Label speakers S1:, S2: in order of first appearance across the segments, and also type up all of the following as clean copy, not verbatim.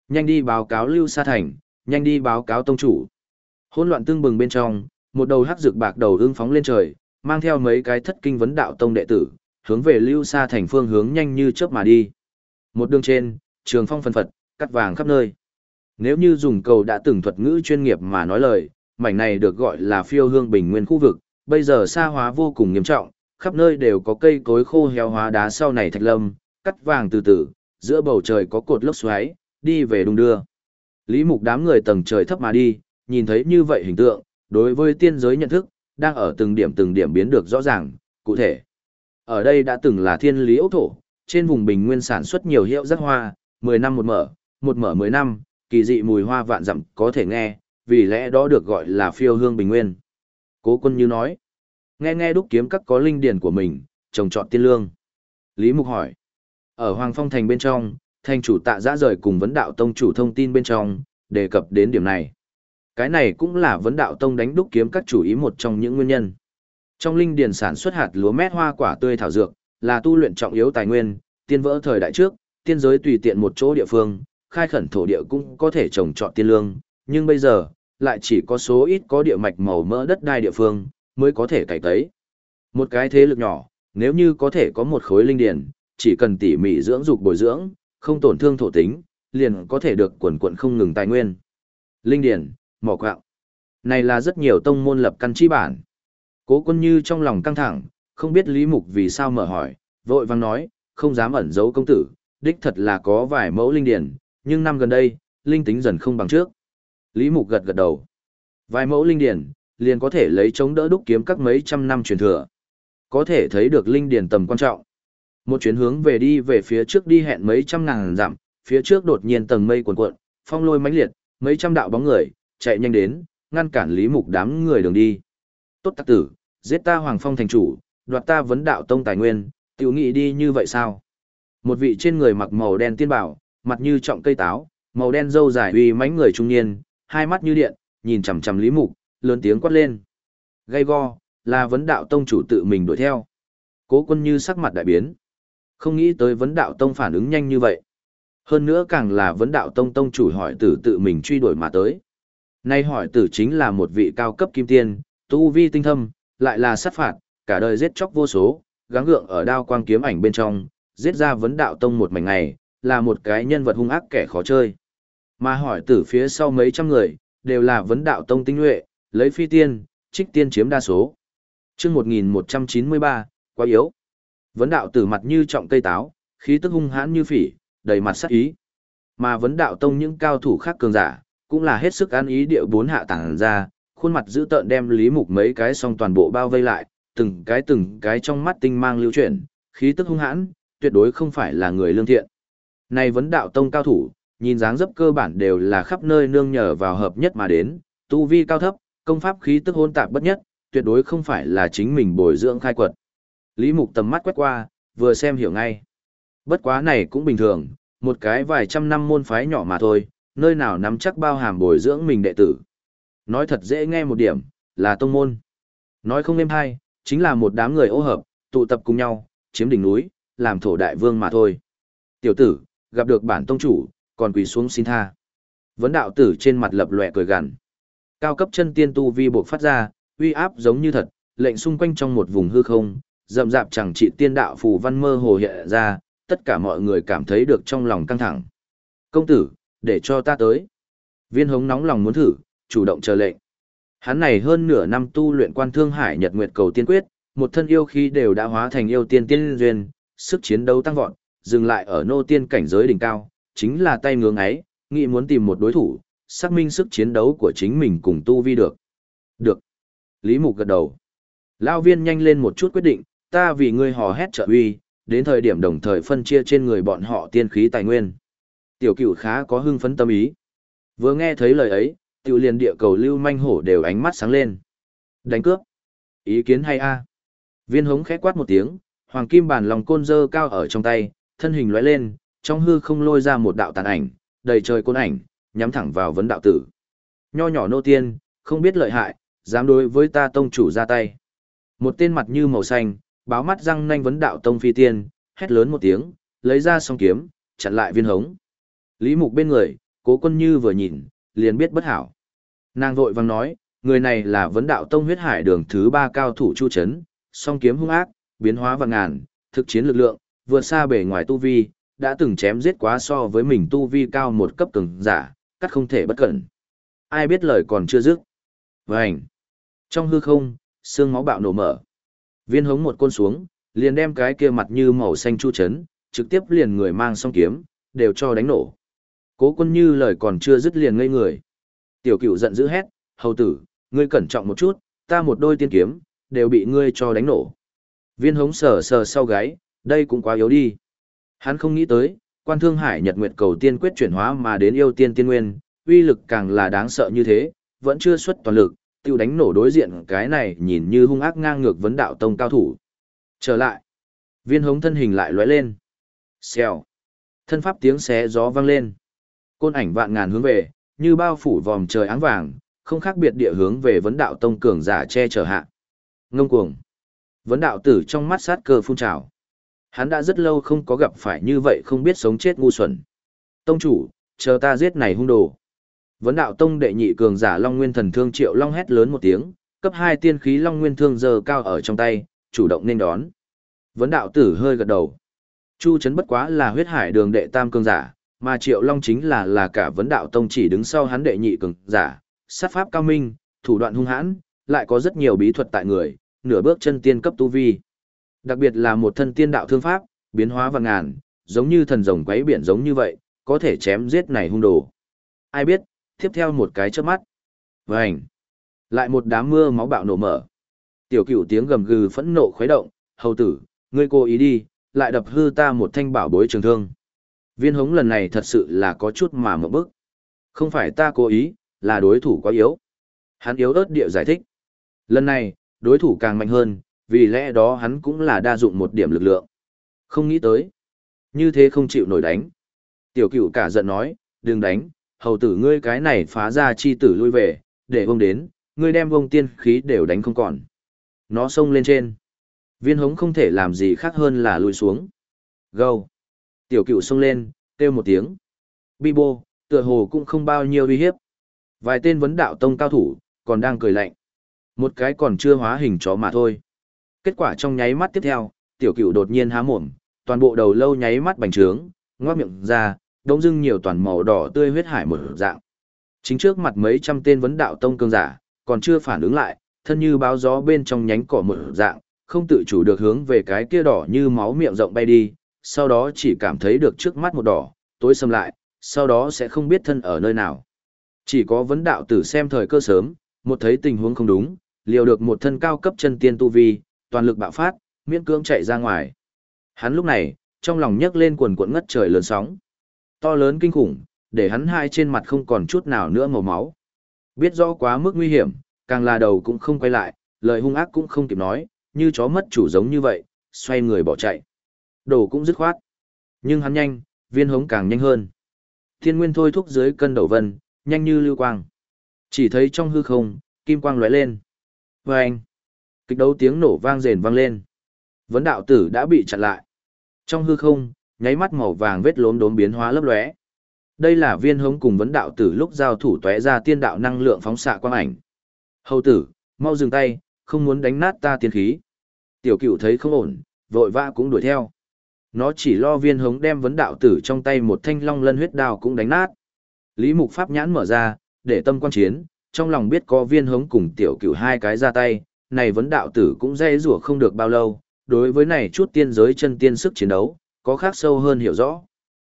S1: Nhanh đi báo cáo Lưu Sa Thành, nhanh đi báo cáo tông chủ. Hỗn loạn tương bừng bên trong, một đầu hắc rực bạc đầu ưng phóng lên trời, mang theo mấy cái thất kinh vấn đạo tông đệ tử, hướng về Lưu Sa Thành phương hướng nhanh như chớp mà đi. Một đường trên, trường phong phân phật, cắt vàng khắp nơi. Nếu như dùng cầu đã từng thuật ngữ chuyên nghiệp mà nói lời, mảnh này được gọi là phiêu hương bình nguyên khu vực, bây giờ sa hóa vô cùng nghiêm trọng, khắp nơi đều có cây cối khô héo hóa đá sau này thạch lâm, cắt vàng từ từ, giữa bầu trời có cột lốc xoáy, đi về đung đưa. Lý Mục đám người tầng trời thấp mà đi, nhìn thấy như vậy hình tượng, đối với tiên giới nhận thức, đang ở từng điểm biến được rõ ràng, cụ thể. Ở đây đã từng là thiên lý ốc thổ, trên vùng bình nguyên sản xuất nhiều hiệu giác hoa, 10 năm một mở 10 năm, kỳ dị mùi hoa vạn dặm có thể nghe, vì lẽ đó được gọi là phiêu hương bình nguyên. Cố Quân Như nói, nghe đúc kiếm các có linh điển của mình, trồng trọt tiên lương. Lý Mục hỏi, ở Hoàng Phong Thành bên trong, thành chủ Tạ Giã rời cùng vấn đạo tông chủ thông tin bên trong, đề cập đến điểm này. Cái này cũng là vấn đạo tông đánh đúc kiếm các chủ ý một trong những nguyên nhân. Trong linh điển sản xuất hạt lúa mét hoa quả tươi thảo dược, là tu luyện trọng yếu tài nguyên, tiên vỡ thời đại trước, tiên giới tùy tiện một chỗ địa phương, khai khẩn thổ địa cũng có thể trồng trọt tiên lương, nhưng bây giờ, lại chỉ có số ít có địa mạch màu mỡ đất đai địa phương, mới có thể cày cấy. Một cái thế lực nhỏ, nếu như có thể có một khối linh điển, chỉ cần tỉ mỉ dưỡng dục bồi dưỡng, không tổn thương thổ tính, liền có thể được quần quận không ngừng tài nguyên. Linh điển, mỏ quạng. Này là rất nhiều tông môn lập căn chi bản. Cố Quân Như trong lòng căng thẳng, không biết Lý Mục vì sao mở hỏi, vội vang nói, không dám ẩn giấu công tử, đích thật là có vài mẫu linh điển, nhưng năm gần đây, linh tính dần không bằng trước. Lý Mục gật gật đầu. Vài mẫu linh điển, liền có thể lấy chống đỡ đúc kiếm các mấy trăm năm truyền thừa. Có thể thấy được linh điển tầm quan trọng. Một chuyến hướng về đi về phía trước đi hẹn mấy trăm ngàn dặm, phía trước đột nhiên tầng mây cuồn cuộn, phong lôi mãnh liệt, mấy trăm đạo bóng người chạy nhanh đến, ngăn cản Lý Mục đám người đường đi. Tốt tặc tử, giết ta Hoàng Phong thành chủ, đoạt ta vấn đạo tông tài nguyên, tiểu nghị đi như vậy sao? Một vị trên người mặc màu đen tiên bảo, mặt như trọng cây táo, màu đen râu dài uy mãnh người trung niên, hai mắt như điện, nhìn chằm chằm Lý Mục, lớn tiếng quát lên. Gay go, là vấn đạo tông chủ tự mình đuổi theo. Cố Quân Như sắc mặt đại biến. Không nghĩ tới vấn đạo tông phản ứng nhanh như vậy. Hơn nữa càng là vấn đạo tông tông chủ hỏi tử tự mình truy đuổi mà tới. Nay hỏi tử chính là một vị cao cấp kim tiên, tu vi tinh thâm, lại là sát phạt, cả đời giết chóc vô số, gắng gượng ở đao quang kiếm ảnh bên trong, giết ra vấn đạo tông một mảnh ngày, là một cái nhân vật hung ác kẻ khó chơi. Mà hỏi tử phía sau mấy trăm người, đều là vấn đạo tông tinh nhuệ, lấy phi tiên, trích tiên chiếm đa số. Chương 1193, quá yếu. Vấn đạo tử mặt như trọng cây táo, khí tức hung hãn như phỉ, đầy mặt sát ý. Mà vấn đạo tông những cao thủ khác cường giả, cũng là hết sức ăn ý điệu bốn hạ tàng ra, khuôn mặt dữ tợn đem Lý Mục mấy cái xong toàn bộ bao vây lại, từng cái trong mắt tinh mang lưu chuyển, khí tức hung hãn, tuyệt đối không phải là người lương thiện. Này vấn đạo tông cao thủ, nhìn dáng dấp cơ bản đều là khắp nơi nương nhờ vào hợp nhất mà đến, tu vi cao thấp, công pháp khí tức hỗn tạp bất nhất, tuyệt đối không phải là chính mình bồi dưỡng khai quật. Lý Mục tầm mắt quét qua, vừa xem hiểu ngay. Bất quá này cũng bình thường, một cái vài trăm năm môn phái nhỏ mà thôi, nơi nào nắm chắc bao hàm bồi dưỡng mình đệ tử. Nói thật dễ nghe một điểm, là tông môn. Nói không êm hay, chính là một đám người ô hợp, tụ tập cùng nhau, chiếm đỉnh núi, làm thổ đại vương mà thôi. Tiểu tử, gặp được bản tông chủ, còn quỳ xuống xin tha. Vấn đạo tử trên mặt lập lòe cười gằn. Cao cấp chân tiên tu vi buộc phát ra, uy áp giống như thật, lệnh xung quanh trong một vùng hư không, rậm rạp chẳng trị tiên đạo phù văn mơ hồ hiện ra, tất cả mọi người cảm thấy được trong lòng căng thẳng. Công tử, để cho ta tới. Viên Hống nóng lòng muốn thử, chủ động chờ lệnh. Hắn này hơn nửa năm tu luyện Quan Thương Hải Nhật Nguyệt Cầu Tiên Quyết, một thân yêu khí đều đã hóa thành yêu tiên tiên duyên, sức chiến đấu tăng vọt, dừng lại ở nô tiên cảnh giới đỉnh cao, chính là tay ngưỡng ấy, nghĩ muốn tìm một đối thủ, xác minh sức chiến đấu của chính mình cùng tu vi được. Được. Lý Mục gật đầu. Lão Viên nhanh lên một chút quyết định, ta vì ngươi hò hét trợ uy, đến thời điểm đồng thời phân chia trên người bọn họ tiên khí tài nguyên. Tiểu Cửu khá có hưng phấn tâm ý. Vừa nghe thấy lời ấy, tiểu liền địa cầu lưu manh hổ đều ánh mắt sáng lên. Đánh cướp. Ý kiến hay a? Viên Hống khẽ quát một tiếng, hoàng kim bản lòng côn dơ cao ở trong tay, thân hình lóe lên, trong hư không lôi ra một đạo tàn ảnh, đầy trời côn ảnh, nhắm thẳng vào vấn đạo tử. Nho nhỏ nô tiên, không biết lợi hại, dám đối với ta tông chủ ra tay. Một tên mặt như màu xanh, báo mắt răng nanh vấn đạo tông phi tiên, hét lớn một tiếng, lấy ra song kiếm, chặn lại Viên Hống. Lý Mục bên người, Cố Quân Như vừa nhìn, liền biết bất hảo. Nàng vội vàng nói, người này là Vấn Đạo Tông huyết hải đường thứ 3 cao thủ Chu Chấn, song kiếm hung ác, biến hóa vạn ngàn, thực chiến lực lượng, vượt xa bề ngoài tu vi, đã từng chém giết quá so với mình tu vi cao một cấp cường giả, cắt không thể bất cẩn. Ai biết lời còn chưa dứt. Vành. Trong hư không, xương máu bạo nổ mở. Viên hống một côn xuống, liền đem cái kia mặt như màu xanh Chu Chấn, trực tiếp liền người mang song kiếm, đều cho đánh nổ. Cố Quân Như lời còn chưa dứt liền ngây người. Tiểu Cửu giận dữ hét, hầu tử, ngươi cẩn trọng một chút, ta một đôi tiên kiếm, đều bị ngươi cho đánh nổ. Viên hống sờ sờ sau gáy, đây cũng quá yếu đi. Hắn không nghĩ tới, Quan Thương Hải Nhật Nguyệt Cầu Tiên quyết chuyển hóa mà đến yêu tiên tiên nguyên, uy lực càng là đáng sợ như thế, vẫn chưa xuất toàn lực, tiêu đánh nổ đối diện cái này nhìn như hung ác ngang ngược Vấn Đạo Tông cao thủ. Trở lại, viên hống thân hình lại lóe lên. Xèo. Thân pháp tiếng xé gió vang lên. Côn ảnh vạn ngàn hướng về, như bao phủ vòm trời áng vàng, không khác biệt địa hướng về Vấn Đạo Tông cường giả che chở hạ. Ngông cuồng. Vấn Đạo tử trong mắt sát cơ phun trào. Hắn đã rất lâu không có gặp phải như vậy không biết sống chết ngu xuẩn. Tông chủ, chờ ta giết này hung đồ. Vấn Đạo Tông đệ nhị cường giả Long Nguyên Thần Thương Triệu Long hét lớn một tiếng, cấp 2 tiên khí Long Nguyên Thương giơ cao ở trong tay, chủ động nên đón. Vấn Đạo tử hơi gật đầu. Chu Chấn bất quá là huyết hải đường đệ tam cường giả, mà Triệu Long chính là cả Vấn Đạo Tông chỉ đứng sau hắn đệ nhị cường giả, sát pháp cao minh, thủ đoạn hung hãn, lại có rất nhiều bí thuật tại người, nửa bước chân tiên cấp tu vi. Đặc biệt là một thân tiên đạo thương pháp, biến hóa vạn ngàn, giống như thần rồng quấy biển giống như vậy, có thể chém giết này hung đồ. Ai biết, tiếp theo một cái chớp mắt. Vành. Lại một đám mưa máu bạo nổ mở. Tiểu Cửu tiếng gầm gừ phẫn nộ khuấy động, hầu tử, ngươi cố ý đi, lại đập hư ta một thanh bảo bối trường thương. Viên hống lần này thật sự là có chút mà ngộp bức. Không phải ta cố ý, là đối thủ quá yếu. Hắn yếu ớt địa giải thích. Lần này, đối thủ càng mạnh hơn, vì lẽ đó hắn cũng là đa dụng một điểm lực lượng. Không nghĩ tới. Như thế không chịu nổi đánh. Tiểu Cửu cả giận nói, đừng đánh, hầu tử ngươi cái này phá ra chi tử lui về, để ông đến, ngươi đem vông tiên khí đều đánh không còn. Nó xông lên trên. Viên hống không thể làm gì khác hơn là lùi xuống. Gâu. Tiểu Cửu xông lên, kêu một tiếng. Bibo, tựa hồ cũng không bao nhiêu uy hiếp. Vài tên Vấn Đạo Tông cao thủ, còn đang cười lạnh. Một cái còn chưa hóa hình chó mà thôi. Kết quả trong nháy mắt tiếp theo, Tiểu Cửu đột nhiên há mồm, toàn bộ đầu lâu nháy mắt bành trướng, ngoác miệng ra, đống dưng nhiều toàn màu đỏ tươi huyết hải một dạng. Chính trước mặt mấy trăm tên Vấn Đạo Tông cường giả, còn chưa phản ứng lại, thân như báo gió bên trong nhánh cỏ một dạng, không tự chủ được hướng về cái kia đỏ như máu miệng rộng bay đi, sau đó chỉ cảm thấy được trước mắt một đỏ, tối sầm lại, sau đó sẽ không biết thân ở nơi nào. Chỉ có Vấn Đạo tử xem thời cơ sớm, một thấy tình huống không đúng, liều được một thân cao cấp chân tiên tu vi, toàn lực bạo phát, miễn cưỡng chạy ra ngoài. Hắn lúc này, trong lòng nhấc lên quần cuộn ngất trời lớn sóng. To lớn kinh khủng, để hắn hai trên mặt không còn chút nào nữa màu máu. Biết rõ quá mức nguy hiểm, càng là đầu cũng không quay lại, lời hung ác cũng không kịp nói, như chó mất chủ giống như vậy, xoay người bỏ chạy. Đồ cũng dứt khoát. Nhưng hắn nhanh, viên hống càng nhanh hơn. Thiên nguyên thôi thúc dưới cân đầu vân, nhanh như lưu quang. Chỉ thấy trong hư không, kim quang lóe lên. Vâng! Kịch đấu tiếng nổ vang rền vang lên. Vấn Đạo tử đã bị chặn lại. Trong hư không, nháy mắt màu vàng vết lốm đốm biến hóa lấp lóe. Đây là viên hống cùng Vấn Đạo tử lúc giao thủ tóe ra tiên đạo năng lượng phóng xạ quang ảnh. Hầu tử, mau dừng tay, không muốn đánh nát ta tiên khí. Tiểu Cửu thấy không ổn, vội vã cũng đuổi theo. Nó chỉ lo viên hống đem Vấn Đạo tử trong tay một thanh long lân huyết đao cũng đánh nát. Lý Mục pháp nhãn mở ra, để tâm quan chiến, trong lòng biết có viên hống cùng Tiểu Cửu hai cái ra tay, này Vấn Đạo tử cũng dây rủa không được bao lâu, đối với này chút tiên giới chân tiên sức chiến đấu, có khác sâu hơn hiểu rõ.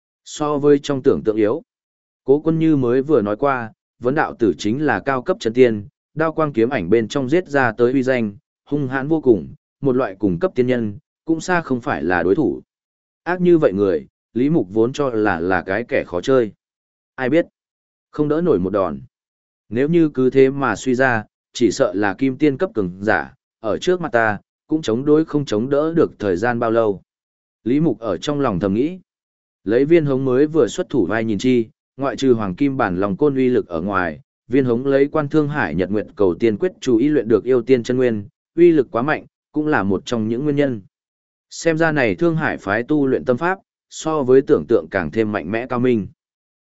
S1: So với trong tưởng tượng yếu, Cố Quân Như mới vừa nói qua, Vấn Đạo tử chính là cao cấp chân tiên, đao quang kiếm ảnh bên trong giết ra tới uy danh, hung hãn vô cùng, một loại cùng cấp tiên nhân, cũng xa không phải là đối thủ. Ác như vậy người, Lý Mục vốn cho là cái kẻ khó chơi. Ai biết, không đỡ nổi một đòn. Nếu như cứ thế mà suy ra, chỉ sợ là kim tiên cấp cường giả, ở trước mặt ta, cũng chống đối không chống đỡ được thời gian bao lâu. Lý Mục ở trong lòng thầm nghĩ. Lấy viên hống mới vừa xuất thủ vai nhìn chi, ngoại trừ hoàng kim bản lòng côn uy lực ở ngoài, viên hống lấy Quan Thương Hải Nhật Nguyệt Cầu Tiên quyết chú ý luyện được yêu tiên chân nguyên, uy lực quá mạnh, cũng là một trong những nguyên nhân. Xem ra này Thương Hải phái tu luyện tâm pháp, so với tưởng tượng càng thêm mạnh mẽ cao minh.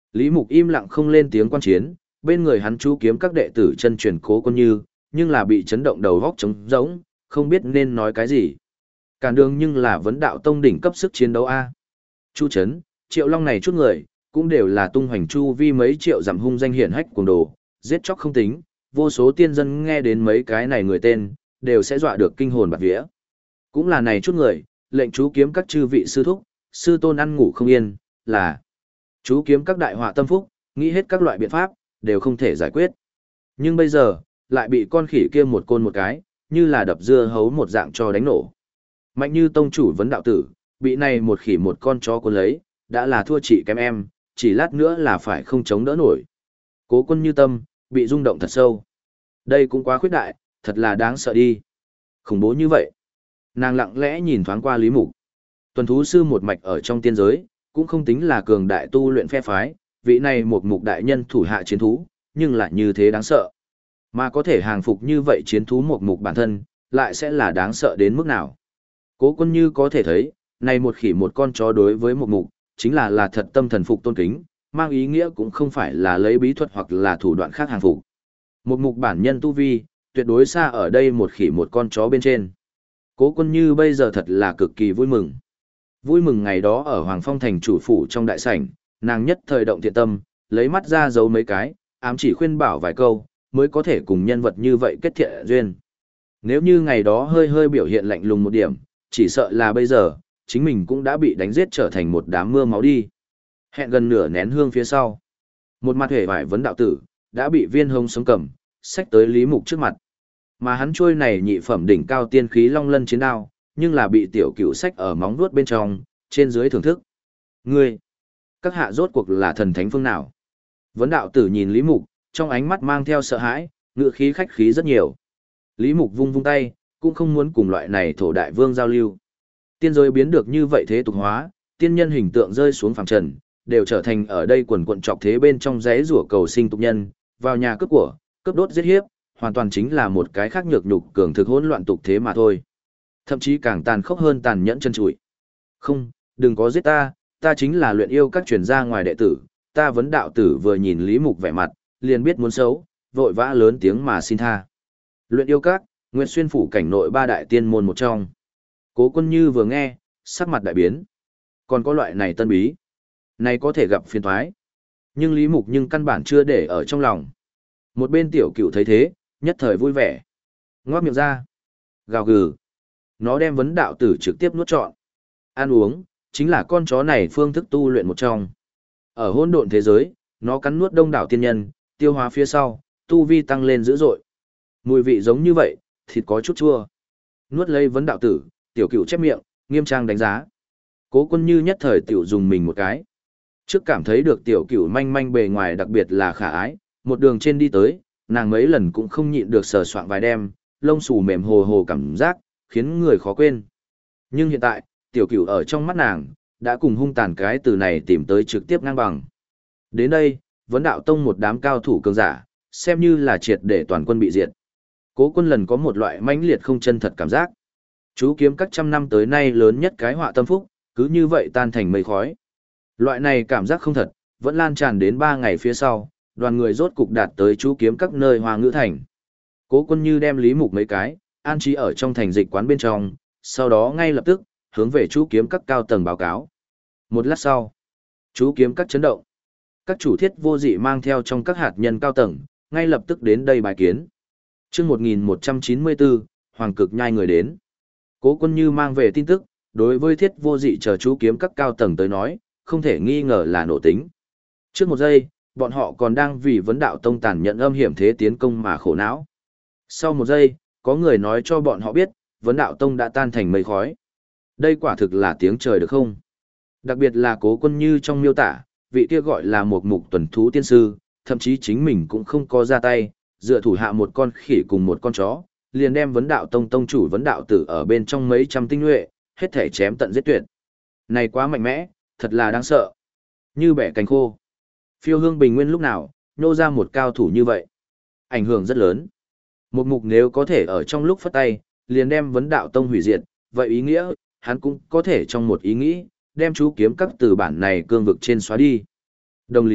S1: Lý Mục im lặng không lên tiếng quan chiến, bên người hắn chú kiếm các đệ tử chân truyền Cố Quân Như, nhưng là bị chấn động đầu góc trống rỗng, không biết nên nói cái gì. Cản đường nhưng là vấn đạo tông đỉnh cấp sức chiến đấu A. Chu Trấn, Triệu Long này chút người, cũng đều là tung hoành chu vi mấy triệu giảm hung danh hiển hách cuồng đồ, giết chóc không tính, vô số tiên dân nghe đến mấy cái này người tên, đều sẽ dọa được kinh hồn bạt vía. Cũng là này chút người, lệnh chú kiếm các chư vị sư thúc, sư tôn ăn ngủ không yên, là chú kiếm các đại họa tâm phúc, nghĩ hết các loại biện pháp, đều không thể giải quyết. Nhưng bây giờ, lại bị con khỉ kia một côn một cái, như là đập dưa hấu một dạng cho đánh nổ. Mạnh như tông chủ vấn đạo tử, bị này một khỉ một con chó cuốn lấy, đã là thua chị kém em, chỉ lát nữa là phải không chống đỡ nổi. Cố Quân Như tâm, bị rung động thật sâu. Đây cũng quá khuyết đại, thật là đáng sợ đi. Khủng bố như vậy. Nàng lặng lẽ nhìn thoáng qua Lý Mục. Tuần thú sư một mạch ở trong tiên giới, cũng không tính là cường đại tu luyện phe phái, vị này một mục đại nhân thủ hạ chiến thú, nhưng lại như thế đáng sợ. Mà có thể hàng phục như vậy chiến thú một mục bản thân, lại sẽ là đáng sợ đến mức nào. Cố Quân Như có thể thấy, này một khỉ một con chó đối với một mục, chính là thật tâm thần phục tôn kính, mang ý nghĩa cũng không phải là lấy bí thuật hoặc là thủ đoạn khác hàng phục. Một mục bản nhân tu vi, tuyệt đối xa ở đây một khỉ một con chó bên trên. Cố Quân Như bây giờ thật là cực kỳ vui mừng. Vui mừng ngày đó ở Hoàng Phong thành chủ phủ trong đại sảnh, nàng nhất thời động thiện tâm, lấy mắt ra giấu mấy cái, ám chỉ khuyên bảo vài câu, mới có thể cùng nhân vật như vậy kết thiện duyên. Nếu như ngày đó hơi hơi biểu hiện lạnh lùng một điểm, chỉ sợ là bây giờ, chính mình cũng đã bị đánh giết trở thành một đám mưa máu đi. Hẹn gần nửa nén hương phía sau. Một mặt hề vải vấn đạo tử, đã bị viên hông sống cầm, xách tới Lý Mục trước mặt. Mà hắn trôi này nhị phẩm đỉnh cao tiên khí long lân chiến đao, nhưng là bị tiểu cửu xách ở móng vuốt bên trong, trên dưới thưởng thức. Ngươi, các hạ rốt cuộc là thần thánh phương nào? Vấn đạo tử nhìn Lý Mục, trong ánh mắt mang theo sợ hãi, ngựa khí khách khí rất nhiều. Lý Mục vung vung tay, cũng không muốn cùng loại này thổ đại vương giao lưu. Tiên giới biến được như vậy thế tục hóa, tiên nhân hình tượng rơi xuống phàm trần, đều trở thành ở đây quần quận trọc thế bên trong giấy rủa cầu sinh tục nhân, vào nhà cướp của, cướp đốt giết hiếp, hoàn toàn chính là một cái khác nhược nhục cường thực hỗn loạn tục thế mà thôi. Thậm chí càng tàn khốc hơn tàn nhẫn chân trụi. Không, đừng có giết ta, ta chính là luyện yêu các truyền gia ngoài đệ tử, ta vấn đạo tử vừa nhìn Lý Mục vẻ mặt, liền biết muốn xấu, vội vã lớn tiếng mà xin tha. Luyện yêu các, Nguyệt Xuyên phủ cảnh nội ba đại tiên môn một trong. Cố Quân Như vừa nghe, sắc mặt đại biến. Còn có loại này tân bí, này có thể gặp phiền toái. Nhưng Lý Mục nhưng căn bản chưa để ở trong lòng. Một bên tiểu cửu thấy thế, nhất thời vui vẻ. Ngoác miệng ra, gào gừ. Nó đem vấn đạo tử trực tiếp nuốt trọn. Ăn uống, chính là con chó này phương thức tu luyện một trong. Ở hỗn độn thế giới, nó cắn nuốt đông đảo tiên nhân, tiêu hóa phía sau, tu vi tăng lên dữ dội. Mùi vị giống như vậy, thịt có chút chua. Nuốt lấy vấn đạo tử, tiểu cửu chép miệng, nghiêm trang đánh giá. Cố Quân Như nhất thời tiểu dùng mình một cái. Trước cảm thấy được tiểu cửu manh manh bề ngoài đặc biệt là khả ái, một đường trên đi tới, nàng mấy lần cũng không nhịn được sờ soạng vài đêm, lông xù mềm hồ hồ cảm giác, khiến người khó quên. Nhưng hiện tại, tiểu cửu ở trong mắt nàng, đã cùng hung tàn cái từ này tìm tới trực tiếp ngang bằng. Đến đây, vấn đạo tông một đám cao thủ cường giả, xem như là triệt để toàn quân bị diệt. Cố Quân lần có một loại mãnh liệt không chân thật cảm giác. Chú kiếm các trăm năm tới nay lớn nhất cái họa tâm phúc, cứ như vậy tan thành mây khói. Loại này cảm giác không thật, vẫn lan tràn đến 3 ngày phía sau, đoàn người rốt cục đạt tới chú kiếm các nơi Hoa Ngữ thành. Cố Quân Như đem Lý Mục mấy cái, an trí ở trong thành dịch quán bên trong, sau đó ngay lập tức, hướng về chú kiếm các cao tầng báo cáo. Một lát sau, chú kiếm các chấn động. Các chủ thiết vô dị mang theo trong các hạt nhân cao tầng, ngay lập tức đến đây bài kiến. Chương 1194, Hoàng Cực Nhai người đến. Cố Quân Như mang về tin tức, đối với thiết vô dị chờ chú kiếm các cao tầng tới nói, không thể nghi ngờ là nổ tính. Trước một giây, bọn họ còn đang vì vấn đạo tông tàn nhận âm hiểm thế tiến công mà khổ não. Sau một giây, có người nói cho bọn họ biết, vấn đạo tông đã tan thành mây khói. Đây quả thực là tiếng trời được không? Đặc biệt là Cố Quân Như trong miêu tả, vị kia gọi là một mục tuần thú tiên sư, thậm chí chính mình cũng không có ra tay, dựa thủ hạ một con khỉ cùng một con chó, liền đem vấn đạo tông tông chủ vấn đạo tử ở bên trong mấy trăm tinh nhuệ, hết thể chém tận giết tuyệt. Này quá mạnh mẽ, thật là đáng sợ. Như bẻ cánh khô. Phiêu hương bình nguyên lúc nào, nô ra một cao thủ như vậy. Ảnh hưởng rất lớn. Một mục nếu có thể ở trong lúc phất tay, liền đem vấn đạo tông hủy diệt, vậy ý nghĩa, hắn cũng có thể trong một ý nghĩ, đem chú kiếm các từ bản này cương vực trên xóa đi. Đồng lý,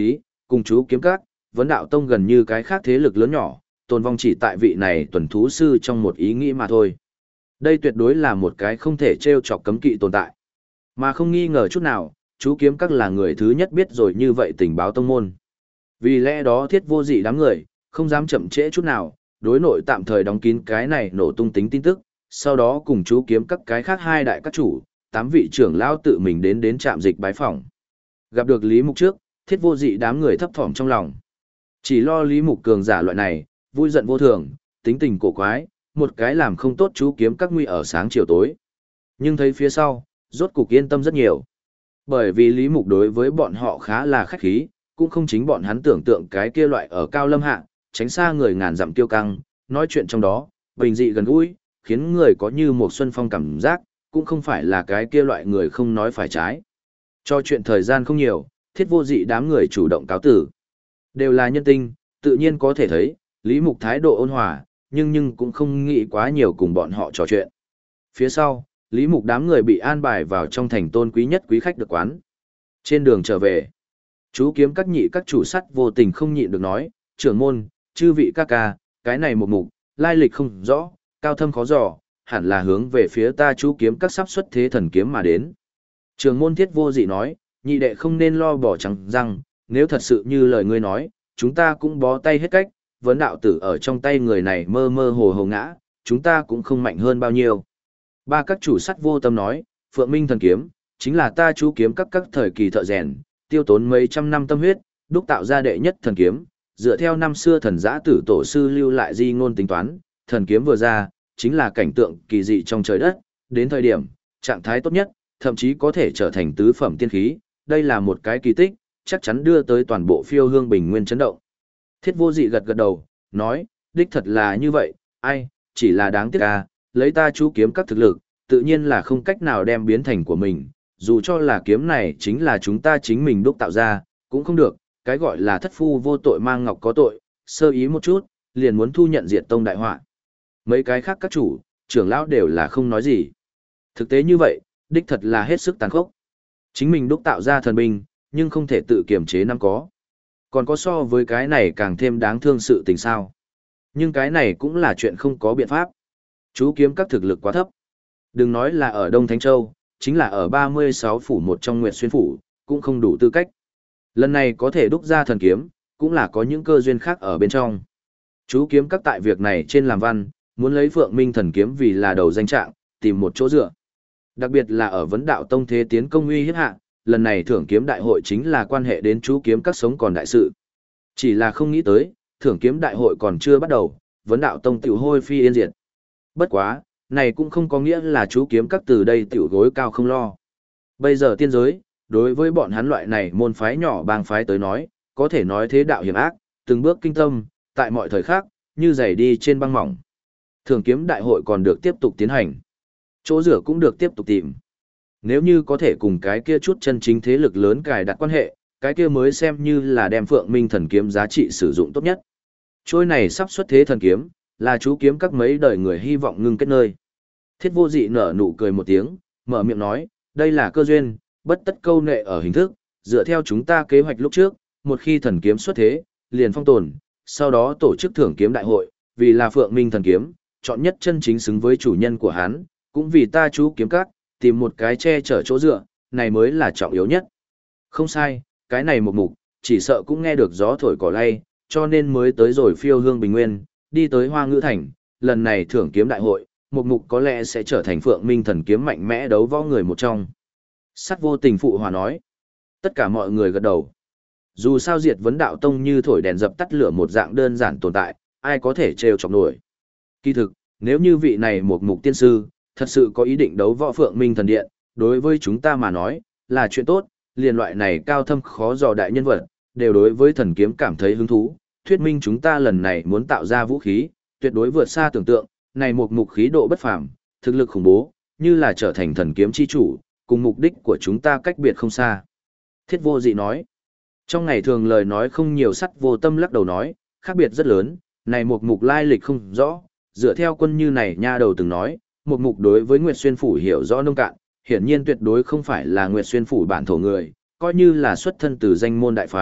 S1: cùng chú kiếm các, vấn đạo tông gần như cái khác thế lực lớn nhỏ, tồn vong chỉ tại vị này tuần thú sư trong một ý nghĩ mà thôi. Đây tuyệt đối là một cái không thể trêu chọc cấm kỵ tồn tại. Mà không nghi ngờ chút nào, chú kiếm các là người thứ nhất biết rồi như vậy tình báo tông môn. Vì lẽ đó Thiết Vô Dị đám người, không dám chậm trễ chút nào, đối nội tạm thời đóng kín cái này nổ tung tính tin tức, sau đó cùng chú kiếm các cái khác hai đại các chủ, 8 vị trưởng lão tự mình đến trạm dịch bái phỏng. Gặp được Lý Mục trước, Thiết Vô Dị đám người thấp thỏm trong lòng. Chỉ lo Lý Mục cường giả loại này, vui giận vô thường, tính tình cổ quái, một cái làm không tốt chú kiếm các nguy ở sáng chiều tối. Nhưng thấy phía sau, rốt cục yên tâm rất nhiều. Bởi vì Lý Mục đối với bọn họ khá là khách khí, cũng không chính bọn hắn tưởng tượng cái kia loại ở cao lâm hạ, tránh xa người ngàn dặm kiêu căng, nói chuyện trong đó, bình dị gần gũi, khiến người có như một xuân phong cảm giác, cũng không phải là cái kia loại người không nói phải trái. Cho chuyện thời gian không nhiều, Thiết Vô Dị đám người chủ động cáo tử. Đều là nhân tinh, tự nhiên có thể thấy, Lý Mục thái độ ôn hòa, nhưng cũng không nghĩ quá nhiều cùng bọn họ trò chuyện. Phía sau, Lý Mục đám người bị an bài vào trong thành tôn quý nhất quý khách được quán. Trên đường trở về, chú kiếm các nhị các chủ sắt vô tình không nhịn được nói, trưởng môn, chư vị ca ca, cái này một mục, lai lịch không rõ, cao thâm khó dò, hẳn là hướng về phía ta chú kiếm các sắp xuất thế thần kiếm mà đến. Trưởng môn Thiết Vô Dị nói, nhị đệ không nên lo bỏ trắng răng, nếu thật sự như lời ngươi nói, chúng ta cũng bó tay hết cách, vấn đạo tử ở trong tay người này mơ mơ hồ hồ ngã, chúng ta cũng không mạnh hơn bao nhiêu. Ba các chủ sắt vô tâm nói, Phượng Minh thần kiếm, chính là ta chú kiếm các thời kỳ thợ rèn, tiêu tốn mấy trăm năm tâm huyết, đúc tạo ra đệ nhất thần kiếm, dựa theo năm xưa thần giã tử tổ sư lưu lại di ngôn tính toán, thần kiếm vừa ra, chính là cảnh tượng kỳ dị trong trời đất, đến thời điểm, trạng thái tốt nhất, thậm chí có thể trở thành tứ phẩm tiên khí, đây là một cái kỳ tích, chắc chắn đưa tới toàn bộ phiêu hương bình nguyên chấn động. Thiết Vô Dị gật gật đầu, nói, đích thật là như vậy, ai, chỉ là đáng tiếc à, lấy ta chú kiếm các thực lực, tự nhiên là không cách nào đem biến thành của mình, dù cho là kiếm này chính là chúng ta chính mình đúc tạo ra, cũng không được, cái gọi là thất phu vô tội mang ngọc có tội, sơ ý một chút, liền muốn thu nhận diệt tông đại họa. Mấy cái khác các chủ, trưởng lão đều là không nói gì. Thực tế như vậy, đích thật là hết sức tàn khốc. Chính mình đúc tạo ra thần binh, nhưng không thể tự kiềm chế năm có. Còn có so với cái này càng thêm đáng thương sự tình sao. Nhưng cái này cũng là chuyện không có biện pháp. Chú kiếm các thực lực quá thấp. Đừng nói là ở Đông Thánh Châu, chính là ở 36 phủ một trong Nguyệt Xuyên phủ, cũng không đủ tư cách. Lần này có thể đúc ra thần kiếm, cũng là có những cơ duyên khác ở bên trong. Chú kiếm các tại việc này trên làm văn, muốn lấy Phượng Minh thần kiếm vì là đầu danh trạng, tìm một chỗ dựa. Đặc biệt là ở vấn đạo tông thế tiến công uy hiếp hạ, lần này thưởng kiếm đại hội chính là quan hệ đến chú kiếm các sống còn đại sự. Chỉ là không nghĩ tới, thưởng kiếm đại hội còn chưa bắt đầu, vấn đạo tông tiểu hôi phi yên diệt. Bất quá, này cũng không có nghĩa là chú kiếm các từ đây tiểu gối cao không lo. Bây giờ tiên giới, đối với bọn hắn loại này môn phái nhỏ bang phái tới nói, có thể nói thế đạo hiểm ác, từng bước kinh tâm, tại mọi thời khắc, như giày đi trên băng mỏng. Thưởng kiếm đại hội còn được tiếp tục tiến hành. Chỗ rửa cũng được tiếp tục tìm. Nếu như có thể cùng cái kia chút chân chính thế lực lớn cài đặt quan hệ, cái kia mới xem như là đem Phượng Minh thần kiếm giá trị sử dụng tốt nhất. Trôi này sắp xuất thế thần kiếm, là chú kiếm các mấy đời người hy vọng ngưng kết nơi. Thiết Vô Dị nở nụ cười một tiếng, mở miệng nói, đây là cơ duyên, bất tất câu nệ ở hình thức, dựa theo chúng ta kế hoạch lúc trước, một khi thần kiếm xuất thế, liền phong tồn, sau đó tổ chức thưởng kiếm đại hội, vì là Phượng Minh thần kiếm, chọn nhất chân chính xứng với chủ nhân của hắn, cũng vì ta chú kiếm các, tìm một cái che chở chỗ dựa, này mới là trọng yếu nhất. Không sai, cái này một mục, chỉ sợ cũng nghe được gió thổi cỏ lay, cho nên mới tới rồi phiêu hương bình nguyên, đi tới Hoa Ngữ Thành, lần này thưởng kiếm đại hội, một mục có lẽ sẽ trở thành Phượng Minh thần kiếm mạnh mẽ đấu võ người một trong. Sắt vô tình phụ hòa nói. Tất cả mọi người gật đầu. Dù sao diệt vấn đạo tông như thổi đèn dập tắt lửa một dạng đơn giản tồn tại, ai có thể trêu chọc nổi. Kỳ thực, nếu như vị này một mục tiên sư, thật sự có ý định đấu võ Phượng Minh thần điện, đối với chúng ta mà nói, là chuyện tốt, liền loại này cao thâm khó dò đại nhân vật, đều đối với thần kiếm cảm thấy hứng thú, thuyết minh chúng ta lần này muốn tạo ra vũ khí, tuyệt đối vượt xa tưởng tượng, này một mục khí độ bất phàm, thực lực khủng bố, như là trở thành thần kiếm chi chủ, cùng mục đích của chúng ta cách biệt không xa. Thiết Vô Dị nói, trong ngày thường lời nói không nhiều, sắt vô tâm lắc đầu nói, khác biệt rất lớn, này một mục lai lịch không rõ, dựa theo quân như này nha đầu từng nói, một mục đối với Nguyệt Xuyên Phủ hiểu rõ nông cạn, hiển nhiên tuyệt đối không phải là Nguyệt Xuyên Phủ bản thổ người, coi như là xuất thân từ danh môn đại phái,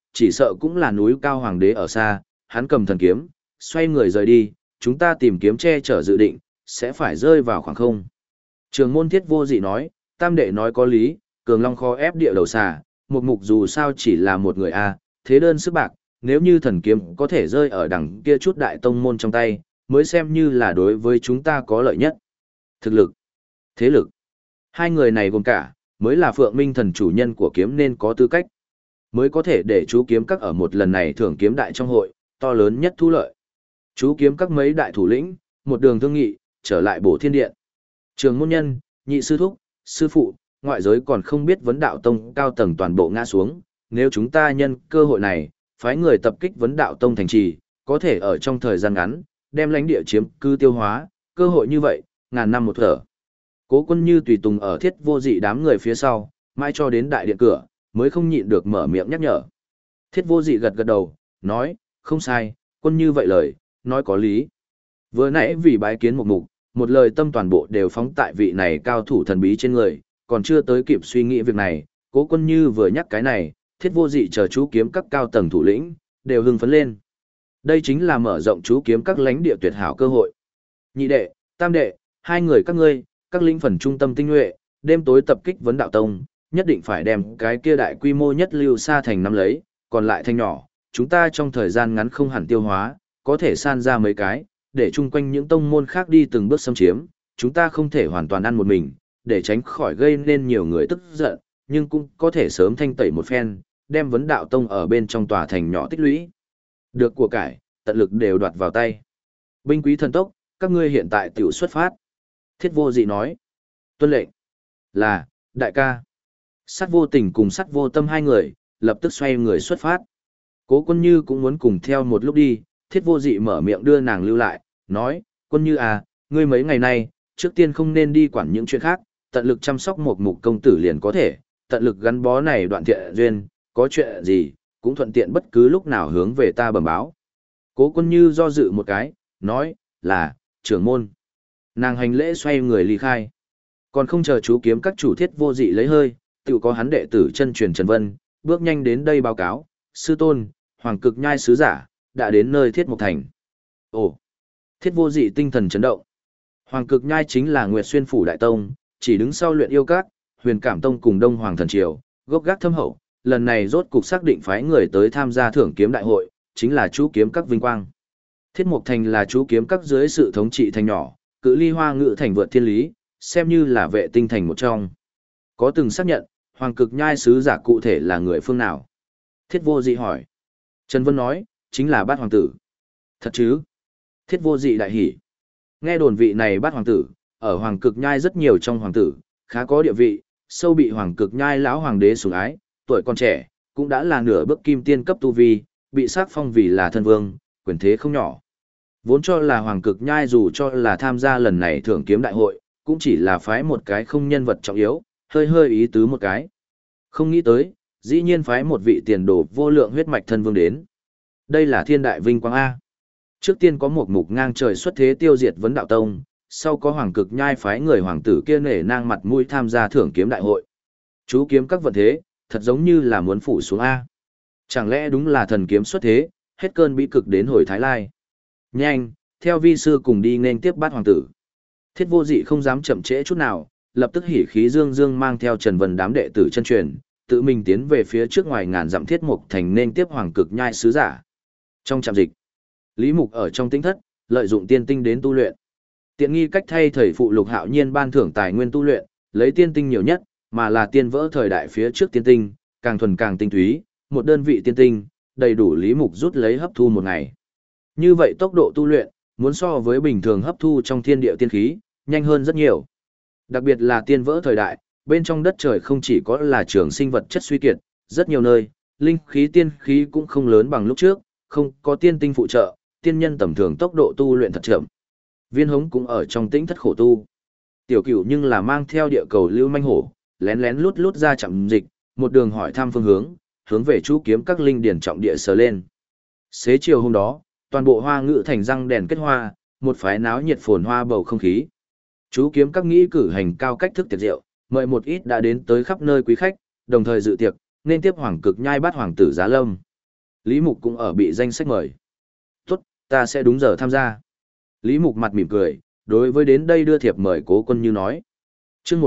S1: chỉ sợ cũng là núi cao hoàng đế ở xa, hắn cầm thần kiếm, xoay người rời đi, chúng ta tìm kiếm che chở dự định, sẽ phải rơi vào khoảng không. Trường môn Thiết Vô Dị nói, tam đệ nói có lý, cường long khó ép địa đầu xà, một mục dù sao chỉ là một người a, thế đơn sức bạc, nếu như thần kiếm có thể rơi ở đằng kia chút đại tông môn trong tay, mới xem như là đối với chúng ta có lợi nhất. Thực lực, thế lực, hai người này gồm cả, mới là Phượng Minh thần chủ nhân của kiếm nên có tư cách, mới có thể để chú kiếm các ở một lần này thưởng kiếm đại trong hội, to lớn nhất thu lợi. Chú kiếm các mấy đại thủ lĩnh, một đường thương nghị, trở lại Bổ Thiên Điện. Trường môn nhân, nhị sư thúc, sư phụ, ngoại giới còn không biết vấn đạo tông cao tầng toàn bộ ngã xuống, nếu chúng ta nhân cơ hội này, phái người tập kích vấn đạo tông thành trì, có thể ở trong thời gian ngắn, đem lãnh địa chiếm cư tiêu hóa, cơ hội như vậy, ngàn năm một thở. Cố Quân Như tùy tùng ở Thiết Vô Dị đám người phía sau, mãi cho đến đại điện cửa, mới không nhịn được mở miệng nhắc nhở. Thiết Vô Dị gật gật đầu, nói, không sai, Quân Như vậy lời, nói có lý. Vừa nãy vì bái kiến một mục, một lời tâm toàn bộ đều phóng tại vị này cao thủ thần bí trên người, còn chưa tới kịp suy nghĩ việc này, Cố Quân Như vừa nhắc cái này, Thiết Vô Dị chờ chú kiếm các cao tầng thủ lĩnh, đều hưng phấn lên. Đây chính là mở rộng chú kiếm các lãnh địa tuyệt hảo cơ hội. Nhị đệ, tam đệ, hai người các ngươi, các lĩnh phần trung tâm tinh nhuệ, đêm tối tập kích vấn đạo tông, nhất định phải đem cái kia đại quy mô nhất Lưu Sa thành nắm lấy, còn lại thành nhỏ, chúng ta trong thời gian ngắn không hẳn tiêu hóa, có thể san ra mấy cái, để chung quanh những tông môn khác đi từng bước xâm chiếm, chúng ta không thể hoàn toàn ăn một mình, để tránh khỏi gây nên nhiều người tức giận, nhưng cũng có thể sớm thanh tẩy một phen, đem vấn đạo tông ở bên trong tòa thành nhỏ tích lũy. Được của cải, tận lực đều đoạt vào tay. Binh quý thần tốc, các ngươi hiện tại tiểu xuất phát. Thiết Vô Dị nói. Tuân lệnh. Là, đại ca. Sắt Vô Tình cùng Sắt Vô Tâm hai người, lập tức xoay người xuất phát. Cố Quân Như cũng muốn cùng theo một lúc đi, Thiết Vô Dị mở miệng đưa nàng lưu lại, nói, Quân Như à, ngươi mấy ngày nay, trước tiên không nên đi quản những chuyện khác, tận lực chăm sóc một mục công tử liền có thể, tận lực gắn bó này đoạn thiện duyên, có chuyện gì, cũng thuận tiện bất cứ lúc nào hướng về ta bẩm báo. Cố Quân Như do dự một cái, nói, là, trưởng môn. Nàng hành lễ xoay người ly khai. Còn không chờ chú kiếm các chủ Thiết Vô Dị lấy hơi, tự có hắn đệ tử chân truyền Trần Vân, bước nhanh đến đây báo cáo, sư tôn, Hoàng Cực Nhai sứ giả, đã đến nơi Thiết Mộc Thành. Ồ! Thiết Vô Dị tinh thần chấn động. Hoàng Cực Nhai chính là Nguyệt Xuyên Phủ Đại Tông, chỉ đứng sau Luyện Yêu Các, Huyền Cảm Tông cùng Đông Hoàng Thần Triều, gốc gác thâm hậu, lần này rốt cục xác định phái người tới tham gia thưởng kiếm đại hội, chính là chú kiếm các vinh quang. Thiết Mộc Thành là chú kiếm các dưới sự thống trị thành nhỏ, cự ly Hoa Ngự Thành vượt thiên lý, xem như là vệ tinh thành một trong. Có từng xác nhận, Hoàng Cực Nhai sứ giả cụ thể là người phương nào? Thiết Vô Dị hỏi. Trần Vân nói, chính là Bát Hoàng tử. Thật chứ? Thiết Vô Dị đại hỉ. Nghe đồn vị này Bát Hoàng tử, ở Hoàng Cực Nhai rất nhiều trong hoàng tử, khá có địa vị, sâu bị Hoàng Cực Nhai lão hoàng đế sủng ái, tuổi còn trẻ, cũng đã là nửa bước kim tiên cấp tu vi, bị sắc phong vì là thân vương, quyền thế không nhỏ. Vốn cho là Hoàng Cực Nhai dù cho là tham gia lần này thưởng kiếm đại hội, cũng chỉ là phái một cái không nhân vật trọng yếu, hơi hơi ý tứ một cái. Không nghĩ tới, dĩ nhiên phái một vị tiền đồ vô lượng huyết mạch thân vương đến. Đây là thiên đại vinh quang A. Trước tiên có một mục ngang trời xuất thế tiêu diệt vấn đạo tông, sau có Hoàng Cực Nhai phái người hoàng tử kia nể nang mặt mũi tham gia thưởng kiếm đại hội. Chú kiếm các vận thế, thật giống như là muốn phủ xuống A. Chẳng lẽ đúng là thần kiếm xuất thế, hết cơn bí cực đến hồi Thái Lai. Nhanh, theo vi sư cùng đi nên tiếp Bát Hoàng tử. Thiết Vô Dị không dám chậm trễ chút nào, lập tức hỉ khí dương dương mang theo Trần Vân đám đệ tử chân truyền, tự mình tiến về phía trước ngoài ngàn dặm Thiết Mộc Thành nên tiếp Hoàng Cực Nhai sứ giả. Trong trạm dịch, Lý Mục ở trong tĩnh thất, lợi dụng tiên tinh đến tu luyện. Tiện nghi cách thay thầy phụ Lục Hạo Nhiên ban thưởng tài nguyên tu luyện, lấy tiên tinh nhiều nhất, mà là tiên vỡ thời đại phía trước tiên tinh, càng thuần càng tinh túy, một đơn vị tiên tinh, đầy đủ Lý Mục rút lấy hấp thu một ngày. Như vậy tốc độ tu luyện, muốn so với bình thường hấp thu trong thiên địa tiên khí, nhanh hơn rất nhiều. Đặc biệt là tiên vỡ thời đại, bên trong đất trời không chỉ có là trường sinh vật chất suy kiệt, rất nhiều nơi, linh khí tiên khí cũng không lớn bằng lúc trước, không có tiên tinh phụ trợ, tiên nhân tầm thường tốc độ tu luyện thật chậm. Viên Hống cũng ở trong tĩnh thất khổ tu. Tiểu Cửu nhưng là mang theo địa cầu lưu manh hổ, lén lén lút lút ra chậm dịch, một đường hỏi thăm phương hướng, hướng về chú kiếm các linh điển trọng địa sờ lên. Xế chiều hôm đó, toàn bộ Hoa Ngự Thành răng đèn kết hoa, một phái náo nhiệt phồn hoa bầu không khí. Chú kiếm các nghĩ cử hành cao cách thức tiệc rượu, mời một ít đã đến tới khắp nơi quý khách, đồng thời dự tiệc, nên tiếp Hoàng Cực Nhai Bát Hoàng tử Giá Lâm. Lý Mục cũng ở bị danh sách mời. Tốt, ta sẽ đúng giờ tham gia. Lý Mục mặt mỉm cười, đối với đến đây đưa thiệp mời Cố Quân Như nói. Chương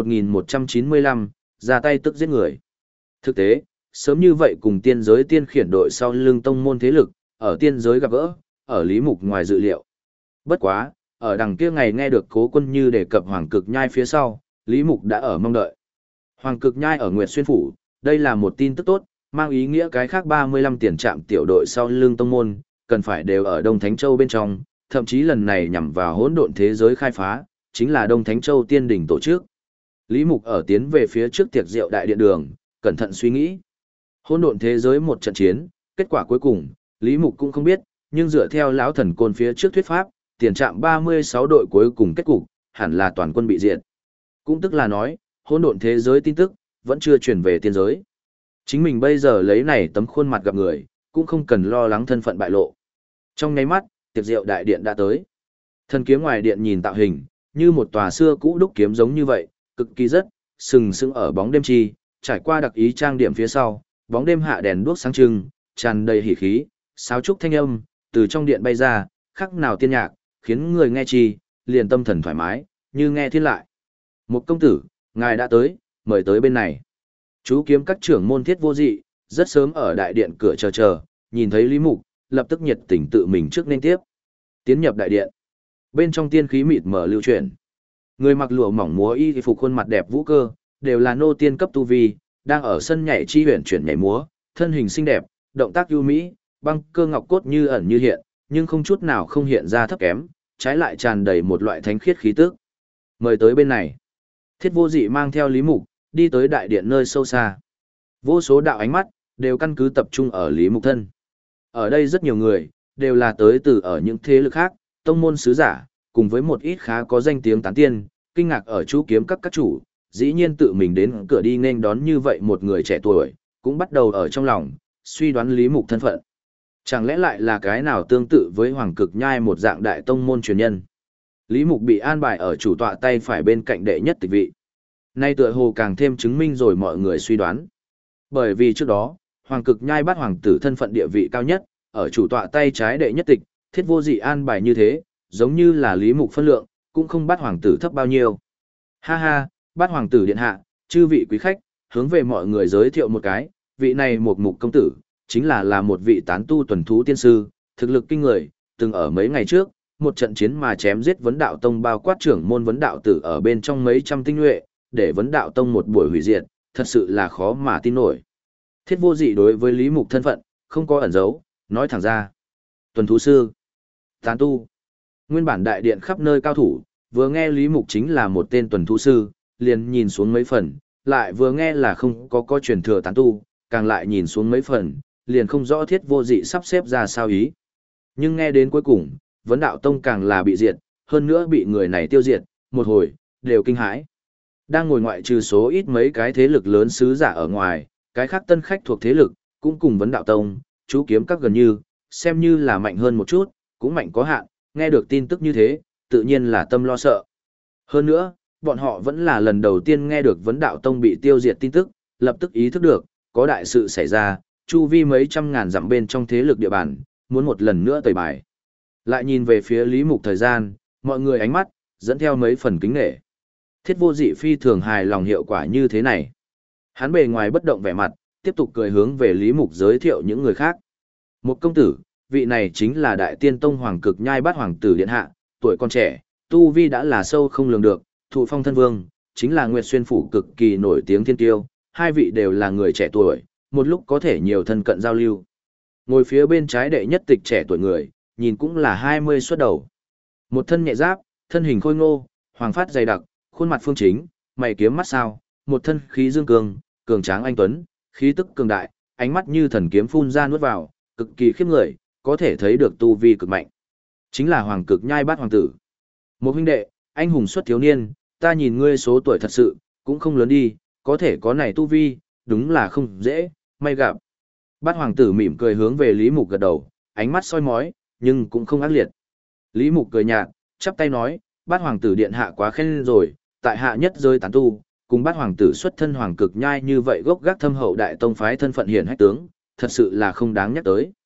S1: 1195, ra tay tức giết người. Thực tế, sớm như vậy cùng tiên giới tiên khiển đội sau lưng tông môn thế lực, ở tiên giới gặp gỡ, ở Lý Mục ngoài dự liệu. Bất quá, ở đằng kia ngày nghe được Cố Quân Như đề cập Hoàng Cực Nhai phía sau, Lý Mục đã ở mong đợi. Hoàng Cực Nhai ở Nguyệt Xuyên Phủ, đây là một tin tức tốt, mang ý nghĩa cái khác 35 tiền trạm tiểu đội sau lưng tông môn, cần phải đều ở Đông Thánh Châu bên trong, thậm chí lần này nhằm vào hỗn độn thế giới khai phá, chính là Đông Thánh Châu tiên đỉnh tổ chức. Lý Mục ở tiến về phía trước tiệc rượu đại điện đường, cẩn thận suy nghĩ. Hỗn độn thế giới một trận chiến, kết quả cuối cùng, Lý Mục cũng không biết, nhưng dựa theo lão thần côn phía trước thuyết pháp, tiền trạm 36 đội cuối cùng kết cục, hẳn là toàn quân bị diệt. Cũng tức là nói, hỗn độn thế giới tin tức, vẫn chưa truyền về tiên giới. Chính mình bây giờ lấy này tấm khuôn mặt gặp người, cũng không cần lo lắng thân phận bại lộ. Trong nháy mắt, tiệc rượu đại điện đã tới. Thần kiếm ngoài điện nhìn tạo hình, như một tòa xưa cũ đúc kiếm giống như vậy, cực kỳ rất, sừng sững ở bóng đêm chi, trải qua đặc ý trang điểm phía sau, bóng đêm hạ đèn đuốc sáng trưng, tràn đầy hỉ khí, sáo trúc thanh âm, từ trong điện bay ra, khắc nào tiên nhạc, khiến người nghe chi, liền tâm thần thoải mái, như nghe thiên lại. Một công tử, ngài đã tới, mời tới bên này. Chú kiếm các trưởng môn Thiết Vô Dị, rất sớm ở đại điện cửa chờ, nhìn thấy Lý Mục, lập tức nhiệt tình tự mình trước nên tiếp. Tiến nhập đại điện. Bên trong tiên khí mịt mờ lưu chuyển. Người mặc lụa mỏng múa y phục khuôn mặt đẹp vũ cơ, đều là nô tiên cấp tu vi, đang ở sân nhảy chi huyền chuyển nhảy múa, thân hình xinh đẹp, động tác ưu mỹ, băng cơ ngọc cốt như ẩn như hiện, nhưng không chút nào không hiện ra thấp kém, trái lại tràn đầy một loại thánh khiết khí tức. Mời tới bên này. Thiết Vô Dị mang theo Lý Mục, đi tới đại điện nơi sâu xa. Vô số đạo ánh mắt, đều căn cứ tập trung ở Lý Mục thân. Ở đây rất nhiều người, đều là tới từ ở những thế lực khác, tông môn sứ giả, cùng với một ít khá có danh tiếng tán tiên, kinh ngạc ở chú kiếm các chủ, dĩ nhiên tự mình đến cửa đi nên đón như vậy một người trẻ tuổi, cũng bắt đầu ở trong lòng, suy đoán Lý Mục thân phận. Chẳng lẽ lại là cái nào tương tự với Hoàng Cực Nhai một dạng đại tông môn truyền nhân? Lý Mục bị an bài ở chủ tọa tay phải bên cạnh đệ nhất tịch vị. Nay tựa hồ càng thêm chứng minh rồi mọi người suy đoán. Bởi vì trước đó, Hoàng Cực Nhai bắt hoàng tử thân phận địa vị cao nhất, ở chủ tọa tay trái đệ nhất tịch, Thiết Vô Dị an bài như thế, giống như là Lý Mục phân lượng, cũng không bắt hoàng tử thấp bao nhiêu. Ha ha, bắt hoàng tử điện hạ, chư vị quý khách, hướng về mọi người giới thiệu một cái, vị này một mục công tử, chính là một vị tán tu tuần thú tiên sư, thực lực kinh người, từng ở mấy ngày trước, một trận chiến mà chém giết vấn đạo tông bao quát trưởng môn vấn đạo tử ở bên trong mấy trăm tinh nhuệ, để vấn đạo tông một buổi hủy diệt, thật sự là khó mà tin nổi. Thiết Vô Dị đối với Lý Mục thân phận, không có ẩn giấu, nói thẳng ra. Tuần thú sư, tán tu, nguyên bản đại điện khắp nơi cao thủ, vừa nghe Lý Mục chính là một tên tuần thú sư, liền nhìn xuống mấy phần, lại vừa nghe là không có truyền thừa tán tu, càng lại nhìn xuống mấy phần, liền không rõ Thiết Vô Dị sắp xếp ra sao ý. Nhưng nghe đến cuối cùng, vấn đạo tông càng là bị diệt, hơn nữa bị người này tiêu diệt, một hồi, đều kinh hãi. Đang ngồi ngoại trừ số ít mấy cái thế lực lớn sứ giả ở ngoài, cái khác tân khách thuộc thế lực, cũng cùng vấn đạo tông, chú kiếm các gần như, xem như là mạnh hơn một chút, cũng mạnh có hạn, nghe được tin tức như thế, tự nhiên là tâm lo sợ. Hơn nữa, bọn họ vẫn là lần đầu tiên nghe được vấn đạo tông bị tiêu diệt tin tức, lập tức ý thức được, có đại sự xảy ra, chu vi mấy trăm ngàn dặm bên trong thế lực địa bàn, muốn một lần nữa tẩy bài. Lại nhìn về phía Lý Mục thời gian, mọi người ánh mắt, dẫn theo mấy phần kính nể. Thiết Vô Dị phi thường hài lòng hiệu quả như thế này. Hắn bề ngoài bất động vẻ mặt, tiếp tục cười hướng về Lý Mục giới thiệu những người khác. Một công tử, vị này chính là Đại Tiên Tông Hoàng Cực Nhai bát hoàng tử điện hạ, tuổi còn trẻ, tu vi đã là sâu không lường được, thụ phong thân vương, chính là Nguyệt Xuyên phủ cực kỳ nổi tiếng thiên tiêu, hai vị đều là người trẻ tuổi, một lúc có thể nhiều thân cận giao lưu. Ngồi phía bên trái đệ nhất tịch trẻ tuổi người, nhìn cũng là 20 xuất đầu. Một thân nhẹ giáp, thân hình khôi ngô, hoàng phát dày đặc, khuôn mặt phương chính, mày kiếm mắt sao, một thân khí dương cường, cường tráng anh tuấn, khí tức cường đại, ánh mắt như thần kiếm phun ra nuốt vào, cực kỳ khiếp người, có thể thấy được tu vi cực mạnh. Chính là Hoàng Cực Nhai bát hoàng tử. Một huynh đệ, anh hùng xuất thiếu niên, ta nhìn ngươi số tuổi thật sự, cũng không lớn đi, có thể có này tu vi, đúng là không dễ, may gặp. Bát hoàng tử mỉm cười hướng về Lý Mục gật đầu, ánh mắt soi mói, nhưng cũng không ác liệt. Lý Mục cười nhạt, chắp tay nói, bát hoàng tử điện hạ quá khen rồi, tại hạ nhất rơi tán tu, cùng bát hoàng tử xuất thân Hoàng Cực Nhai như vậy gốc gác thâm hậu đại tông phái thân phận hiển hách tướng, thật sự là không đáng nhắc tới.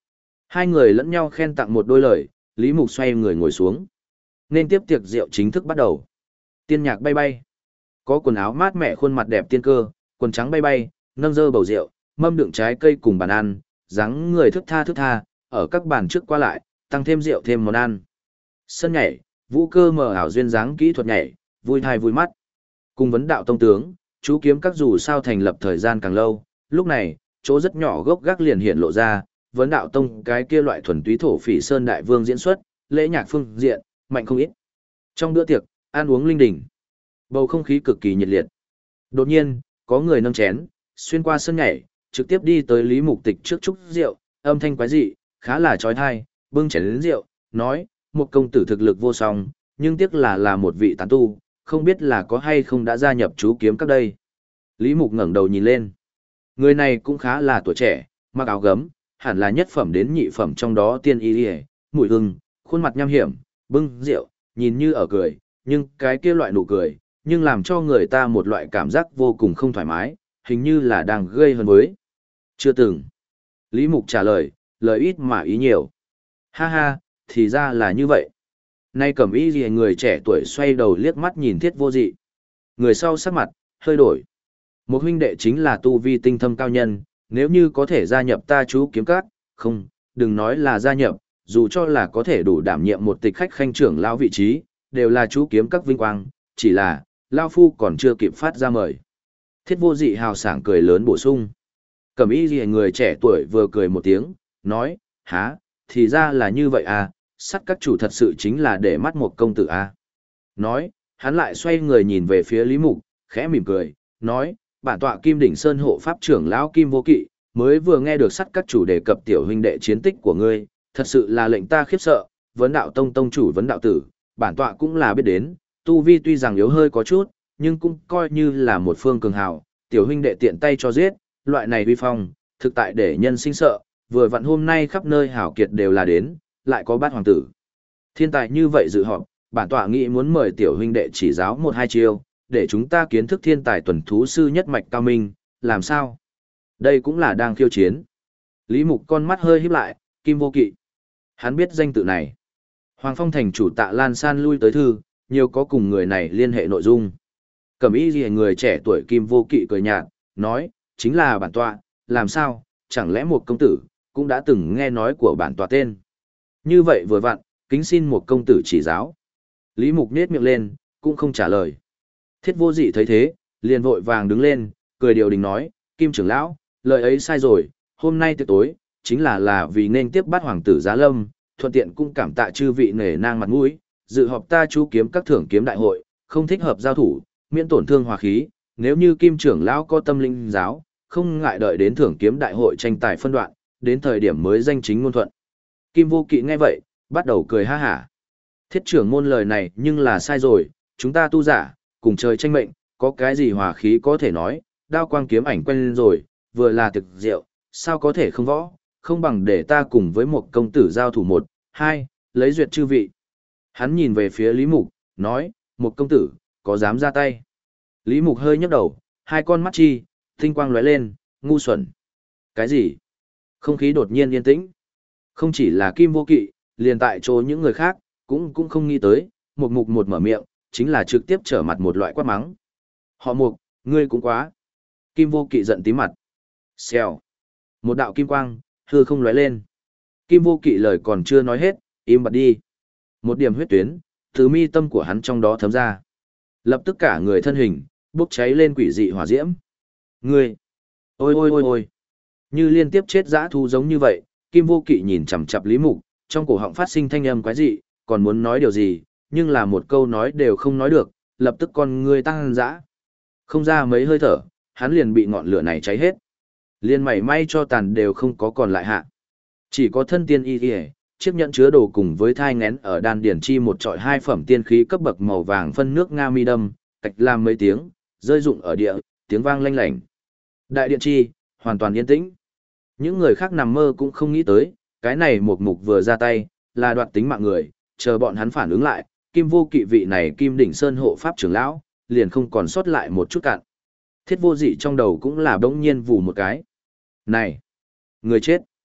S1: Hai người lẫn nhau khen tặng một đôi lời, Lý Mục xoay người ngồi xuống. Nên tiếp tiệc rượu chính thức bắt đầu. Tiên nhạc bay bay. Có quần áo mát mẻ khuôn mặt đẹp tiên cơ, quần trắng bay bay, nâng dơ bầu rượu, mâm đựng trái cây cùng bàn ăn, dáng người thức tha, ở các bàn trước qua lại, tăng thêm rượu thêm món ăn. Sân nhảy, vũ cơ mờ ảo duyên dáng kỹ thuật nhảy, vui thai vui mắt. Cùng vấn đạo tông tướng, chú kiếm các dù sao thành lập thời gian càng lâu, lúc này, chỗ rất nhỏ gốc gác liền hiện lộ ra, vấn đạo tông cái kia loại thuần túy thổ phỉ sơn đại vương diễn xuất, lễ nhạc phương diện, mạnh không ít. Trong bữa tiệc, ăn uống linh đình, bầu không khí cực kỳ nhiệt liệt. Đột nhiên, có người nâng chén, xuyên qua sân nhảy, trực tiếp đi tới Lý Mục Tịch trước chúc rượu, âm thanh quái dị, khá là trói thai, bưng chén đến rượu, nói, một công tử thực lực vô song, nhưng tiếc là một vị tán tu, không biết là có hay không đã gia nhập chú kiếm các đây. Lý Mục ngẩng đầu nhìn lên. Người này cũng khá là tuổi trẻ, mặc áo gấm, hẳn là nhất phẩm đến nhị phẩm trong đó tiên y liễu, mũi hưng, khuôn mặt nham hiểm, bưng rượu, nhìn như ở cười, nhưng cái kia loại nụ cười, nhưng làm cho người ta một loại cảm giác vô cùng không thoải mái, hình như là đang gây hấn với. Chưa từng. Lý Mục trả lời, lời ít mà ý nhiều. Ha ha, thì ra là như vậy. Nay cẩm y gì người trẻ tuổi xoay đầu liếc mắt nhìn Thiết Vô Dị. Người sau sắc mặt, hơi đổi. Một huynh đệ chính là tu vi tinh thâm cao nhân, nếu như có thể gia nhập ta chú kiếm các, không, đừng nói là gia nhập, dù cho là có thể đủ đảm nhiệm một tịch khách khanh trưởng lão vị trí, đều là chú kiếm các vinh quang, chỉ là, lão phu còn chưa kịp phát ra mời. Thiết Vô Dị hào sảng cười lớn bổ sung. Cẩm y gì người trẻ tuổi vừa cười một tiếng, nói, há, thì ra là như vậy à, sắt các chủ thật sự chính là để mắt một công tử à. Nói, hắn lại xoay người nhìn về phía Lý Mục, khẽ mỉm cười, nói, bản tọa Kim Đỉnh Sơn hộ pháp trưởng lão Kim Vô Kỵ, mới vừa nghe được sắt các chủ đề cập tiểu huynh đệ chiến tích của ngươi, thật sự là lệnh ta khiếp sợ, vấn đạo tông tông chủ vấn đạo tử, bản tọa cũng là biết đến, tu vi tuy rằng yếu hơi có chút, nhưng cũng coi như là một phương cường hào, tiểu huynh đệ tiện tay cho giết, loại này uy phong, thực tại để nhân sinh sợ, vừa vặn hôm nay khắp nơi hảo kiệt đều là đến, lại có bát hoàng tử. Thiên tài như vậy dự họp, bản tọa nghĩ muốn mời tiểu huynh đệ chỉ giáo một hai chiêu, để chúng ta kiến thức thiên tài tuần thú sư nhất mạch cao minh, làm sao? Đây cũng là đang khiêu chiến. Lý Mục con mắt hơi híp lại, Kim Vô Kỵ. Hắn biết danh tự này. Hoàng Phong thành chủ Tạ Lan San lui tới thư, nhiều có cùng người này liên hệ nội dung. Cẩm y gì người trẻ tuổi Kim Vô Kỵ cười nhạt, nói, chính là bản tọa, làm sao, chẳng lẽ một công tử, cũng đã từng nghe nói của bản tọa tên. Như vậy vừa vặn, kính xin một công tử chỉ giáo. Lý Mục nết miệng lên, cũng không trả lời. Thiết Vô Dị thấy thế, liền vội vàng đứng lên, cười điều đình nói, Kim trưởng lão, lời ấy sai rồi, hôm nay tiệc tối, chính là vì nên tiếp bát hoàng tử Giá Lâm, thuận tiện cũng cảm tạ chư vị nể nang mặt mũi, dự họp ta chú kiếm các thưởng kiếm đại hội, không thích hợp giao thủ, miễn tổn thương hòa khí, nếu như Kim trưởng lão có tâm linh giáo, không ngại đợi đến thưởng kiếm đại hội tranh tài phân đoạn, đến thời điểm mới danh chính ngôn thuận. Kim Vô Kỵ nghe vậy, bắt đầu cười ha hả. Thiết trưởng môn lời này nhưng là sai rồi, chúng ta tu giả, cùng trời tranh mệnh, có cái gì hòa khí có thể nói, đao quang kiếm ảnh quen lên rồi, vừa là thực rượu, sao có thể không võ, không bằng để ta cùng với một công tử giao thủ một, hai, lấy duyệt chư vị. Hắn nhìn về phía Lý Mục, nói, một công tử, có dám ra tay? Lý Mục hơi nhấc đầu, hai con mắt chi, tinh quang lóe lên, ngu xuẩn. Cái gì? Không khí đột nhiên yên tĩnh. Không chỉ là Kim Vô Kỵ, liền tại chỗ những người khác, cũng không nghĩ tới, một mục một mở miệng, chính là trực tiếp trở mặt một loại quát mắng. Họ Mục, ngươi cũng quá. Kim Vô Kỵ giận tím mặt. Xèo. Một đạo kim quang, hư không lóe lên. Kim Vô Kỵ lời còn chưa nói hết, im bặt đi. Một điểm huyết tuyến, từ mi tâm của hắn trong đó thấm ra. Lập tức cả người thân hình, bốc cháy lên quỷ dị hỏa diễm. Ngươi! Ôi ôi ôi ôi! Như liên tiếp chết dã thú giống như vậy, Kim Vô Kỵ nhìn chằm chằm Lý Mục, trong cổ họng phát sinh thanh âm quái dị, còn muốn nói điều gì, nhưng là một câu nói đều không nói được, lập tức con ngươi tăng dã. Không ra mấy hơi thở, hắn liền bị ngọn lửa này cháy hết. Liên mảy may cho tàn đều không có còn lại hạ. Chỉ có thân tiên y y, chiếc nhẫn chứa đồ cùng với thai ngén ở đan điển chi một trọi hai phẩm tiên khí cấp bậc màu vàng phân nước nga mi đâm, cạch làm mấy tiếng, rơi rụng ở địa, tiếng vang lanh lảnh. Đại điện chi, hoàn toàn yên tĩnh. Những người khác nằm mơ cũng không nghĩ tới, cái này một mục vừa ra tay, là đoạt tính mạng người, chờ bọn hắn phản ứng lại, Kim Vô Kỵ vị này Kim Đỉnh Sơn hộ pháp trưởng lão, liền không còn sót lại một chút cạn. Thiết Vô Dị trong đầu cũng là bỗng nhiên vù một cái. Này! Người chết!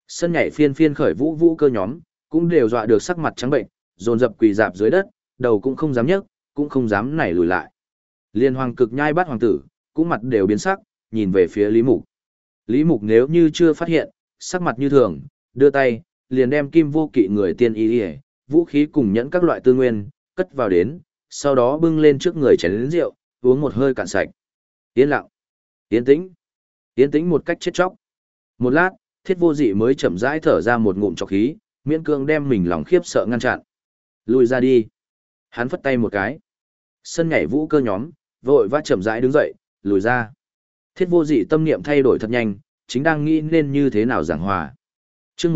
S1: Sân nhảy phiên phiên khởi vũ vũ cơ nhóm, cũng đều dọa được sắc mặt trắng bệnh, dồn dập quỳ dạp dưới đất, đầu cũng không dám nhấc, cũng không dám nảy lùi lại. Liên Hoàng Cực nhai Bát hoàng tử, cũng mặt đều biến sắc, nhìn về phía Lý Mục. Lý Mục nếu như chưa phát hiện, sắc mặt như thường, đưa tay, liền đem Kim Vô Kỵ người tiên y, vũ khí cùng nhẫn các loại tư nguyên, cất vào đến, sau đó bưng lên trước người chén lớn rượu, uống một hơi cạn sạch. Yên lặng, yên tĩnh, yên tĩnh một cách chết chóc. Một lát, Thiết Vô Dị mới chậm rãi thở ra một ngụm trọc khí, miễn cương đem mình lòng khiếp sợ ngăn chặn. Lùi ra đi. Hắn phất tay một cái. Sân nhảy vũ cơ nhóm, vội vã chậm rãi đứng dậy, lùi ra. Thiết Vô Dị tâm niệm thay đổi thật nhanh, chính đang nghĩ nên như thế nào giảng hòa. Chương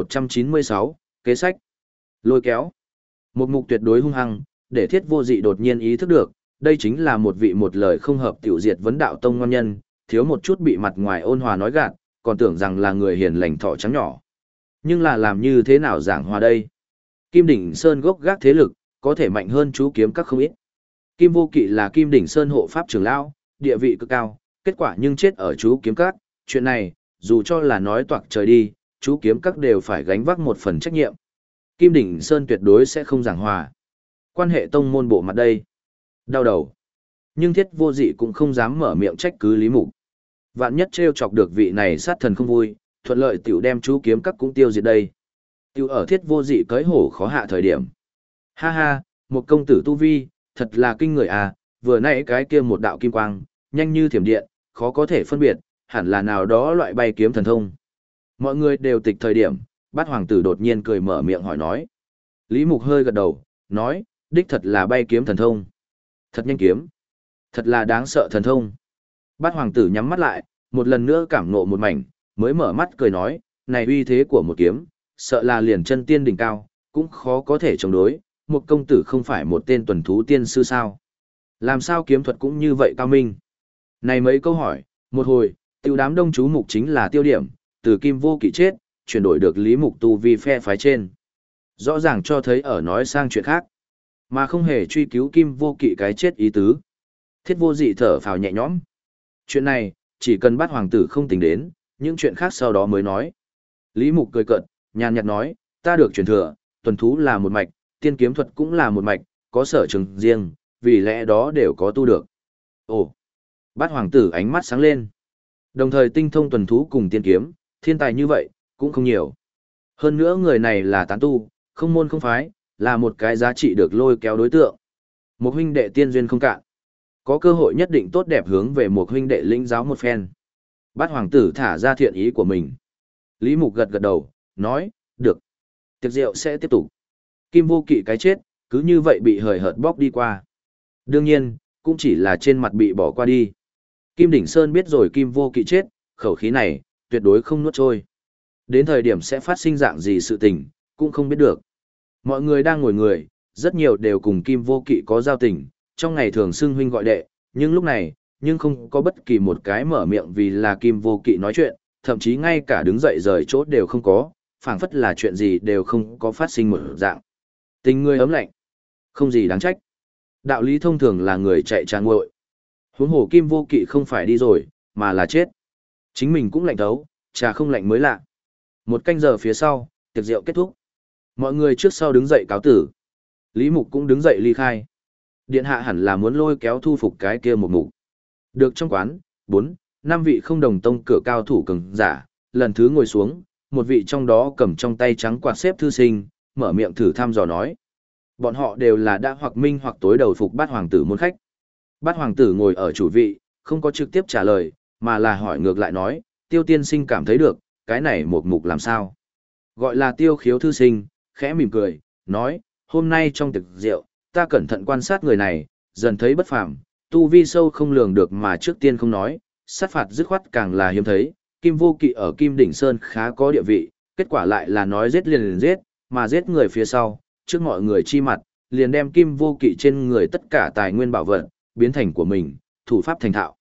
S1: 1196, kế sách. Lôi kéo. Một mục tuyệt đối hung hăng, để Thiết Vô Dị đột nhiên ý thức được, đây chính là một vị một lời không hợp tiểu diệt vấn đạo tông ngon nhân, thiếu một chút bị mặt ngoài ôn hòa nói gạt, còn tưởng rằng là người hiền lành thọ trắng nhỏ. Nhưng là làm như thế nào giảng hòa đây? Kim Đỉnh Sơn gốc gác thế lực, có thể mạnh hơn chú kiếm các không ít. Kim Vô Kỵ là Kim Đỉnh Sơn hộ pháp trưởng lão, địa vị cực cao, kết quả nhưng chết ở chú kiếm các, chuyện này, dù cho là nói toạc trời đi, chú kiếm các đều phải gánh vác một phần trách nhiệm. Kim Đỉnh Sơn tuyệt đối sẽ không giảng hòa. Quan hệ tông môn bộ mặt đây. Đau đầu. Nhưng Thiết Vô Dị cũng không dám mở miệng trách cứ Lý Mục. Vạn nhất trêu chọc được vị này sát thần không vui, thuận lợi tiểu đem chú kiếm các cũng tiêu diệt đây. Tiểu ở Thiết Vô Dị cởi hổ khó hạ thời điểm. Ha ha, một công tử tu vi, thật là kinh người à, vừa nãy cái kia một đạo kim quang, nhanh như thiểm điện, khó có thể phân biệt, hẳn là nào đó loại bay kiếm thần thông. Mọi người đều tịch thời điểm, Bát hoàng tử đột nhiên cười mở miệng hỏi nói. Lý Mục hơi gật đầu, nói, đích thật là bay kiếm thần thông. Thật nhanh kiếm. Thật là đáng sợ thần thông. Bát hoàng tử nhắm mắt lại, một lần nữa cảm ngộ một mảnh, mới mở mắt cười nói, này uy thế của một kiếm, sợ là liền chân tiên đỉnh cao, cũng khó có thể chống đối, một công tử không phải một tên tuần thú tiên sư sao. Làm sao kiếm thuật cũng như vậy cao minh. Này mấy câu hỏi, một hồi, tiêu đám đông chú mục chính là tiêu điểm, từ Kim Vô Kỵ chết, chuyển đổi được Lý Mục tu vi phe phái trên. Rõ ràng cho thấy ở nói sang chuyện khác, mà không hề truy cứu Kim Vô Kỵ cái chết ý tứ. Thiết Vô Dị thở phào nhẹ nhõm. Chuyện này, chỉ cần Bát hoàng tử không tính đến, những chuyện khác sau đó mới nói. Lý Mục cười cợt, nhàn nhạt nói, ta được truyền thừa, tuần thú là một mạch, tiên kiếm thuật cũng là một mạch, có sở trường riêng, vì lẽ đó đều có tu được. Ồ! Bát hoàng tử ánh mắt sáng lên. Đồng thời tinh thông tuần thú cùng tiên kiếm, thiên tài như vậy, cũng không nhiều. Hơn nữa người này là tán tu, không môn không phái, là một cái giá trị được lôi kéo đối tượng. Một huynh đệ tiên duyên không cạn. Có cơ hội nhất định tốt đẹp hướng về một huynh đệ lĩnh giáo một phen. Bát hoàng tử thả ra thiện ý của mình. Lý Mục gật gật đầu, nói, được. Tiệc rượu sẽ tiếp tục. Kim Vô Kỵ cái chết, cứ như vậy bị hời hợt bóc đi qua. Đương nhiên, cũng chỉ là trên mặt bị bỏ qua đi. Kim Đỉnh Sơn biết rồi Kim Vô Kỵ chết, khẩu khí này, tuyệt đối không nuốt trôi. Đến thời điểm sẽ phát sinh dạng gì sự tình, cũng không biết được. Mọi người đang ngồi người, rất nhiều đều cùng Kim Vô Kỵ có giao tình, trong ngày thường xưng huynh gọi đệ, nhưng lúc này, nhưng không có bất kỳ một cái mở miệng vì là Kim Vô Kỵ nói chuyện, thậm chí ngay cả đứng dậy rời chỗ đều không có, phảng phất là chuyện gì đều không có phát sinh một dạng. Tình người ấm lạnh, không gì đáng trách. Đạo lý thông thường là người chạy trà nguội. Huống hồ Kim Vô Kỵ không phải đi rồi, mà là chết. Chính mình cũng lạnh thấu, trà không lạnh mới lạ. Một canh giờ phía sau, tiệc rượu kết thúc. Mọi người trước sau đứng dậy cáo tử. Lý Mục cũng đứng dậy ly khai. Điện hạ hẳn là muốn lôi kéo thu phục cái kia một mục. Được trong quán, 4, 5 vị không đồng tông cửa cao thủ cường giả, lần thứ ngồi xuống, một vị trong đó cầm trong tay trắng quạt xếp thư sinh, mở miệng thử thăm dò nói. Bọn họ đều là đã hoặc minh hoặc tối đầu phục Bát hoàng tử môn khách. Bát hoàng tử ngồi ở chủ vị, không có trực tiếp trả lời, mà là hỏi ngược lại nói, Tiêu tiên sinh cảm thấy được, cái này một mục làm sao? Gọi là Tiêu Khiếu thư sinh, khẽ mỉm cười, nói, hôm nay trong tiệc rượu, ta cẩn thận quan sát người này, dần thấy bất phàm, tu vi sâu không lường được mà trước tiên không nói, sát phạt dứt khoát càng là hiếm thấy, Kim Vô Kỵ ở Kim Đỉnh Sơn khá có địa vị, kết quả lại là nói giết liền giết, mà giết người phía sau, trước mọi người chi mặt, liền đem Kim Vô Kỵ trên người tất cả tài nguyên bảo vật, biến thành của mình, thủ pháp thành thạo.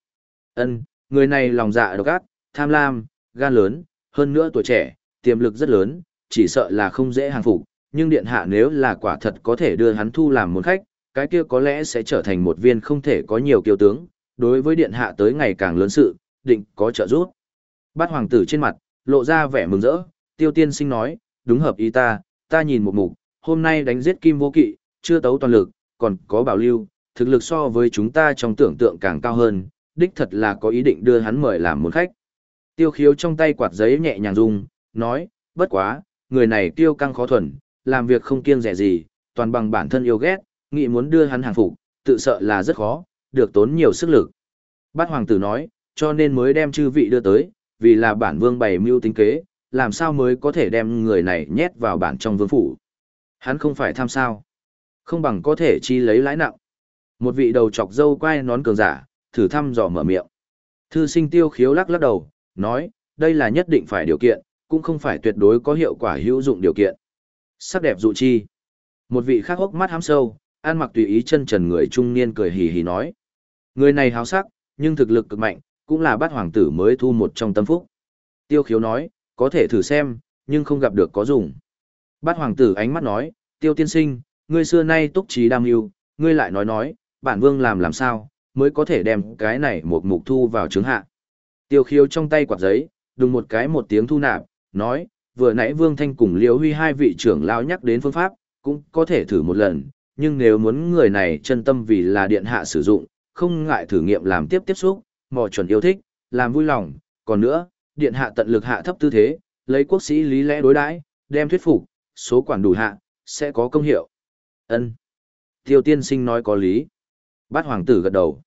S1: Người này lòng dạ độc ác, tham lam, gan lớn, hơn nữa tuổi trẻ, tiềm lực rất lớn, chỉ sợ là không dễ hàng phục, nhưng điện hạ nếu là quả thật có thể đưa hắn thu làm môn khách, cái kia có lẽ sẽ trở thành một viên không thể có nhiều kiêu tướng, đối với điện hạ tới ngày càng lớn sự, định có trợ giúp. Bát hoàng tử trên mặt, lộ ra vẻ mừng rỡ, Tiêu tiên sinh nói, đúng hợp ý ta nhìn một mục, hôm nay đánh giết Kim Vô Kỵ, chưa tấu toàn lực, còn có bảo lưu, thực lực so với chúng ta trong tưởng tượng càng cao hơn, đích thật là có ý định đưa hắn mời làm môn khách. Tiêu Khiếu trong tay quạt giấy nhẹ nhàng rung, nói, bất quá, người này kiêu căng khó thuần, làm việc không kiêng dè gì, toàn bằng bản thân yêu ghét, nghĩ muốn đưa hắn hàng phục, tự sợ là rất khó, được tốn nhiều sức lực. Bát hoàng tử nói, cho nên mới đem chư vị đưa tới, vì là bản vương bày mưu tính kế, làm sao mới có thể đem người này nhét vào bản trong vương phủ. Hắn không phải tham sao, không bằng có thể chi lấy lãi nặng. Một vị đầu chọc dâu quai nón cường giả, thử thăm dò mở miệng. Thư sinh Tiêu Khiếu lắc lắc đầu, nói, đây là nhất định phải điều kiện, cũng không phải tuyệt đối có hiệu quả hữu dụng điều kiện. Sắc đẹp dụ chi. Một vị khác hốc mắt hám sâu, ăn mặc tùy ý chân trần người trung niên cười hì hì nói. Người này háo sắc, nhưng thực lực cực mạnh, cũng là bát hoàng tử mới thu một trong tâm phúc. Tiêu Khiếu nói, có thể thử xem, nhưng không gặp được có dùng. Bát hoàng tử ánh mắt nói, Tiêu tiên sinh, ngươi xưa nay túc trí đam mưu, ngươi lại nói, bản vương làm sao, mới có thể đem cái này một mục thu vào trướng hạ. Tiêu Khiếu trong tay quạt giấy, đùng một cái một tiếng thu nạp, nói, vừa nãy Vương Thanh cùng Liễu Huy hai vị trưởng lão nhắc đến phương pháp, cũng có thể thử một lần, nhưng nếu muốn người này chân tâm vì là điện hạ sử dụng, không ngại thử nghiệm làm tiếp xúc, mò chuẩn yêu thích, làm vui lòng, còn nữa, điện hạ tận lực hạ thấp tư thế, lấy quốc sĩ lý lẽ đối đãi, đem thuyết phục, số quản đủ hạ, sẽ có công hiệu. Ân. Tiêu tiên sinh nói có lý. Bát hoàng tử gật đầu.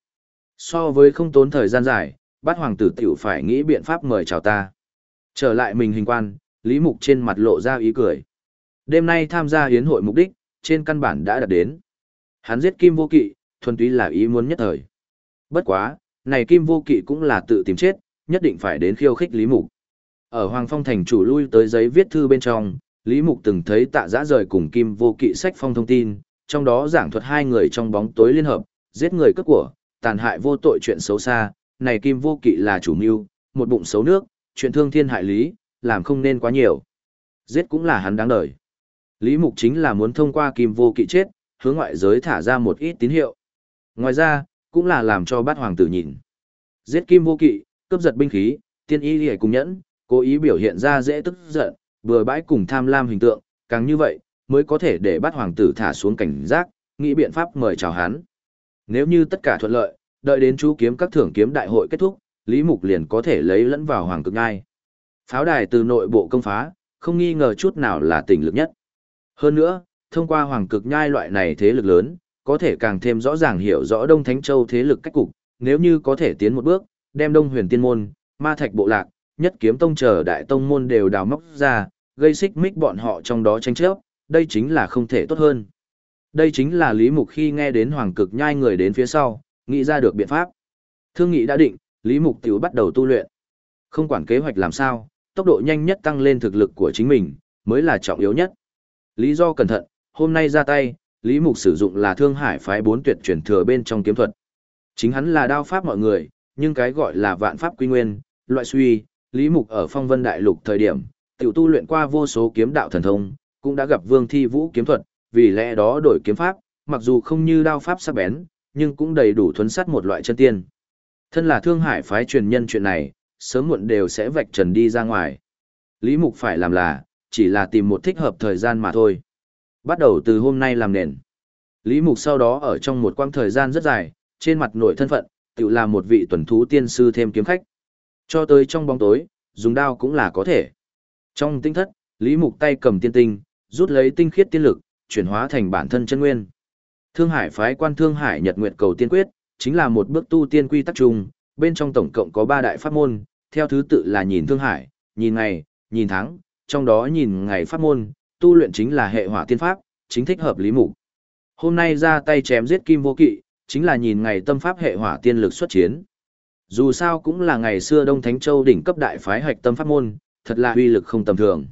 S1: So với không tốn thời gian dài, bát hoàng tử tiểu phải nghĩ biện pháp mời chào ta. Trở lại mình hình quan, Lý Mục trên mặt lộ ra ý cười. Đêm nay tham gia hiến hội mục đích, trên căn bản đã đạt đến. Hắn giết Kim Vô Kỵ, thuần túy là ý muốn nhất thời. Bất quá, này Kim Vô Kỵ cũng là tự tìm chết, nhất định phải đến khiêu khích Lý Mục. Ở Hoàng Phong thành chủ lui tới giấy viết thư bên trong, Lý Mục từng thấy Tạ Giã rời cùng Kim Vô Kỵ sách phong thông tin, trong đó giảng thuật hai người trong bóng tối liên hợp, giết người cướp của, tàn hại vô tội chuyện xấu xa, này Kim Vô Kỵ là chủ mưu, một bụng xấu nước, chuyện thương thiên hại lý, làm không nên quá nhiều. Giết cũng là hắn đáng đời. Lý Mục chính là muốn thông qua Kim Vô Kỵ chết, hướng ngoại giới thả ra một ít tín hiệu. Ngoài ra, cũng là làm cho bát hoàng tử nhìn. Giết Kim Vô Kỵ, cướp giật binh khí, tiên y liễu cùng nhẫn, cố ý biểu hiện ra dễ tức giận, bừa bãi cùng tham lam hình tượng, càng như vậy, mới có thể để bát hoàng tử thả xuống cảnh giác, nghĩ biện pháp mời chào hắn. Nếu như tất cả thuận lợi, đợi đến chú kiếm các thưởng kiếm đại hội kết thúc, Lý Mục liền có thể lấy lẫn vào hoàng cực ngai. Pháo đài từ nội bộ công phá, không nghi ngờ chút nào là tỉnh lực nhất. Hơn nữa, thông qua hoàng cực nhai loại này thế lực lớn, có thể càng thêm rõ ràng hiểu rõ Đông Thánh Châu thế lực cách cục, nếu như có thể tiến một bước, đem Đông Huyền Tiên môn, Ma Thạch bộ lạc, Nhất Kiếm tông chờ đại tông môn đều đào móc ra, gây xích mích bọn họ trong đó tranh chấp, đây chính là không thể tốt hơn. Đây chính là Lý Mục khi nghe đến hoàng cực nhai người đến phía sau, nghĩ ra được biện pháp. Thương nghị đã định, Lý Mục tiểu bắt đầu tu luyện. Không quản kế hoạch làm sao, tốc độ nhanh nhất tăng lên thực lực của chính mình, mới là trọng yếu nhất. Lý do cẩn thận, hôm nay ra tay, Lý Mục sử dụng là Thương Hải phái 4 tuyệt truyền thừa bên trong kiếm thuật. Chính hắn là đao pháp mọi người, nhưng cái gọi là vạn pháp quy nguyên, loại suy, Lý Mục ở Phong Vân Đại Lục thời điểm, tiểu tu luyện qua vô số kiếm đạo thần thông, cũng đã gặp Vương Thi Vũ kiếm thuật, vì lẽ đó đổi kiếm pháp, mặc dù không như đao pháp sắc bén, nhưng cũng đầy đủ thuấn sát một loại chân tiên. Thân là Thương Hải phái truyền nhân chuyện này, sớm muộn đều sẽ vạch trần đi ra ngoài. Lý Mục phải làm là, chỉ là tìm một thích hợp thời gian mà thôi. Bắt đầu từ hôm nay làm nền. Lý Mục sau đó ở trong một quãng thời gian rất dài, trên mặt nội thân phận, tự là một vị tuần thú tiên sư thêm kiếm khách. Cho tới trong bóng tối, dùng đao cũng là có thể. Trong tinh thất, Lý Mục tay cầm tiên tinh, rút lấy tinh khiết tiên lực, chuyển hóa thành bản thân chân nguyên. Thương Hải phái quan Thương Hải Nhật Nguyệt Cầu Tiên Quyết, chính là một bước tu tiên quy tắc chung, bên trong tổng cộng có 3 đại pháp môn, theo thứ tự là nhìn Thương Hải, nhìn ngày, nhìn tháng, trong đó nhìn ngày pháp môn, tu luyện chính là hệ hỏa tiên pháp, chính thích hợp Lý Mục. Hôm nay ra tay chém giết Kim Vô Kỵ, chính là nhìn ngày tâm pháp hệ hỏa tiên lực xuất chiến. Dù sao cũng là ngày xưa Đông Thánh Châu đỉnh cấp đại phái hạch tâm pháp môn, thật là uy lực không tầm thường.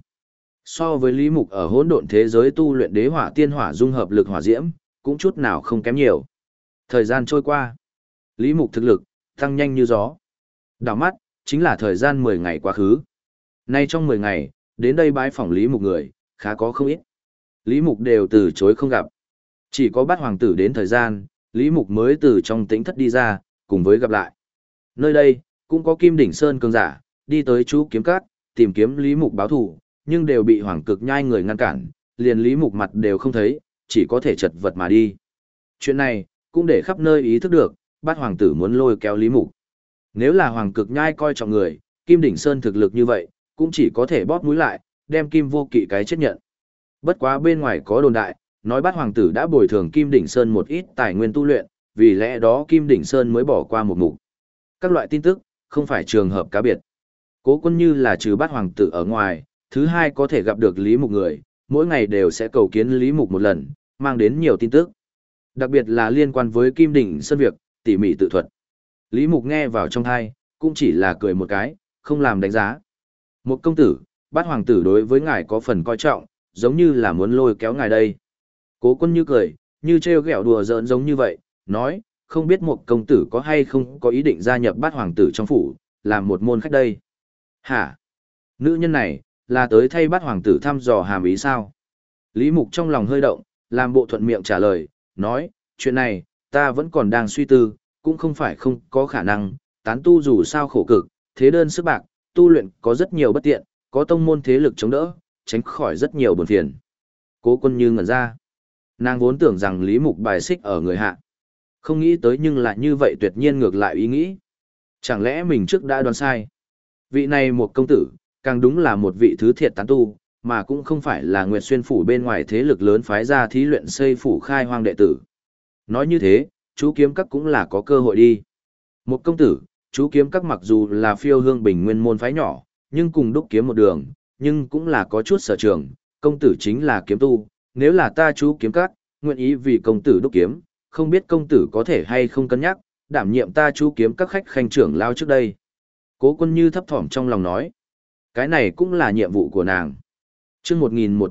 S1: So với Lý Mục ở hỗn độn thế giới tu luyện đế hỏa tiên hỏa dung hợp lực hỏa diễm, cũng chút nào không kém nhiều. Thời gian trôi qua, Lý Mục thực lực tăng nhanh như gió. Đảo mắt, chính là thời gian 10 ngày quá khứ. Nay trong 10 ngày, đến đây bái phỏng Lý Mục người, khá có không ít. Lý Mục đều từ chối không gặp. Chỉ có Bát hoàng tử đến thời gian, Lý Mục mới từ trong tĩnh thất đi ra, cùng với gặp lại. Nơi đây, cũng có Kim Đỉnh Sơn cường giả, đi tới chú kiếm cát, tìm kiếm Lý Mục báo thủ, nhưng đều bị Hoàng Cực Nhai người ngăn cản, liền Lý Mục mặt đều không thấy, chỉ có thể chật vật mà đi. Chuyện này, cũng để khắp nơi ý thức được, Bát Hoàng tử muốn lôi kéo Lý Mục. Nếu là Hoàng Cực Nhai coi trọng người, Kim Đỉnh Sơn thực lực như vậy, cũng chỉ có thể bóp mũi lại, đem Kim Vô Kỵ cái chết nhận. Bất quá bên ngoài có đồn đại, nói Bát Hoàng tử đã bồi thường Kim Đỉnh Sơn một ít tài nguyên tu luyện, vì lẽ đó Kim Đỉnh Sơn mới bỏ qua một mục. Các loại tin tức, không phải trường hợp cá biệt. Cố Quân Như là trừ Bát Hoàng tử ở ngoài, thứ hai có thể gặp được Lý Mục người, mỗi ngày đều sẽ cầu kiến Lý Mục một lần, mang đến nhiều tin tức. Đặc biệt là liên quan với Kim Đỉnh Sơn việc, tỉ mỉ tự thuật. Lý Mục nghe vào trong tai, cũng chỉ là cười một cái, không làm đánh giá. Một công tử, Bát Hoàng tử đối với ngài có phần coi trọng, giống như là muốn lôi kéo ngài đây. Cố Quân Như cười, như trêu ghẹo đùa giỡn giống như vậy, nói, không biết một công tử có hay không có ý định gia nhập Bát Hoàng tử trong phủ, làm một môn khách đây. Hả? Nữ nhân này, là tới thay Bát Hoàng tử thăm dò hàm ý sao? Lý Mục trong lòng hơi động, làm bộ thuận miệng trả lời, nói, chuyện này, ta vẫn còn đang suy tư, cũng không phải không có khả năng, tán tu dù sao khổ cực, thế đơn sức bạc, tu luyện có rất nhiều bất tiện, có tông môn thế lực chống đỡ, tránh khỏi rất nhiều buồn phiền. Cố Quân Như ngẩn ra. Nàng vốn tưởng rằng Lý Mục bài xích ở người hạ. Không nghĩ tới nhưng lại như vậy tuyệt nhiên ngược lại ý nghĩ. Chẳng lẽ mình trước đã đoán sai? Vị này một công tử, càng đúng là một vị thứ thiệt tán tu, mà cũng không phải là Nguyệt Xuyên phủ bên ngoài thế lực lớn phái ra thí luyện xây phủ khai hoang đệ tử. Nói như thế, chú kiếm các cũng là có cơ hội đi. Một công tử, chú kiếm các mặc dù là phiêu hương bình nguyên môn phái nhỏ, nhưng cùng đúc kiếm một đường, nhưng cũng là có chút sở trường, công tử chính là kiếm tu, nếu là ta chú kiếm các, nguyện ý vì công tử đúc kiếm, không biết công tử có thể hay không cân nhắc, đảm nhiệm ta chú kiếm các khách khanh trưởng lao trước đây. Cố Quân Như thấp thỏm trong lòng nói, cái này cũng là nhiệm vụ của nàng. Chương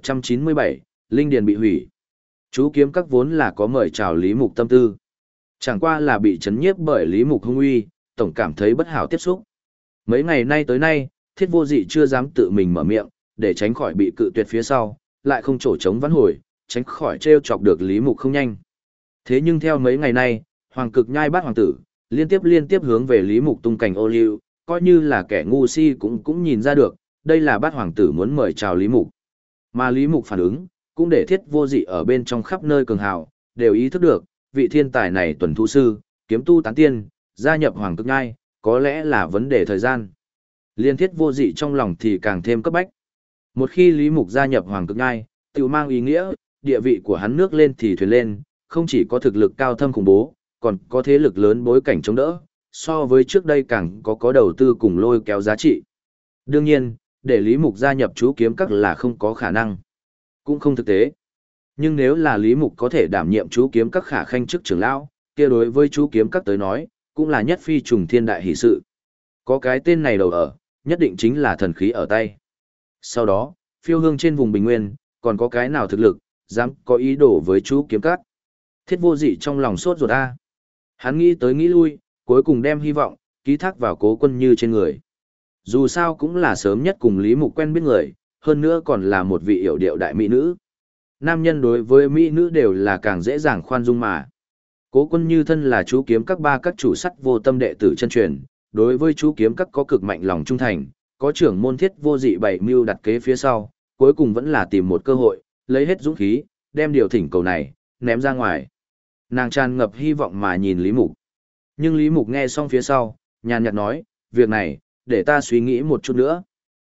S1: 1197, Linh Điền bị hủy. Chú kiếm các vốn là có mời chào Lý Mục tâm tư. Chẳng qua là bị chấn nhiếp bởi Lý Mục hung uy, tổng cảm thấy bất hảo tiếp xúc. Mấy ngày nay tới nay, Thiết Vô Dị chưa dám tự mình mở miệng, để tránh khỏi bị cự tuyệt phía sau, lại không chỗ chống vãn hồi, tránh khỏi trêu chọc được Lý Mục không nhanh. Thế nhưng theo mấy ngày nay, Hoàng Cực Nhai Bát Hoàng tử, liên tiếp hướng về Lý Mục tung cảnh ô liu, coi như là kẻ ngu si cũng nhìn ra được, đây là Bát Hoàng tử muốn mời chào Lý Mục. Mà Lý Mục phản ứng, cũng để Thiết Vô Dị ở bên trong khắp nơi cường hào, đều ý thức được, vị thiên tài này tuần thu sư, kiếm tu tán tiên, gia nhập Hoàng Cực Nhai, có lẽ là vấn đề thời gian. Liên Thiết Vô Dị trong lòng thì càng thêm cấp bách. Một khi Lý Mục gia nhập Hoàng Cực Nhai, tự mang ý nghĩa, địa vị của hắn nước lên thì thuyền lên, không chỉ có thực lực cao thâm khủng bố, còn có thế lực lớn bối cảnh chống đỡ, so với trước đây càng có đầu tư cùng lôi kéo giá trị. Đương nhiên, để Lý Mục gia nhập chú kiếm các là không có khả năng, cũng không thực tế. Nhưng nếu là Lý Mục có thể đảm nhiệm chú kiếm các khả khanh chức trưởng lão, kia đối với chú kiếm các tới nói, cũng là nhất phi trùng thiên đại hỷ sự. Có cái tên này đầu ở, nhất định chính là thần khí ở tay. Sau đó, phiêu hương trên vùng Bình Nguyên, còn có cái nào thực lực, dám có ý đồ với chú kiếm các. Thiết Vô Dị trong lòng sốt ruột a. Hắn nghĩ tới nghĩ lui, cuối cùng đem hy vọng, ký thác vào Cố Quân Như trên người. Dù sao cũng là sớm nhất cùng Lý Mục quen biết người, hơn nữa còn là một vị yểu điệu đại mỹ nữ. Nam nhân đối với mỹ nữ đều là càng dễ dàng khoan dung mà. Cố Quân Như thân là chú kiếm các ba các chủ sắt vô tâm đệ tử chân truyền, đối với chú kiếm các có cực mạnh lòng trung thành, có trưởng môn Thiết Vô Dị bảy mưu đặt kế phía sau, cuối cùng vẫn là tìm một cơ hội, lấy hết dũng khí, đem điều thỉnh cầu này, ném ra ngoài. Nàng tràn ngập hy vọng mà nhìn Lý Mục. Nhưng Lý Mục nghe xong phía sau, nhàn nhạt nói, việc này, để ta suy nghĩ một chút nữa.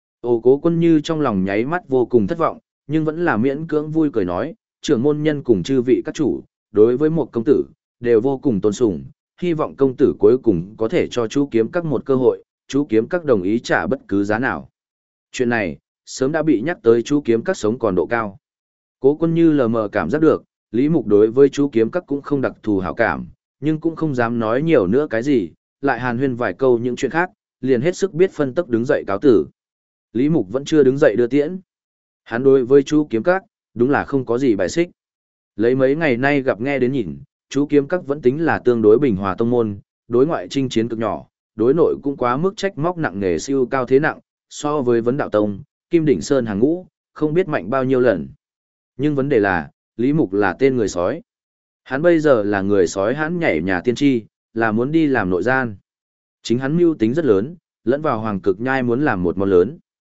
S1: Cố Quân Như trong lòng nháy mắt vô cùng thất vọng, nhưng vẫn là miễn cưỡng vui cười nói, trưởng môn nhân cùng chư vị các chủ, đối với một công tử, đều vô cùng tôn sùng, hy vọng công tử cuối cùng có thể cho chú kiếm các một cơ hội, chú kiếm các đồng ý trả bất cứ giá nào. Chuyện này, sớm đã bị nhắc tới chú kiếm các sống còn độ cao. Cố Quân Như lờ mờ cảm giác được, Lý Mục đối với chú kiếm các cũng không đặc thù hảo cảm, nhưng cũng không dám nói nhiều nữa cái gì, lại hàn huyên vài câu những chuyện khác, liền hết sức biết phân tốc đứng dậy cáo tử. Lý Mục vẫn chưa đứng dậy đưa tiễn. Hắn đối với chú kiếm các, đúng là không có gì bài xích. Lấy mấy ngày nay gặp nghe đến nhìn, chú kiếm các vẫn tính là tương đối bình hòa tông môn, đối ngoại chinh chiến cực nhỏ, đối nội cũng quá mức trách móc nặng nề siêu cao thế nặng, so với vấn đạo tông, Kim Đỉnh Sơn hàng ngũ, không biết mạnh bao nhiêu lần. Nhưng vấn đề là, Lý Mục là tên người sói. Hắn bây giờ là người sói hắn nhảy nhà tiên tri, là muốn đi làm nội gian. Chính hắn mưu tính rất lớn, lẫn vào Hoàng Cực Nhai muốn làm một món lớn.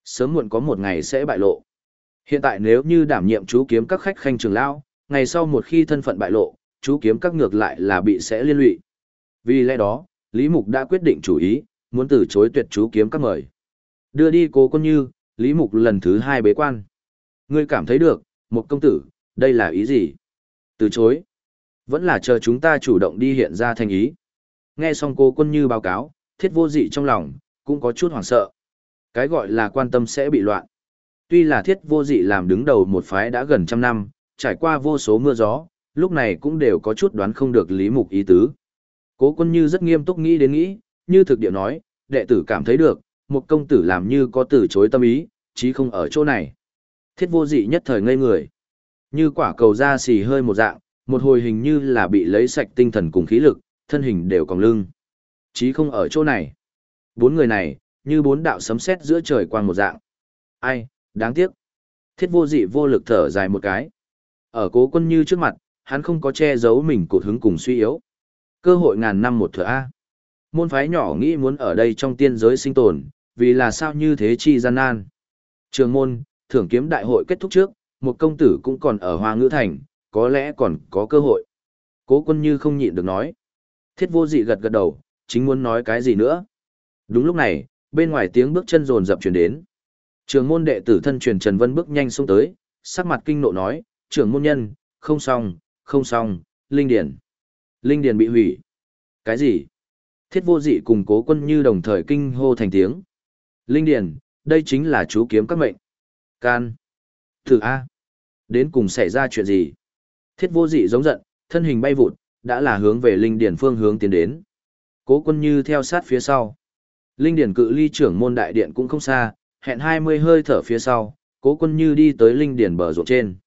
S1: Sớm muộn có một ngày sẽ bại lộ. Hiện tại nếu như đảm nhiệm chú kiếm các khách khanh trưởng lão, ngày sau một khi thân phận bại lộ, chú kiếm các ngược lại là bị sẽ liên lụy. Vì lẽ đó, Lý Mục đã quyết định chủ ý, muốn từ chối tuyệt chú kiếm các mời. Đưa đi Cố Quân Như, Lý Mục lần thứ 2 bế quan. Ngươi cảm thấy được, một công tử, đây là ý gì? Từ chối. Vẫn là chờ chúng ta chủ động đi hiện ra thành ý. Nghe xong Cố Quân Như báo cáo, Thiết Vô Dị trong lòng, cũng có chút hoảng sợ. Cái gọi là quan tâm sẽ bị loạn. Tuy là Thiết Vô Dị làm đứng đầu một phái đã gần trăm năm, trải qua vô số mưa gió, lúc này cũng đều có chút đoán không được Lý Mục ý tứ. Cố Quân Như rất nghiêm túc nghĩ đến nghĩ, như thực địa nói, đệ tử cảm thấy được, một công tử làm như có từ chối tâm ý, chí không ở chỗ này. Thiết Vô Dị nhất thời ngây người. Như quả cầu da xì hơi một dạng, một hồi hình như là bị lấy sạch tinh thần cùng khí lực, thân hình đều còng lưng. Chí không ở chỗ này. Bốn người này, như bốn đạo sấm sét giữa trời quang một dạng. Ai, đáng tiếc. Thiết Vô Dị vô lực thở dài một cái. Ở Cố Quân Như trước mặt, hắn không có che giấu mình cột hứng cùng suy yếu. Cơ hội ngàn năm một thửa A. Môn phái nhỏ nghĩ muốn ở đây trong tiên giới sinh tồn, vì là sao như thế chi gian nan. Trường môn, thưởng kiếm đại hội kết thúc trước, một công tử cũng còn ở Hoa Ngữ Thành, có lẽ còn có cơ hội. Cố Quân Như không nhịn được nói. Thiết Vô Dị gật gật đầu, chính muốn nói cái gì nữa. Đúng lúc này, bên ngoài tiếng bước chân rồn rập truyền đến. Trường môn đệ tử thân truyền Trần Vân bước nhanh xuống tới, sắc mặt kinh nộ nói, trưởng môn nhân, không xong, không xong, Linh Điển. Linh Điển bị hủy. Cái gì? Thiết Vô Dị cùng Cố Quân Như đồng thời kinh hô thành tiếng. Linh Điển, đây chính là chú kiếm các mệnh. Can. Thử A. Đến cùng xảy ra chuyện gì? Thiết Vô Dị giống giận, thân hình bay vụt, đã là hướng về Linh Điển phương hướng tiến đến. Cố Quân Như theo sát phía sau. Linh Điển cự ly trưởng môn đại điện cũng không xa, hẹn 20 hơi thở phía sau, Cố Quân Như đi tới Linh Điển bờ ruộng trên.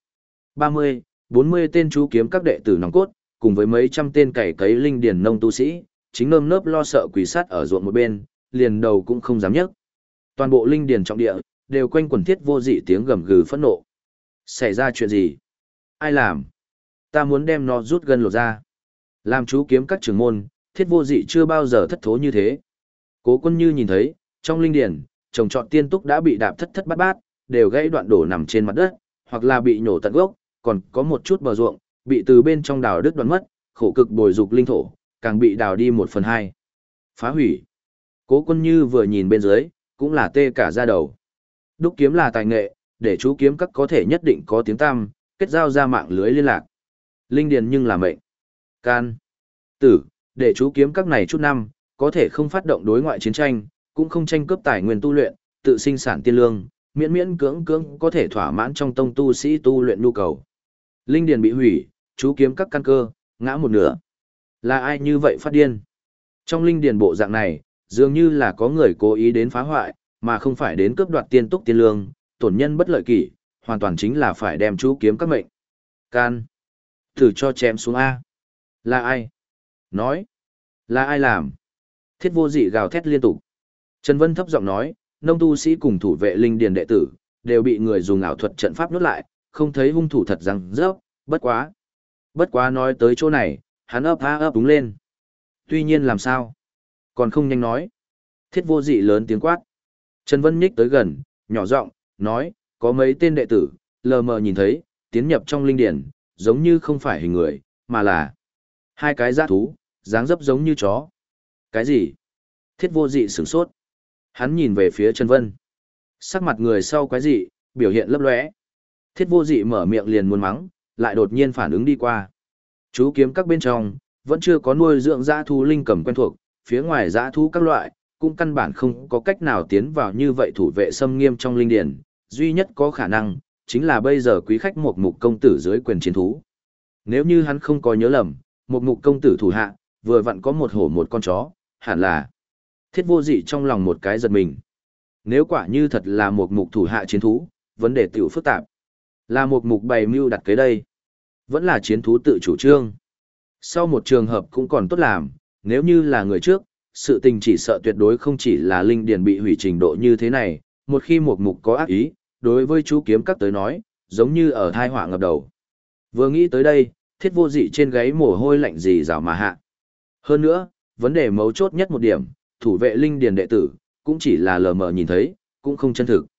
S1: 30, 40 tên chú kiếm các đệ tử nòng cốt, cùng với mấy trăm tên cày cấy Linh Điển nông tu sĩ, chính nơm nớp lo sợ quỳ sát ở ruộng một bên, liền đầu cũng không dám nhấc. Toàn bộ Linh Điển trọng địa, đều quanh quẩn Thiết Vô Dị tiếng gầm gừ phẫn nộ. Xảy ra chuyện gì? Ai làm? Ta muốn đem nó rút gân lột ra. Làm chú kiếm các trưởng môn, Thiết Vô Dị chưa bao giờ thất thố như thế. Cố Quân Như nhìn thấy, trong Linh Điển, trồng trọt tiên túc đã bị đạp thất thất bát bát, đều gãy đoạn đổ nằm trên mặt đất, hoặc là bị nhổ tận gốc, còn có một chút bờ ruộng, bị từ bên trong đào đứt đoạn mất, khổ cực bồi dục linh thổ, càng bị đào đi 1/2. Phá hủy. Cố Quân Như vừa nhìn bên dưới, cũng là tê cả da đầu. Đúc kiếm là tài nghệ, để chú kiếm các có thể nhất định có tiếng tăm, kết giao ra mạng lưới liên lạc. Linh điền nhưng là mệnh. Can. Tử, để chú kiếm các này chút năm, có thể không phát động đối ngoại chiến tranh, cũng không tranh cướp tài nguyên tu luyện, tự sinh sản tiên lương, miễn miễn cưỡng cưỡng có thể thỏa mãn trong tông tu sĩ tu luyện nhu cầu. Linh điền bị hủy, chú kiếm các căn cơ, ngã một nửa. Là ai như vậy phát điên? Trong linh điền bộ dạng này, dường như là có người cố ý đến phá hoại, mà không phải đến cướp đoạt tiên túc tiên lương, tổn nhân bất lợi kỷ, hoàn toàn chính là phải đem chú kiếm các mệnh. Can. Thử cho chém xuống A. Là ai? Nói. Là ai làm? Thiết Vô Dị gào thét liên tục. Trần Vân thấp giọng nói, nông tu sĩ cùng thủ vệ linh điền đệ tử, đều bị người dùng ảo thuật trận pháp nuốt lại, không thấy hung thủ thật rằng rớp, bất quá. Bất quá nói tới chỗ này, hắn ấp đúng lên. Tuy nhiên làm sao? Còn không nhanh nói. Thiết Vô Dị lớn tiếng quát. Trần Vân nhích tới gần, nhỏ giọng nói, có mấy tên đệ tử, lờ mờ nhìn thấy, tiến nhập trong linh điển, giống như không phải hình người, mà là hai cái dã thú, dáng dấp giống như chó. Cái gì? Thiết Vô Dị sửng sốt. Hắn nhìn về phía Trần Vân. Sắc mặt người sau quái dị, biểu hiện lấp lóe. Thiết Vô Dị mở miệng liền muốn mắng, lại đột nhiên phản ứng đi qua. Chú kiếm các bên trong, vẫn chưa có nuôi dưỡng dã thú linh cầm quen thuộc, phía ngoài dã thú các loại, cũng căn bản không có cách nào tiến vào như vậy thủ vệ xâm nghiêm trong linh điển, duy nhất có khả năng, chính là bây giờ quý khách một mục công tử dưới quyền chiến thú. Nếu như hắn không có nhớ lầm, một mục công tử thủ hạ, vừa vặn có một hổ một con chó, hẳn là. Thiết Vô Dị trong lòng một cái giật mình. Nếu quả như thật là một mục thủ hạ chiến thú, vấn đề tiểu phức tạp. Là một mục bày mưu đặt kế đây. Vẫn là chiến thú tự chủ trương. Sau một trường hợp cũng còn tốt làm, nếu như là người trước, sự tình chỉ sợ tuyệt đối không chỉ là linh điền bị hủy trình độ như thế này, một khi một mục có ác ý, đối với chú kiếm các tới nói, giống như ở thai họa ngập đầu. Vừa nghĩ tới đây, Thiết Vô Dị trên gáy mồ hôi lạnh rì rào mà hạ. Hơn nữa, vấn đề mấu chốt nhất một điểm, thủ vệ linh điền đệ tử, cũng chỉ là lờ mờ nhìn thấy, cũng không chân thực.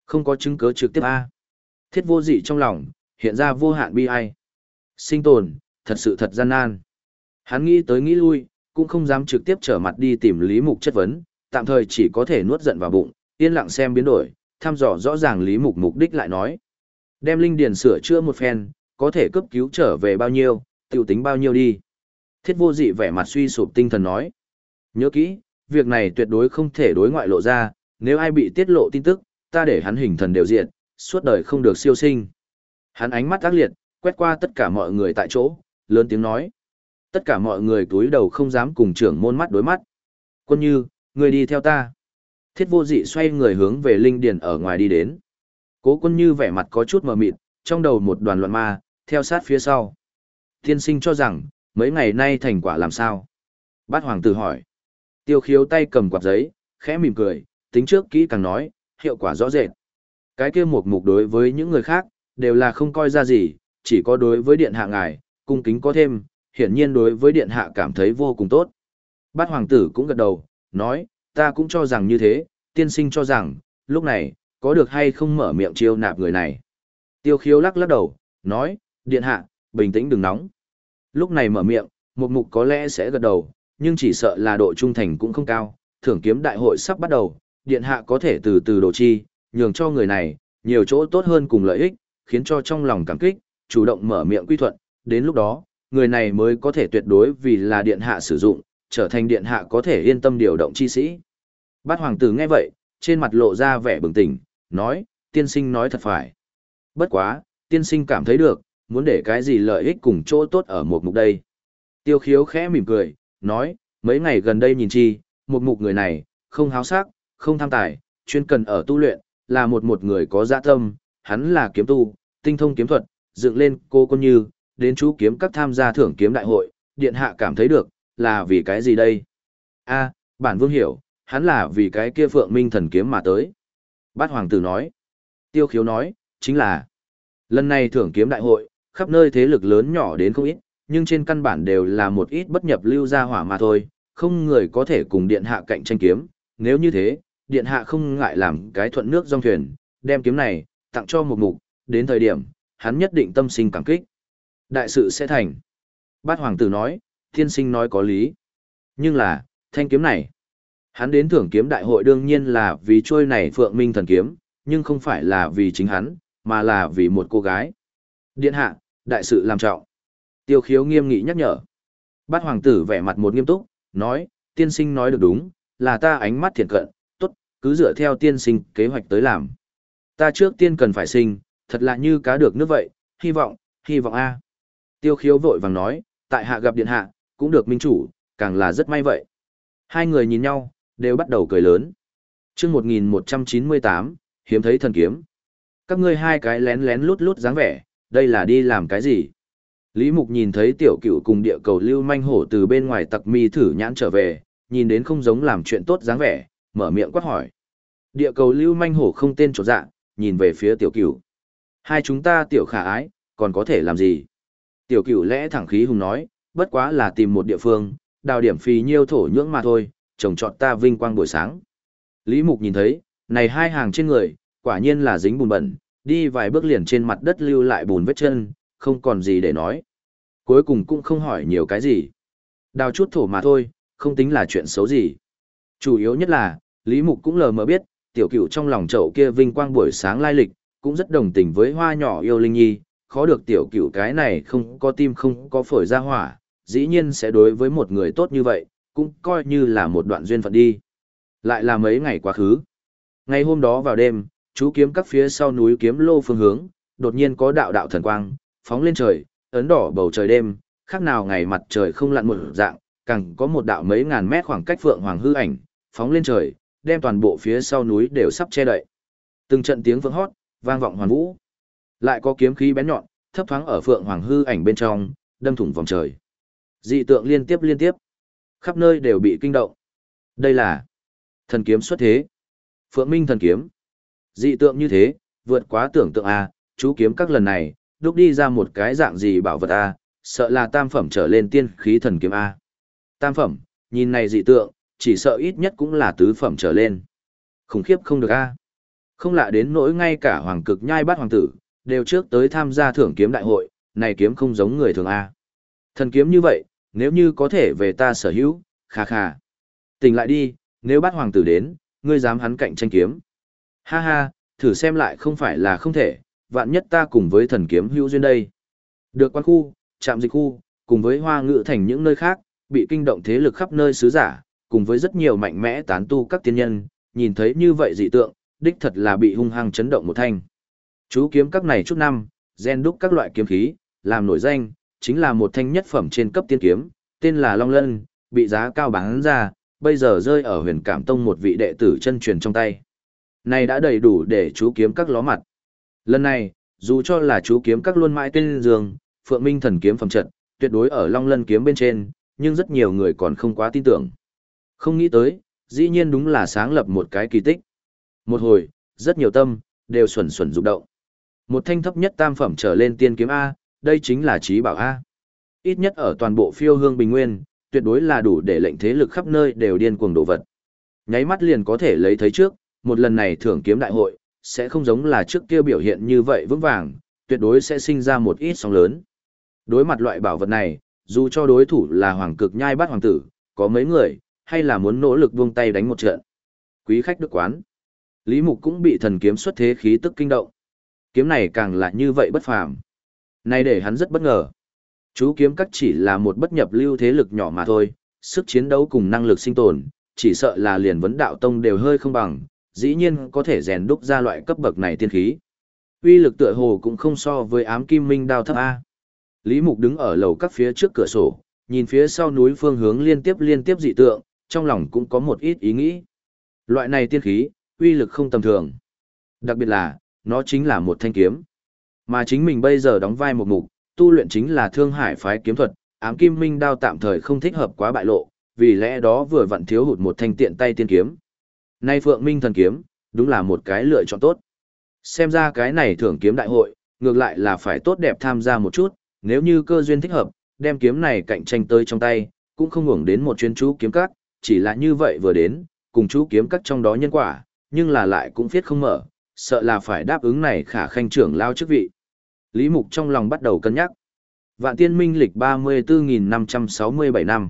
S1: Không có chứng cứ trực tiếp a. Thiết vô dị trong lòng, hiện ra vô hạn bi ai. Sinh tồn, thật sự thật gian nan. Hắn nghĩ tới nghĩ lui, cũng không dám trực tiếp trở mặt đi tìm Lý Mục chất vấn, tạm thời chỉ có thể nuốt giận vào bụng, yên lặng xem biến đổi, thăm dò rõ ràng Lý Mục mục đích lại nói. Đem linh điền sửa chữa một phen, có thể cấp cứu trở về bao nhiêu, tiêu tính bao nhiêu đi. Thiết vô dị vẻ mặt suy sụp tinh thần nói. Nhớ kỹ, việc này tuyệt đối không thể đối ngoại lộ ra, nếu ai bị tiết lộ tin tức, ta để hắn hình thần đều diện, suốt đời không được siêu sinh. Hắn ánh mắt ác liệt, quét qua tất cả mọi người tại chỗ, lớn tiếng nói. Tất cả mọi người cúi đầu không dám cùng trưởng môn mắt đối mắt. Quân Như, người đi theo ta. Thiết vô dị xoay người hướng về linh điền ở ngoài đi đến. Cố Quân Như vẻ mặt có chút mờ mịt, trong đầu một đoàn loạn ma, theo sát phía sau. Tiên sinh cho rằng, mấy ngày nay thành quả làm sao? Bát hoàng tử hỏi. Tiêu Khiếu tay cầm quạt giấy, khẽ mỉm cười, tính trước kỹ càng nói, hiệu quả rõ rệt. Cái kia một mục đối với những người khác, đều là không coi ra gì, chỉ có đối với điện hạ ngài, cung kính có thêm, hiển nhiên đối với điện hạ cảm thấy vô cùng tốt. Bát hoàng tử cũng gật đầu, nói, ta cũng cho rằng như thế, tiên sinh cho rằng, lúc này, có được hay không mở miệng chiêu nạp người này. Tiêu Khiếu lắc lắc đầu, nói, điện hạ, bình tĩnh đừng nóng. Lúc này mở miệng, một mục có lẽ sẽ gật đầu, nhưng chỉ sợ là độ trung thành cũng không cao, thưởng kiếm đại hội sắp bắt đầu, điện hạ có thể từ từ đổ chi, nhường cho người này, nhiều chỗ tốt hơn cùng lợi ích, khiến cho trong lòng cảm kích, chủ động mở miệng quy thuận, đến lúc đó, người này mới có thể tuyệt đối vì là điện hạ sử dụng, trở thành điện hạ có thể yên tâm điều động chi sĩ. Bát hoàng tử nghe vậy, trên mặt lộ ra vẻ bừng tỉnh, nói, tiên sinh nói thật phải. Bất quá, tiên sinh cảm thấy được, muốn để cái gì lợi ích cùng chỗ tốt ở một mục đây. Tiêu Khiếu khẽ mỉm cười, nói, mấy ngày gần đây nhìn chi, một mục người này, không háo sắc, không tham tài, chuyên cần ở tu luyện, là một người có dạ tâm, hắn là kiếm tu, tinh thông kiếm thuật, dựng lên cô Quân Như, đến chú kiếm các tham gia thưởng kiếm đại hội, điện hạ cảm thấy được, là vì cái gì đây? A, bản vương hiểu, hắn là vì cái kia Phượng Minh thần kiếm mà tới. Bát hoàng tử nói. Tiêu Khiếu nói, chính là, lần này thưởng kiếm đại hội, khắp nơi thế lực lớn nhỏ đến không ít, nhưng trên căn bản đều là một ít bất nhập lưu gia hỏa mà thôi, không người có thể cùng điện hạ cạnh tranh kiếm, nếu như thế, điện hạ không ngại làm cái thuận nước dòng thuyền, đem kiếm này, tặng cho một mục, đến thời điểm, hắn nhất định tâm sinh cảm kích. Đại sự sẽ thành. Bát hoàng tử nói, thiên sinh nói có lý. Nhưng là, thanh kiếm này, hắn đến thưởng kiếm đại hội đương nhiên là vì trôi này Phượng Minh thần kiếm, nhưng không phải là vì chính hắn, mà là vì một cô gái. Điện hạ, đại sự làm trọng. Tiêu Khiếu nghiêm nghị nhắc nhở. Bát hoàng tử vẻ mặt một nghiêm túc, nói, tiên sinh nói được đúng, là ta ánh mắt thiện cận, tốt, cứ dựa theo tiên sinh kế hoạch tới làm. Ta trước tiên cần phải sinh, thật là như cá được nước vậy, hy vọng a. Tiêu Khiếu vội vàng nói, tại hạ gặp điện hạ, cũng được minh chủ, càng là rất may vậy. Hai người nhìn nhau, đều bắt đầu cười lớn. Chương 1198, hiếm thấy thần kiếm. Các ngươi hai cái lén lén lút lút dáng vẻ, đây là đi làm cái gì? Lý Mục nhìn thấy tiểu cửu cùng địa cầu lưu manh hổ từ bên ngoài tặc mi thử nhãn trở về, nhìn đến không giống làm chuyện tốt dáng vẻ, mở miệng quát hỏi. Địa cầu lưu manh hổ không tên trột dạ, nhìn về phía tiểu cửu. Hai chúng ta tiểu khả ái, còn có thể làm gì? Tiểu cửu lẽ thẳng khí hùng nói, bất quá là tìm một địa phương, đào điểm phì nhiêu thổ nhưỡng mà thôi, trồng trọt ta vinh quang buổi sáng. Lý Mục nhìn thấy, này hai hàng trên người, quả nhiên là dính bùn bẩn, đi vài bước liền trên mặt đất lưu lại bùn vết chân, không còn gì để nói. Cuối cùng cũng không hỏi nhiều cái gì. Đào chút thổ mà thôi, không tính là chuyện xấu gì. Chủ yếu nhất là, Lý Mục cũng lờ mờ biết, tiểu cửu trong lòng chậu kia vinh quang buổi sáng lai lịch, cũng rất đồng tình với hoa nhỏ yêu Linh Nhi, khó được tiểu cửu cái này không có tim không có phổi ra hỏa, dĩ nhiên sẽ đối với một người tốt như vậy, cũng coi như là một đoạn duyên phận đi. Lại là mấy ngày quá khứ. Ngày hôm đó vào đêm, chú kiếm các phía sau núi Kiếm Lô phương hướng, đột nhiên có đạo đạo thần quang, phóng lên trời, ấn đỏ bầu trời đêm, khác nào ngày mặt trời không lặn một dạng, càng có một đạo mấy ngàn mét khoảng cách phượng hoàng hư ảnh, phóng lên trời, đem toàn bộ phía sau núi đều sắp che đậy. Từng trận tiếng vang hót, vang vọng hoàn vũ. Lại có kiếm khí bén nhọn, thấp thoáng ở phượng hoàng hư ảnh bên trong, đâm thủng vòng trời. Dị tượng liên tiếp, khắp nơi đều bị kinh động. Đây là thần kiếm xuất thế. Phượng Minh thần kiếm. Dị tượng như thế, vượt quá tưởng tượng a, chú kiếm các lần này, đúc đi ra một cái dạng gì bảo vật a, sợ là tam phẩm trở lên tiên khí thần kiếm a. Tam phẩm, nhìn này dị tượng, chỉ sợ ít nhất cũng là tứ phẩm trở lên. Khủng khiếp không được a. Không lạ đến nỗi ngay cả Hoàng Cực Nhai Bát Hoàng tử, đều trước tới tham gia thưởng kiếm đại hội, này kiếm không giống người thường A. Thần kiếm như vậy, nếu như có thể về ta sở hữu, khà khà. Tỉnh lại đi, nếu Bát Hoàng tử đến, ngươi dám hắn cạnh tranh kiếm. Ha ha, thử xem lại không phải là không thể, vạn nhất ta cùng với thần kiếm hữu duyên đây. Được quan khu, trạm dịch khu, cùng với Hoa Ngự thành những nơi khác, bị kinh động thế lực khắp nơi sứ giả, cùng với rất nhiều mạnh mẽ tán tu các tiên nhân, nhìn thấy như vậy dị tượng, đích thật là bị hung hăng chấn động một thanh. Chú kiếm các này chút năm, gen đúc các loại kiếm khí, làm nổi danh, chính là một thanh nhất phẩm trên cấp tiên kiếm, tên là Long Lân, bị giá cao bán ra, bây giờ rơi ở Huyền Cảm Tông một vị đệ tử chân truyền trong tay. Này đã đầy đủ để chú kiếm các ló mặt. Lần này, dù cho là chú kiếm các luôn mãi tên giường, Phượng Minh thần kiếm phẩm trận, tuyệt đối ở Long Lân kiếm bên trên, nhưng rất nhiều người còn không quá tin tưởng. Không nghĩ tới, dĩ nhiên đúng là sáng lập một cái kỳ tích. Một hồi, rất nhiều tâm, đều xuẩn xuẩn rụng động. Một thanh thấp nhất tam phẩm trở lên tiên kiếm A, đây chính là trí bảo A. Ít nhất ở toàn bộ phiêu hương bình nguyên, tuyệt đối là đủ để lệnh thế lực khắp nơi đều điên cuồng đổ vật. Nháy mắt liền có thể lấy thấy trước, một lần này thưởng kiếm đại hội, sẽ không giống là trước kia biểu hiện như vậy vững vàng, tuyệt đối sẽ sinh ra một ít sóng lớn. Đối mặt loại bảo vật này, dù cho đối thủ là Hoàng Cực Nhai Bát Hoàng tử, có mấy người, hay là muốn nỗ lực buông tay đánh một trận. Quý khách được quán. Lý Mục cũng bị thần kiếm xuất thế khí tức kinh động. Kiếm này càng là như vậy bất phàm. Này để hắn rất bất ngờ. Chú kiếm các chỉ là một bất nhập lưu thế lực nhỏ mà thôi, sức chiến đấu cùng năng lực sinh tồn, chỉ sợ là liền vấn đạo tông đều hơi không bằng, dĩ nhiên có thể rèn đúc ra loại cấp bậc này tiên khí. Uy lực tựa hồ cũng không so với ám kim minh đao thấp A. Lý Mục đứng ở lầu các phía trước cửa sổ, nhìn phía sau núi phương hướng liên tiếp dị tượng, trong lòng cũng có một ít ý nghĩ. Loại này tiên khí, uy lực không tầm thường. Đặc biệt là, nó chính là một thanh kiếm. Mà chính mình bây giờ đóng vai một mục, tu luyện chính là Thương Hải phái kiếm thuật, ám kim minh đao tạm thời không thích hợp quá bại lộ, vì lẽ đó vừa vặn thiếu hụt một thanh tiện tay tiên kiếm. Nay Phượng Minh thần kiếm, đúng là một cái lựa chọn tốt. Xem ra cái này thưởng kiếm đại hội, ngược lại là phải tốt đẹp tham gia một chút, nếu như cơ duyên thích hợp, đem kiếm này cạnh tranh tới trong tay, cũng không hưởng đến một chuyên chú kiếm các, chỉ là như vậy vừa đến, cùng chú kiếm các trong đó nhân quả, nhưng là lại cũng viết không mở, sợ là phải đáp ứng này khả khanh trưởng lao chức vị. Lý Mục trong lòng bắt đầu cân nhắc. Vạn Tiên Minh lịch 34.567 năm.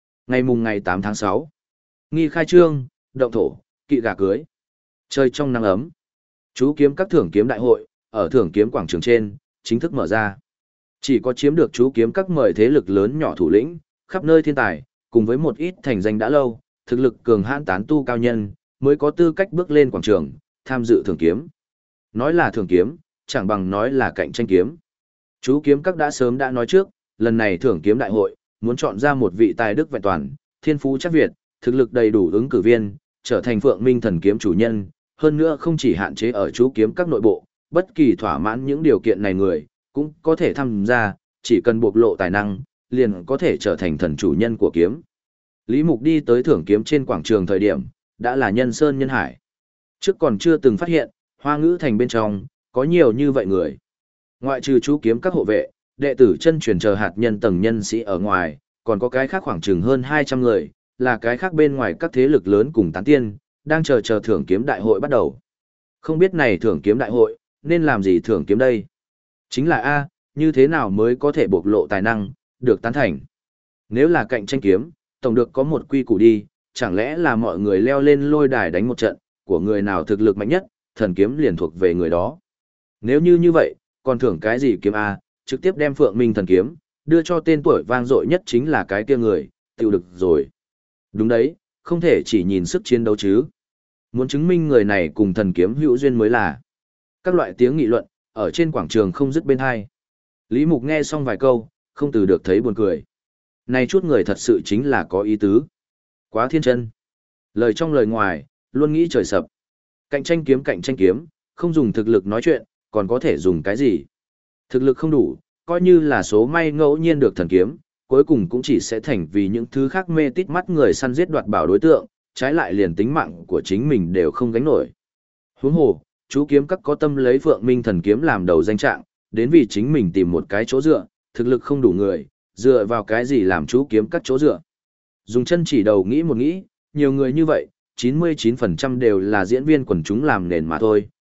S1: Ngày 8 tháng 6. Nghi khai trương, động thổ, kỵ gà cưới. Chơi trong nắng ấm. Chú kiếm các thưởng kiếm đại hội, ở thưởng kiếm quảng trường trên, chính thức mở ra. Chỉ có chiếm được chú kiếm các mời thế lực lớn nhỏ thủ lĩnh, khắp nơi thiên tài, cùng với một ít thành danh đã lâu, thực lực cường hãn tán tu cao nhân, mới có tư cách bước lên quảng trường, tham dự thưởng kiếm. Nói là thưởng kiếm, chẳng bằng nói là cạnh tranh kiếm. Chú kiếm các đã sớm đã nói trước, lần này thưởng kiếm đại hội, muốn chọn ra một vị tài đức vẹn toàn, thiên phú chắc Việt, thực lực đầy đủ ứng cử viên, trở thành Phượng Minh thần kiếm chủ nhân, hơn nữa không chỉ hạn chế ở chú kiếm các nội bộ, bất kỳ thỏa mãn những điều kiện này người, cũng có thể tham gia, chỉ cần bộc lộ tài năng, liền có thể trở thành thần chủ nhân của kiếm. Lý Mục đi tới thưởng kiếm trên quảng trường thời điểm, đã là nhân sơn nhân hải. Trước còn chưa từng phát hiện, Hoa Ngữ thành bên trong, có nhiều như vậy người. Ngoại trừ chú kiếm các hộ vệ, đệ tử chân truyền chờ hạt nhân tầng nhân sĩ ở ngoài, còn có cái khác khoảng chừng hơn 200 người, là cái khác bên ngoài các thế lực lớn cùng tán tiên, đang chờ thưởng kiếm đại hội bắt đầu. Không biết này thưởng kiếm đại hội, nên làm gì thưởng kiếm đây? Chính là A, như thế nào mới có thể bộc lộ tài năng, được tán thành? Nếu là cạnh tranh kiếm, tổng được có một quy củ đi, chẳng lẽ là mọi người leo lên lôi đài đánh một trận, của người nào thực lực mạnh nhất, thần kiếm liền thuộc về người đó. Nếu như vậy, còn thưởng cái gì kiếm A, trực tiếp đem Phượng Minh thần kiếm, đưa cho tên tuổi vang dội nhất chính là cái kia người, tiêu được rồi. Đúng đấy, không thể chỉ nhìn sức chiến đấu chứ. Muốn chứng minh người này cùng thần kiếm hữu duyên mới là. Các loại tiếng nghị luận, ở trên quảng trường không dứt bên hai. Lý Mục nghe xong vài câu, không từ được thấy buồn cười. Này chút người thật sự chính là có ý tứ. Quá thiên chân. Lời trong lời ngoài, luôn nghĩ trời sập. Cạnh tranh kiếm, không dùng thực lực nói chuyện, còn có thể dùng cái gì? Thực lực không đủ, coi như là số may ngẫu nhiên được thần kiếm, cuối cùng cũng chỉ sẽ thành vì những thứ khác mê tít mắt người săn giết đoạt bảo đối tượng, trái lại liền tính mạng của chính mình đều không gánh nổi. Huống hồ, chú kiếm các có tâm lấy Phượng Minh thần kiếm làm đầu danh trạng, đến vì chính mình tìm một cái chỗ dựa, thực lực không đủ người, dựa vào cái gì làm chú kiếm các chỗ dựa. Dùng chân chỉ đầu nghĩ một nghĩ, nhiều người như vậy, 99% đều là diễn viên quần chúng làm nền mà thôi,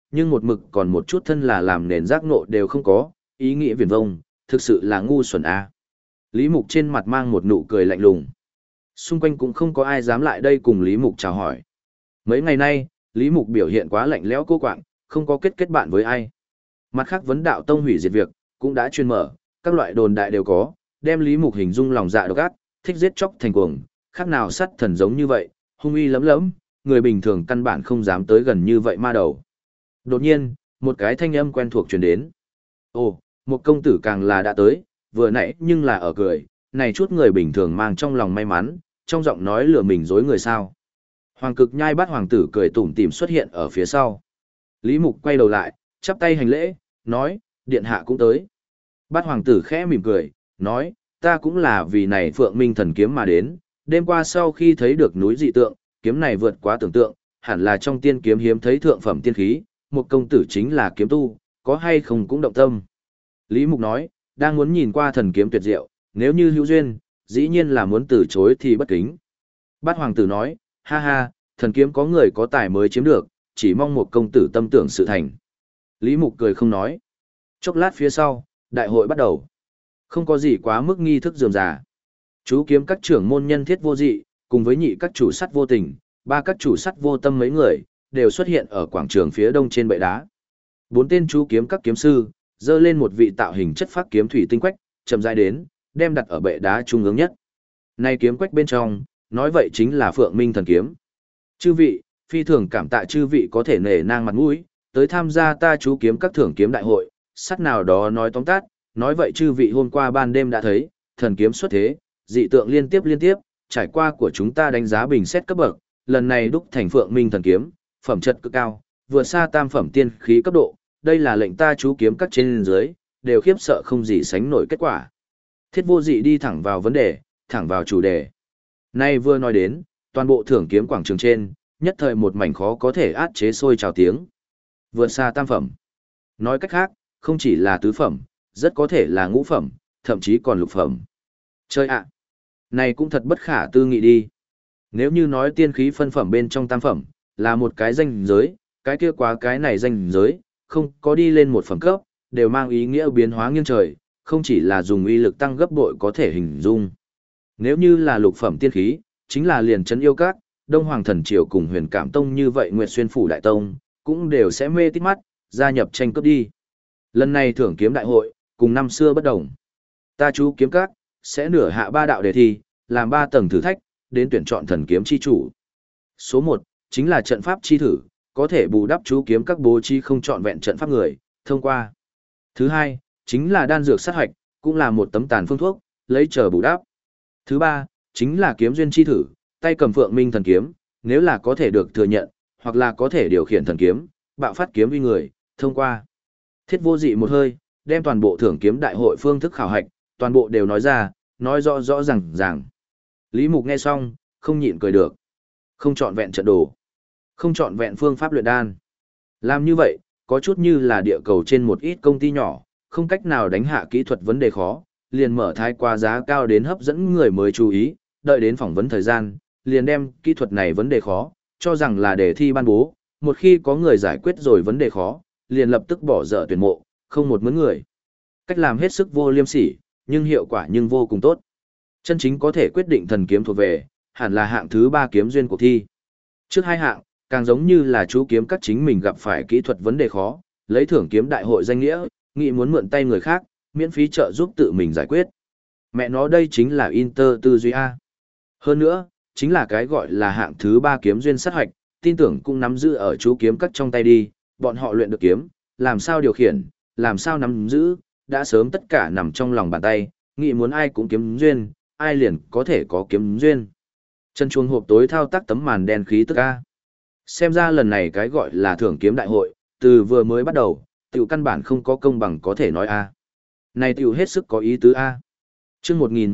S1: nhưng một mực còn một chút thân là làm nền giác ngộ đều không có, ý nghĩa viển vông, thực sự là ngu xuẩn a. Lý Mục trên mặt mang một nụ cười lạnh lùng. Xung quanh cũng không có ai dám lại đây cùng Lý Mục chào hỏi. Mấy ngày nay, Lý Mục biểu hiện quá lạnh lẽo cô quạng, không có kết bạn với ai. Mặt khác vấn đạo tông hủy diệt việc, cũng đã chuyên mở, các loại đồn đại đều có, đem Lý Mục hình dung lòng dạ độc ác, thích giết chóc thành cuồng, khác nào sát thần giống như vậy, hung uy lấm lấm, người bình thường căn bản không dám tới gần như vậy ma đầu. Đột nhiên, một cái thanh âm quen thuộc truyền đến. Ồ, một công tử càng là đã tới, vừa nãy nhưng là ở cười, này chút người bình thường mang trong lòng may mắn, trong giọng nói lừa mình dối người sao. Hoàng Cực Nhai Bát hoàng tử cười tủm tỉm xuất hiện ở phía sau. Lý Mục quay đầu lại, chắp tay hành lễ, nói, điện hạ cũng tới. Bát hoàng tử khẽ mỉm cười, nói, ta cũng là vì này Phượng Minh thần kiếm mà đến, đêm qua sau khi thấy được núi dị tượng, kiếm này vượt quá tưởng tượng, hẳn là trong tiên kiếm hiếm thấy thượng phẩm tiên khí, một công tử chính là kiếm tu, có hay không cũng động tâm. Lý Mục nói, đang muốn nhìn qua thần kiếm tuyệt diệu, nếu như hữu duyên, dĩ nhiên là muốn từ chối thì bất kính. Bát hoàng tử nói, ha ha, thần kiếm có người có tài mới chiếm được, chỉ mong một công tử tâm tưởng sự thành. Lý Mục cười không nói. Chốc lát phía sau, đại hội bắt đầu. Không có gì quá mức nghi thức rườm rà. Chú kiếm các trưởng môn nhân thiết vô dị, cùng với nhị các chủ sắt vô tình, ba các chủ sắt vô tâm mấy người, đều xuất hiện ở quảng trường phía đông trên bệ đá. Bốn tên chú kiếm các kiếm sư, dơ lên một vị tạo hình chất phác kiếm thủy tinh quách, chậm rãi đến, đem đặt ở bệ đá trung ương nhất. Này kiếm quách bên trong, nói vậy chính là Phượng Minh thần kiếm. Chư vị, phi thường cảm tạ chư vị có thể nể nang mặt mũi, tới tham gia ta chú kiếm các thưởng kiếm đại hội, sắt nào đó nói tóm tắt, nói vậy chư vị hôm qua ban đêm đã thấy, thần kiếm xuất thế, dị tượng liên tiếp, trải qua của chúng ta đánh giá bình xét cấp bậc, lần này đúc thành Phượng Minh thần kiếm, phẩm chất cực cao, vượt xa tam phẩm tiên khí cấp độ, đây là lệnh ta chú kiếm các trên dưới, đều khiếp sợ không gì sánh nổi kết quả. Thiết vô dị đi thẳng vào vấn đề, thẳng vào chủ đề. Nay vừa nói đến, toàn bộ thưởng kiếm quảng trường trên, nhất thời một mảnh khó có thể át chế sôi trào tiếng. Vượt xa tam phẩm. Nói cách khác, không chỉ là tứ phẩm, rất có thể là ngũ phẩm, thậm chí còn lục phẩm. Chơi ạ! Này cũng thật bất khả tư nghị đi. Nếu như nói tiên khí phân phẩm bên trong tam phẩm, là một cái danh giới, cái kia quá cái này danh giới, không có đi lên một phẩm cấp, đều mang ý nghĩa biến hóa nghiêng trời, không chỉ là dùng uy lực tăng gấp bội có thể hình dung. Nếu như là lục phẩm tiên khí, chính là liền trấn yêu các, Đông Hoàng Thần Triều cùng Huyền Cảm Tông như vậy Nguyệt Xuyên Phủ Đại Tông, cũng đều sẽ mê tít mắt, gia nhập tranh cướp đi. Lần này thưởng kiếm đại hội, cùng năm xưa bất đồng. Ta chú kiếm các, sẽ nửa hạ ba đạo đề thi, làm 3 tầng thử thách, đến tuyển chọn thần kiếm chi chủ. Số 1, chính là trận pháp chi thử, có thể bù đắp chú kiếm các bố trí không chọn vẹn trận pháp người, thông qua. Thứ 2, chính là đan dược sát hoạch, cũng là một tấm tàn phương thuốc, lấy chờ bù đắp. Thứ 3, chính là kiếm duyên chi thử, tay cầm Phượng Minh thần kiếm, nếu là có thể được thừa nhận, hoặc là có thể điều khiển thần kiếm, bạo phát kiếm uy người, thông qua. Thiết vô dị một hơi, đem toàn bộ thưởng kiếm đại hội phương thức khảo hạch, toàn bộ đều nói ra, nói rõ rõ ràng. Lý Mục nghe xong, không nhịn cười được. Không chọn vẹn trận đồ, không chọn vẹn phương pháp luyện đan. Làm như vậy, có chút như là địa cầu trên một ít công ty nhỏ, không cách nào đánh hạ kỹ thuật vấn đề khó, liền mở thái quá giá cao đến hấp dẫn người mới chú ý, đợi đến phỏng vấn thời gian, liền đem kỹ thuật này vấn đề khó, cho rằng là đề thi ban bố, một khi có người giải quyết rồi vấn đề khó, liền lập tức bỏ dở tuyển mộ, không một mướn người. Cách làm hết sức vô liêm sỉ, nhưng hiệu quả nhưng vô cùng tốt. Chân chính có thể quyết định thần kiếm thuộc về, hẳn là hạng thứ 3 kiếm duyên cuộc thi. Trước 2 hạng, càng giống như là chú kiếm các chính mình gặp phải kỹ thuật vấn đề khó, lấy thưởng kiếm đại hội danh nghĩa, nghĩ muốn mượn tay người khác, miễn phí trợ giúp tự mình giải quyết. Mẹ nó đây chính là Inter tư duy A. Hơn nữa, chính là cái gọi là hạng thứ 3 kiếm duyên sát hoạch, tin tưởng cũng nắm giữ ở chú kiếm các trong tay đi, bọn họ luyện được kiếm, làm sao điều khiển, làm sao nắm giữ, đã sớm tất cả nằm trong lòng bàn tay, nghĩ muốn ai cũng kiếm duyên, ai liền có thể có kiếm duyên. Chân chuông hộp tối thao tác tấm màn đen khí tức A. Xem ra lần này cái gọi là thưởng kiếm đại hội, từ vừa mới bắt đầu, tiểu căn bản không có công bằng có thể nói A. Này tiểu hết sức có ý tứ A. Chương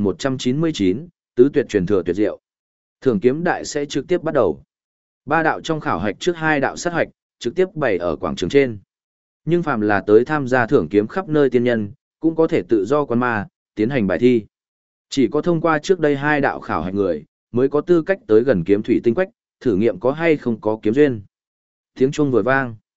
S1: 1199, tứ tuyệt truyền thừa tuyệt diệu. Thưởng kiếm đại sẽ trực tiếp bắt đầu. 3 đạo trong khảo hạch trước 2 đạo sát hạch, trực tiếp bày ở quảng trường trên. Nhưng phàm là tới tham gia thưởng kiếm khắp nơi tiên nhân, cũng có thể tự do quan ma, tiến hành bài thi. Chỉ có thông qua trước đây 2 đạo khảo hạch người, mới có tư cách tới gần kiếm thủy tinh quách, thử nghiệm có hay không có kiếm duyên. Tiếng chuông vừa vang.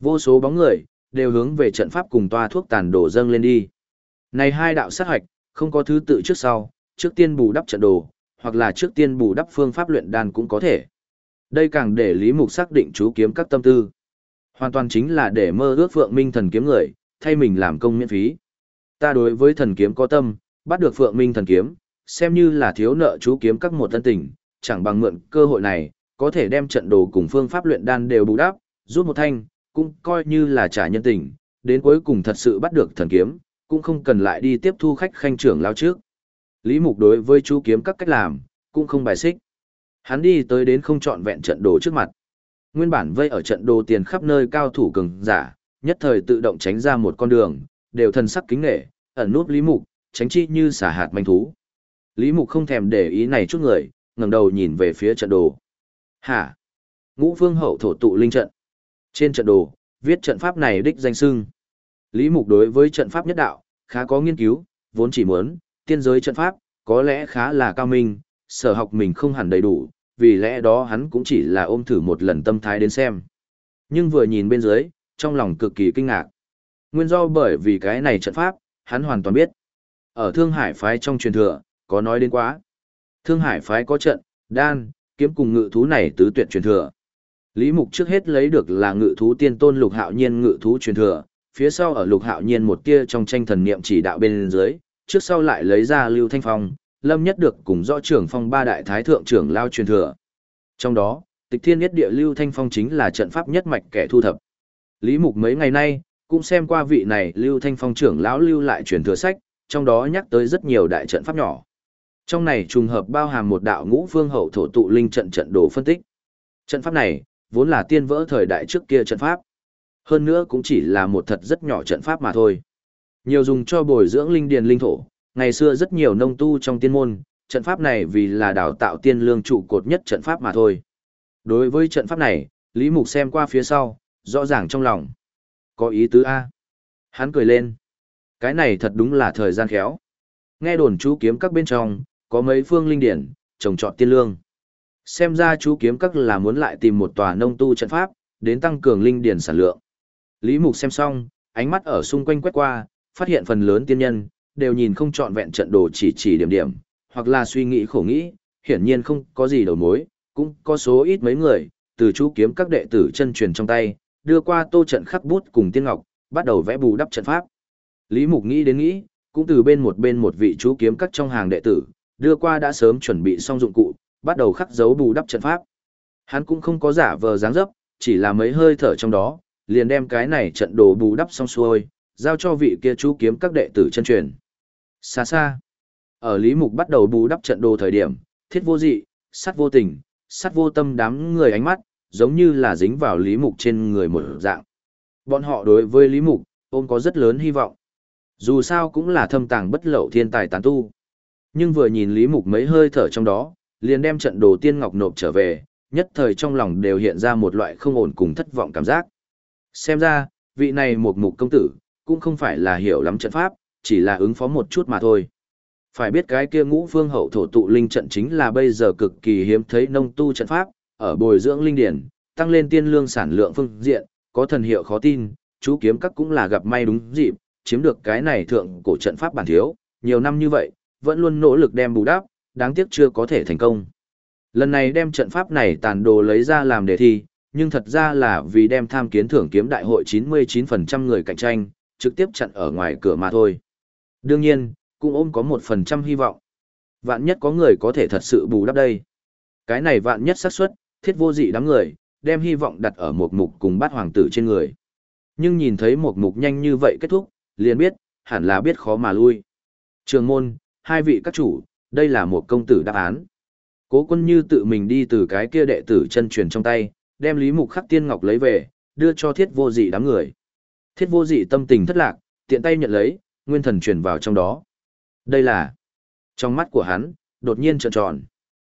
S1: Vô số bóng người, đều hướng về trận pháp cùng toa thuốc tàn đổ dâng lên đi. Này hai đạo sát hoạch, không có thứ tự trước sau, trước tiên bù đắp trận đồ, hoặc là trước tiên bù đắp phương pháp luyện đan cũng có thể. Đây càng để Lý Mục xác định chú kiếm các tâm tư. Hoàn toàn chính là để mơ ước Phượng Minh thần kiếm người, thay mình làm công miễn phí. Ta đối với thần kiếm có tâm, bắt được Phượng Minh thần kiếm, xem như là thiếu nợ chú kiếm các một tân tình, chẳng bằng mượn cơ hội này, có thể đem trận đồ cùng phương pháp luyện đan đều bù đắp, rút một thanh, cũng coi như là trả nhân tình, đến cuối cùng thật sự bắt được thần kiếm, cũng không cần lại đi tiếp thu khách khanh trưởng lao trước. Lý Mục đối với chú kiếm các cách làm, cũng không bài xích. Hắn đi tới đến không chọn vẹn trận đồ trước mặt. Nguyên bản vây ở trận đồ tiền khắp nơi cao thủ cường giả, nhất thời tự động tránh ra một con đường, đều thần sắc kính nể, ẩn núp Lý Mục, tránh chi như xả hạt manh thú. Lý Mục không thèm để ý này chút người, ngẩng đầu nhìn về phía trận đồ. Hả? Ngũ Phương Hậu thổ tụ linh trận. Trên trận đồ, viết trận pháp này đích danh xưng. Lý Mục đối với trận pháp nhất đạo, khá có nghiên cứu, vốn chỉ muốn, tiên giới trận pháp, có lẽ khá là cao minh, sở học mình không hẳn đầy đủ, vì lẽ đó hắn cũng chỉ là ôm thử một lần tâm thái đến xem. Nhưng vừa nhìn bên dưới, trong lòng cực kỳ kinh ngạc. Nguyên do bởi vì cái này trận pháp, hắn hoàn toàn biết. Ở Thương Hải phái trong truyền thừa, có nói đến quá. Thương Hải phái có trận, đan, kiếm cùng ngự thú này tứ tuyệt truyền thừa. Lý Mục trước hết lấy được là ngự thú tiên tôn Lục Hạo Nhiên ngự thú truyền thừa, phía sau ở Lục Hạo Nhiên một tia trong tranh thần niệm chỉ đạo bên dưới, trước sau lại lấy ra Lưu Thanh Phong, Lâm Nhất Được cùng rõ trưởng phong ba đại thái thượng trưởng lao truyền thừa. Trong đó, Tịch Thiên Nhất Địa Lưu Thanh Phong chính là trận pháp nhất mạch kẻ thu thập. Lý Mục mấy ngày nay cũng xem qua vị này Lưu Thanh Phong trưởng lão lưu lại truyền thừa sách, trong đó nhắc tới rất nhiều đại trận pháp nhỏ. Trong này trùng hợp bao hàm một đạo Ngũ Phương Hậu thổ tụ linh trận trận đồ phân tích. Trận pháp này vốn là tiên vỡ thời đại trước kia trận pháp. Hơn nữa cũng chỉ là một thật rất nhỏ trận pháp mà thôi. Nhiều dùng cho bồi dưỡng linh điền linh thổ, ngày xưa rất nhiều nông tu trong tiên môn, trận pháp này vì là đào tạo tiên lương trụ cột nhất trận pháp mà thôi. Đối với trận pháp này, Lý Mục xem qua phía sau, rõ ràng trong lòng. Có ý tứ A. Hắn cười lên. Cái này thật đúng là thời gian khéo. Nghe đồn chú kiếm các bên trong, có mấy phương linh điển, trồng trọt tiên lương. Xem ra chú kiếm các là muốn lại tìm một tòa nông tu trận pháp, đến tăng cường linh điển sản lượng. Lý Mục xem xong, ánh mắt ở xung quanh quét qua, phát hiện phần lớn tiên nhân, đều nhìn không trọn vẹn trận đồ chỉ điểm điểm, hoặc là suy nghĩ khổ nghĩ, hiển nhiên không có gì đầu mối, cũng có số ít mấy người, từ chú kiếm các đệ tử chân truyền trong tay, đưa qua tô trận khắc bút cùng tiên ngọc, bắt đầu vẽ bù đắp trận pháp. Lý Mục nghĩ đến nghĩ, cũng từ bên một vị chú kiếm các trong hàng đệ tử, đưa qua đã sớm chuẩn bị xong dụng cụ, bắt đầu khắc dấu bù đắp trận pháp. Hắn cũng không có giả vờ dáng dấp, chỉ là mấy hơi thở trong đó, liền đem cái này trận đồ bù đắp xong xuôi, giao cho vị kia chú kiếm các đệ tử chân truyền. Xa xa, ở Lý Mục bắt đầu bù đắp trận đồ thời điểm, Thiết Vô Dị, Sắt Vô Tình, Sắt Vô Tâm đám người ánh mắt, giống như là dính vào Lý Mục trên người một dạng. Bọn họ đối với Lý Mục, ôm có rất lớn hy vọng. Dù sao cũng là thâm tàng bất lậu thiên tài tán tu. Nhưng vừa nhìn Lý Mục mấy hơi thở trong đó, liền đem trận đồ tiên ngọc nộp trở về, nhất thời trong lòng đều hiện ra một loại không ổn cùng thất vọng cảm giác. Xem ra, vị này một mục công tử, cũng không phải là hiểu lắm trận pháp, chỉ là ứng phó một chút mà thôi. Phải biết cái kia Ngũ Phương Hậu thổ tụ linh trận chính là bây giờ cực kỳ hiếm thấy nông tu trận pháp, ở bồi dưỡng linh điển, tăng lên tiên lương sản lượng phương diện, có thần hiệu khó tin, chú kiếm các cũng là gặp may đúng dịp, chiếm được cái này thượng cổ trận pháp bản thiếu, nhiều năm như vậy, vẫn luôn nỗ lực đem bù đắp, đáng tiếc chưa có thể thành công. Lần này đem trận pháp này tàn đồ lấy ra làm đề thi, nhưng thật ra là vì đem tham kiến thưởng kiếm đại hội 99% người cạnh tranh, trực tiếp chặn ở ngoài cửa mà thôi. Đương nhiên, cũng ôm có 1% hy vọng. Vạn nhất có người có thể thật sự bù đắp đây. Cái này vạn nhất xác suất, Thiết Vô Dị đám người, đem hy vọng đặt ở một mục cùng bát hoàng tử trên người. Nhưng nhìn thấy một mục nhanh như vậy kết thúc, liền biết, hẳn là biết khó mà lui. Trường môn, hai vị các chủ, đây là một công tử đáp án. Cố Quân Như tự mình đi từ cái kia đệ tử chân truyền trong tay, đem Lý Mục khắc tiên ngọc lấy về, đưa cho Thiết Vô Dị đám người. Thiết Vô Dị tâm tình thất lạc, tiện tay nhận lấy, nguyên thần truyền vào trong đó. Đây là... Trong mắt của hắn, đột nhiên trợn tròn.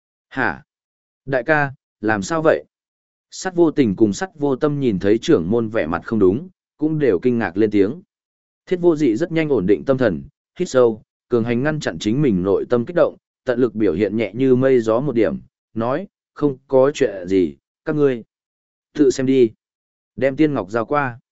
S1: Hả? Đại ca, làm sao vậy? Sắt Vô Tình cùng Sắt Vô Tâm nhìn thấy trưởng môn vẻ mặt không đúng, cũng đều kinh ngạc lên tiếng. Thiết Vô Dị rất nhanh ổn định tâm thần, hít sâu, cường hành ngăn chặn chính mình nội tâm kích động, tận lực biểu hiện nhẹ như mây gió một điểm, nói, không có chuyện gì, các ngươi tự xem đi. Đem tiên ngọc giao qua.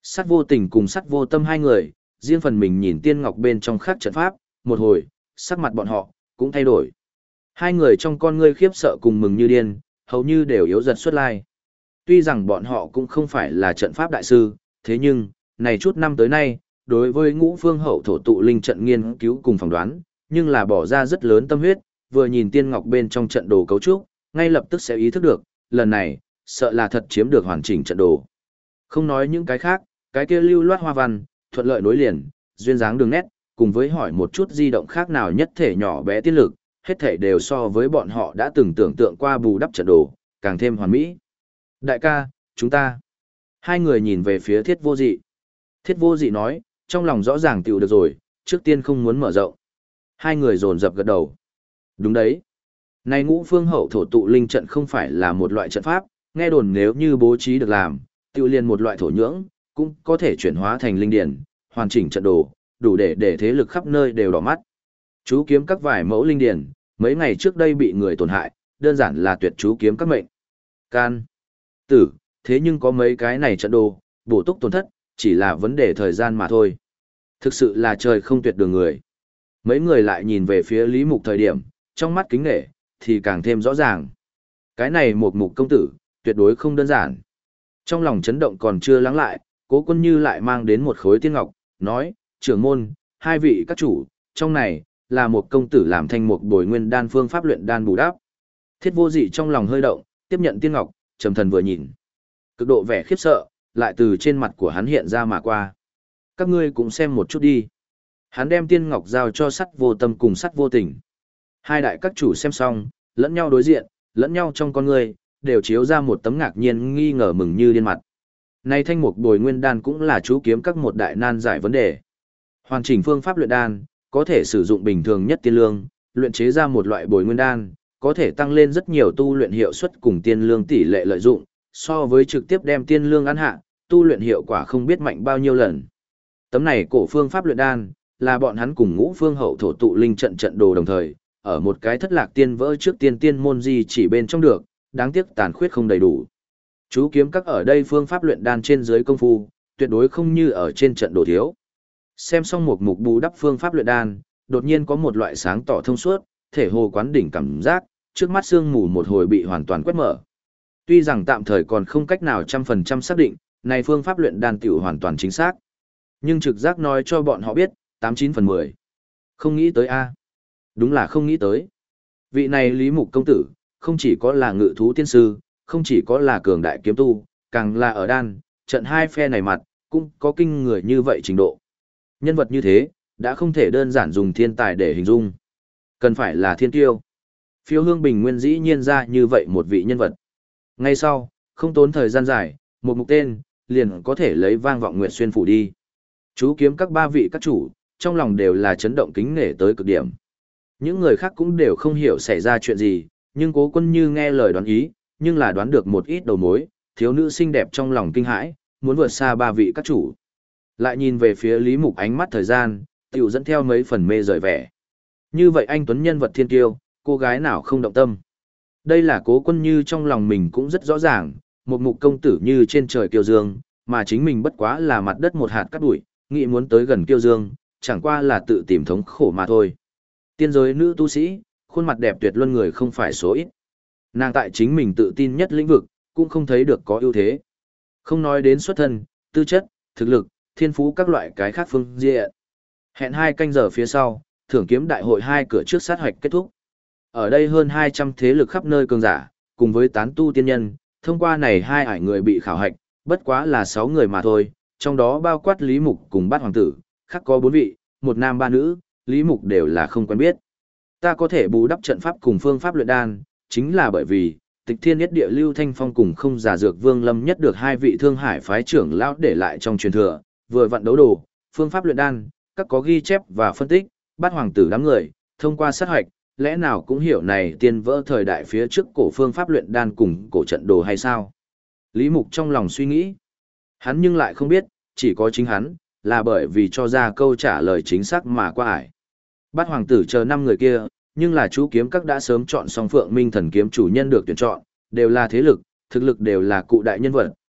S1: Sắt vô tình cùng sắt vô tâm hai người, riêng phần mình nhìn tiên ngọc bên trong khắc trận pháp, một hồi, sắc mặt bọn họ, cũng thay đổi. Hai người trong con ngươi khiếp sợ cùng mừng như điên, hầu như đều yếu giật xuất lai. Tuy rằng bọn họ cũng không phải là trận pháp đại sư, thế nhưng, này chút năm tới nay, đối với ngũ phương hậu thổ tụ linh trận nghiên cứu cùng phỏng đoán, nhưng là bỏ ra rất lớn tâm huyết, vừa nhìn tiên ngọc bên trong trận đồ cấu trúc, ngay lập tức sẽ ý thức được, lần này, sợ là thật chiếm được hoàn chỉnh trận đồ. Không nói những cái khác, cái kia lưu loát hoa văn, thuận lợi nối liền, duyên dáng đường nét, cùng với hỏi một chút di động khác nào nhất thể nhỏ bé tiên lực, hết thể đều so với bọn họ đã từng tưởng tượng qua bù đắp trận đồ, càng thêm hoàn mỹ. Đại ca, chúng ta. Hai người nhìn về phía thiết vô dị. Thiết vô dị nói, trong lòng rõ ràng tiểu được rồi, trước tiên không muốn mở rộng. Hai người dồn dập gật đầu. Đúng đấy. Này ngũ phương hậu thổ tụ linh trận không phải là một loại trận pháp, nghe đồn nếu như bố trí được làm, tiểu liền một loại thổ nhưỡng, cũng có thể chuyển hóa thành linh điển, hoàn chỉnh trận đồ, đủ để thế lực khắp nơi đều đỏ mắt. Chú kiếm các vài mẫu linh điển, mấy ngày trước đây bị người tổn hại, đơn giản là tuyệt chú kiếm các mệnh. Can. Tử, thế nhưng có mấy cái này trận đồ, bổ túc tổn thất, chỉ là vấn đề thời gian mà thôi. Thực sự là trời không tuyệt đường người. Mấy người lại nhìn về phía Lý Mục thời điểm, trong mắt kính nghệ, thì càng thêm rõ ràng. Cái này một mục công tử, tuyệt đối không đơn giản. Trong lòng chấn động còn chưa lắng lại, Cố Quân Như lại mang đến một khối tiên ngọc, nói, trưởng môn, hai vị các chủ, trong này, là một công tử làm thành một bồi nguyên đan phương pháp luyện đan bù đắp. Thiết vô dị trong lòng hơi động, tiếp nhận tiên ngọc, trầm thần vừa nhìn. Cực độ vẻ khiếp sợ, lại từ trên mặt của hắn hiện ra mà qua. Các ngươi cũng xem một chút đi. Hắn đem tiên ngọc giao cho sắt vô tâm cùng sắt vô tình. Hai đại các chủ xem xong, lẫn nhau đối diện, lẫn nhau trong con ngươi, đều chiếu ra một tấm ngạc nhiên nghi ngờ mừng như điên mặt. Này thanh mục bồi nguyên đan cũng là chú kiếm các một đại nan giải vấn đề. Hoàn chỉnh phương pháp luyện đan, có thể sử dụng bình thường nhất tiên lương, luyện chế ra một loại bồi nguyên đan, có thể tăng lên rất nhiều tu luyện hiệu suất cùng tiên lương tỷ lệ lợi dụng, so với trực tiếp đem tiên lương ăn hạ, tu luyện hiệu quả không biết mạnh bao nhiêu lần. Tấm này cổ phương pháp luyện đan, là bọn hắn cùng ngũ phương hậu thổ tụ linh trận trận đồ đồng thời, ở một cái thất lạc tiên vỡ trước tiên môn di chỉ bên trong được, đáng tiếc tàn khuyết không đầy đủ. Chú kiếm các ở đây phương pháp luyện đan trên dưới công phu, tuyệt đối không như ở trên trận đồ thiếu. Xem xong một mục bù đắp phương pháp luyện đan, đột nhiên có một loại sáng tỏ thông suốt, thể hồ quán đỉnh cảm giác, trước mắt sương mù một hồi bị hoàn toàn quét mở. Tuy rằng tạm thời còn không cách nào 100% xác định, này phương pháp luyện đan tiểu hoàn toàn chính xác. Nhưng trực giác nói cho bọn họ biết, 89 phần 10. Không nghĩ tới a. Đúng là không nghĩ tới. Vị này Lý Mục công tử, không chỉ có là ngự thú tiên sư, không chỉ có là cường đại kiếm tu, càng là ở đan, trận hai phe này mặt, cũng có kinh người như vậy trình độ. Nhân vật như thế, đã không thể đơn giản dùng thiên tài để hình dung. Cần phải là thiên tiêu. Phiêu Hương Bình Nguyên dĩ nhiên ra như vậy một vị nhân vật. Ngay sau, không tốn thời gian dài, một mục tên, liền có thể lấy vang vọng Nguyệt Xuyên phủ đi. Chú kiếm các ba vị các chủ, trong lòng đều là chấn động kính nể tới cực điểm. Những người khác cũng đều không hiểu xảy ra chuyện gì, nhưng Cố Quân Như nghe lời đoán ý, nhưng là đoán được một ít đầu mối, thiếu nữ xinh đẹp trong lòng kinh hãi, muốn vượt xa ba vị các chủ. Lại nhìn về phía Lý Mục ánh mắt thời gian, tiểu dẫn theo mấy phần mê rời vẻ. Như vậy anh tuấn nhân vật thiên kiêu, cô gái nào không động tâm. Đây là Cố Quân Như trong lòng mình cũng rất rõ ràng, một mục công tử như trên trời kiêu dương, mà chính mình bất quá là mặt đất một hạt cát bụi, nghĩ muốn tới gần kiêu dương, chẳng qua là tự tìm thống khổ mà thôi. Tiên giới nữ tu sĩ, khuôn mặt đẹp tuyệt luân người không phải số ít. Nàng tại chính mình tự tin nhất lĩnh vực, cũng không thấy được có ưu thế. Không nói đến xuất thân, tư chất, thực lực, thiên phú các loại cái khác phương diện. Hẹn 2 canh giờ phía sau, thưởng kiếm đại hội 2 cửa trước sát hoạch kết thúc. Ở đây hơn 200 thế lực khắp nơi cường giả, cùng với tán tu tiên nhân, thông qua này 2 ải người bị khảo hạch, bất quá là 6 người mà thôi, trong đó bao quát Lý Mục cùng Bát Hoàng tử, khác có 4 vị, 1 nam 3 nữ, Lý Mục đều là không quen biết. Ta có thể bù đắp trận pháp cùng phương pháp luyện đan, chính là bởi vì, Tịch Thiên Nhất Địa Lưu Thanh Phong cùng không giả dược Vương Lâm nhất được 2 vị Thương Hải phái trưởng lão để lại trong truyền thừa, vừa vận đấu đồ, phương pháp luyện đan, các có ghi chép và phân tích, Bát Hoàng tử đám người, thông qua sát hoạch, lẽ nào cũng hiểu này tiên vỡ thời đại phía trước cổ phương pháp luyện đan cùng cổ trận đồ hay sao? Lý Mục trong lòng suy nghĩ. Hắn nhưng lại không biết, chỉ có chính hắn, là bởi vì cho ra câu trả lời chính xác mà qua ải. Bát Hoàng tử chờ 5 người kia, nhưng là chú kiếm các đã sớm chọn xong Phượng Minh Thần kiếm chủ nhân được tuyển chọn, đều là thế lực, thực lực đều là cụ đại nhân vật,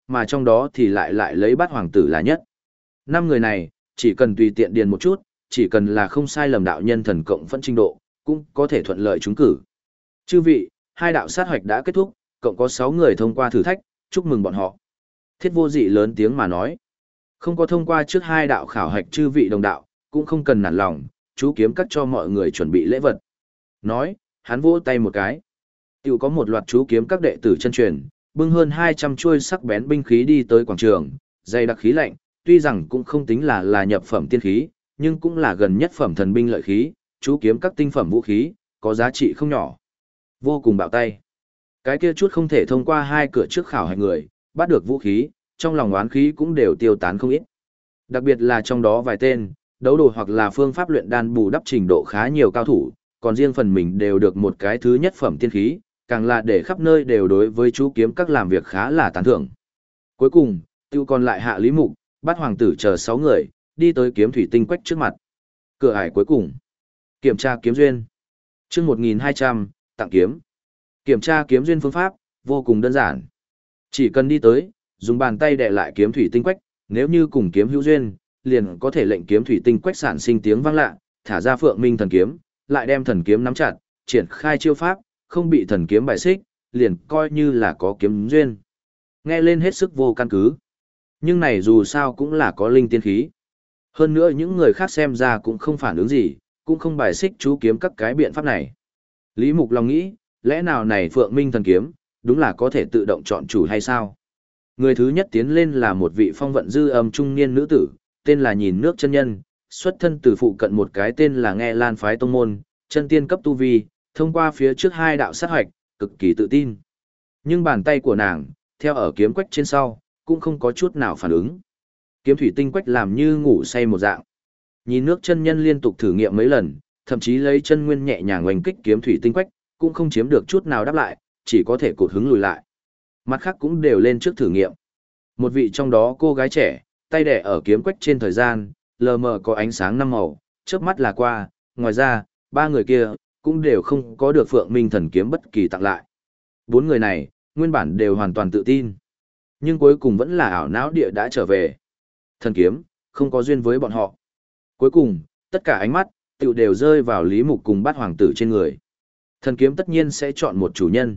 S1: mà trong đó thì lại lấy bát hoàng tử là nhất. 5 người này, chỉ cần tùy tiện điền một chút, chỉ cần là không sai lầm đạo nhân thần cộng phân trình độ, cũng có thể thuận lợi trúng cử. Chư vị, 2 đạo sát hoạch đã kết thúc, cộng có 6 người thông qua thử thách, chúc mừng bọn họ. Thiết Vô Dị lớn tiếng mà nói. Không có thông qua trước 2 đạo khảo hạch chư vị đồng đạo, cũng không cần nản lòng, chú kiếm cắt cho mọi người chuẩn bị lễ vật. Nói, hắn vỗ tay một cái. Tiểu có một loạt chú kiếm các đệ tử chân truyền, bưng hơn 200 chuôi sắc bén binh khí đi tới quảng trường, dày đặc khí lạnh, tuy rằng cũng không tính là nhập phẩm tiên khí, nhưng cũng là gần nhất phẩm thần binh lợi khí, chú kiếm các tinh phẩm vũ khí, có giá trị không nhỏ. Vô cùng bạo tay. Cái kia chút không thể thông qua 2 cửa trước khảo hạch người, bắt được vũ khí, trong lòng oán khí cũng đều tiêu tán không ít. Đặc biệt là trong đó vài tên, đấu đồ hoặc là phương pháp luyện đan bù đắp trình độ khá nhiều cao thủ, còn riêng phần mình đều được một cái thứ nhất phẩm tiên khí, càng là để khắp nơi đều đối với chú kiếm các làm việc khá là tán thưởng. Cuối cùng, tiêu còn lại Hạ Lý Mục, Bát Hoàng tử chờ 6 người, đi tới kiếm thủy tinh quách trước mặt. Cửa ải cuối cùng. Kiểm tra kiếm duyên. Chương 1200, tặng kiếm. Kiểm tra kiếm duyên phương pháp, vô cùng đơn giản. Chỉ cần đi tới, dùng bàn tay đè lại kiếm thủy tinh quách, nếu như cùng kiếm hữu duyên, liền có thể lệnh kiếm thủy tinh quách sản sinh tiếng vang lạ, thả ra Phượng Minh thần kiếm, lại đem thần kiếm nắm chặt, triển khai chiêu pháp, không bị thần kiếm bài xích, liền coi như là có kiếm duyên. Nghe lên hết sức vô căn cứ. Nhưng này dù sao cũng là có linh tiên khí. Hơn nữa những người khác xem ra cũng không phản ứng gì, cũng không bài xích chú kiếm các cái biện pháp này. Lý Mục lòng nghĩ, lẽ nào này Phượng Minh thần kiếm, đúng là có thể tự động chọn chủ hay sao? Người thứ nhất tiến lên là một vị phong vận dư âm trung niên nữ tử, tên là Nhìn Nước Chân Nhân, xuất thân từ phụ cận một cái tên là Nghe Lan phái tông môn, chân tiên cấp tu vi, thông qua phía trước 2 đạo sát hoạch, cực kỳ tự tin. Nhưng bàn tay của nàng, theo ở kiếm quách trên sau, cũng không có chút nào phản ứng. Kiếm thủy tinh quách làm như ngủ say một dạng. Nhìn Nước Chân Nhân liên tục thử nghiệm mấy lần, thậm chí lấy chân nguyên nhẹ nhàng oanh kích kiếm thủy tinh quách, cũng không chiếm được chút nào đáp lại, chỉ có thể cụt hứng lùi lại. Mặt khác cũng đều lên trước thử nghiệm. Một vị trong đó cô gái trẻ, tay đẻ ở kiếm quách trên thời gian, lờ mờ có ánh sáng 5 màu, chớp mắt là qua, ngoài ra, 3 người kia, cũng đều không có được Phượng Minh thần kiếm bất kỳ tặng lại. 4 người này, nguyên bản đều hoàn toàn tự tin. Nhưng cuối cùng vẫn là ảo não địa đã trở về. Thần kiếm, không có duyên với bọn họ. Cuối cùng, tất cả ánh mắt, tiểu đều rơi vào Lý Mục cùng Bát Hoàng tử trên người. Thần kiếm tất nhiên sẽ chọn một chủ nhân.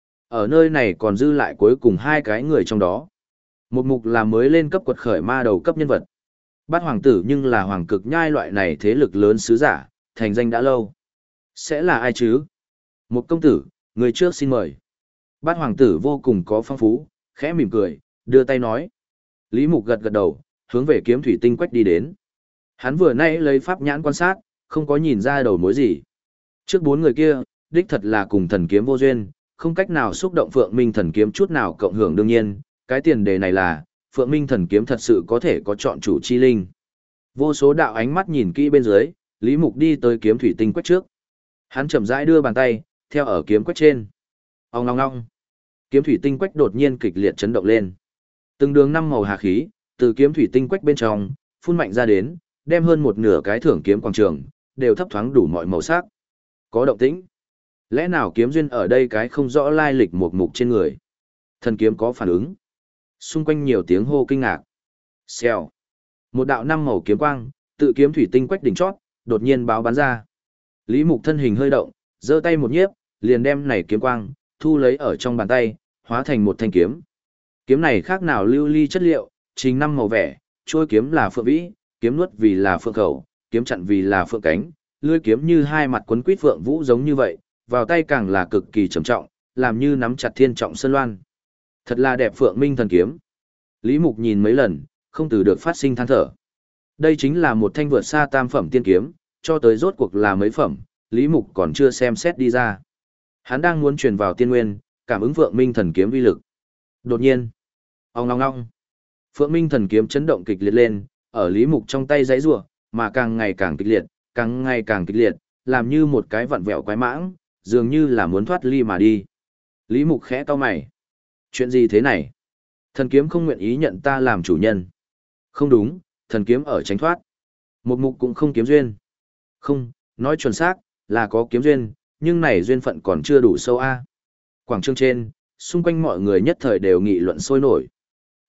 S1: Ở nơi này còn dư lại cuối cùng 2 cái người trong đó. Một mục là mới lên cấp quật khởi ma đầu cấp nhân vật. Bát Hoàng tử nhưng là hoàng cực nhai loại này thế lực lớn sứ giả, thành danh đã lâu. Sẽ là ai chứ? Một công tử, người trước xin mời. Bát Hoàng tử vô cùng có phong phú, khẽ mỉm cười, đưa tay nói. Lý Mục gật gật đầu, hướng về kiếm thủy tinh quách đi đến. Hắn vừa nãy lấy pháp nhãn quan sát, không có nhìn ra đầu mối gì. Trước 4 người kia, đích thật là cùng thần kiếm vô duyên, không cách nào xúc động Phượng Minh thần kiếm chút nào cộng hưởng đương nhiên, cái tiền đề này là, Phượng Minh thần kiếm thật sự có thể có chọn chủ chi linh. Vô số đạo ánh mắt nhìn kỹ bên dưới, Lý Mục đi tới kiếm thủy tinh quách trước. Hắn chậm rãi đưa bàn tay, theo ở kiếm quách trên. Ong ong ong. Kiếm thủy tinh quách đột nhiên kịch liệt chấn động lên. Từng đường 5 màu hà khí, từ kiếm thủy tinh quách bên trong, phun mạnh ra đến, đem hơn một nửa cái thưởng kiếm quảng trường, đều thấp thoáng đủ mọi màu sắc. Có động tĩnh. Lẽ nào kiếm duyên ở đây cái không rõ lai lịch một mục trên người? Thần kiếm có phản ứng. Xung quanh nhiều tiếng hô kinh ngạc. Xèo. Một đạo 5 màu kiếm quang, tự kiếm thủy tinh quách đỉnh chót, đột nhiên báo bắn ra. Lý Mục thân hình hơi động, giơ tay một nhiếp, liền đem này kiếm quang, thu lấy ở trong bàn tay, hóa thành một thanh kiếm. Kiếm này khác nào lưu ly chất liệu, trình 5 màu vẻ, trôi kiếm là phượng vĩ, kiếm nuốt vì là phượng khẩu, kiếm chặn vì là phượng cánh, lưỡi kiếm như 2 mặt quấn quýt phượng vũ giống như vậy, vào tay càng là cực kỳ trầm trọng, làm như nắm chặt thiên trọng sơn loan. Thật là đẹp Phượng Minh thần kiếm. Lý Mục nhìn mấy lần, không từ được phát sinh than thở. Đây chính là một thanh vượt xa tam phẩm tiên kiếm, cho tới rốt cuộc là mấy phẩm, Lý Mục còn chưa xem xét đi ra. Hắn đang muốn truyền vào tiên nguyên, cảm ứng Phượng Minh thần kiếm uy lực. Đột nhiên, ong ong ong. Phượng Minh thần kiếm chấn động kịch liệt lên, ở Lý Mục trong tay giãy giụa, mà càng ngày càng kịch liệt, càng ngày càng kịch liệt, làm như một cái vặn vẹo quái mãng, dường như là muốn thoát ly mà đi. Lý Mục khẽ cau mày. Chuyện gì thế này? Thần kiếm không nguyện ý nhận ta làm chủ nhân. Không đúng, thần kiếm ở tránh thoát. Một mục cũng không kiếm duyên. Không, nói chuẩn xác, là có kiếm duyên, nhưng này duyên phận còn chưa đủ sâu a. Quảng trường trên, xung quanh mọi người nhất thời đều nghị luận sôi nổi.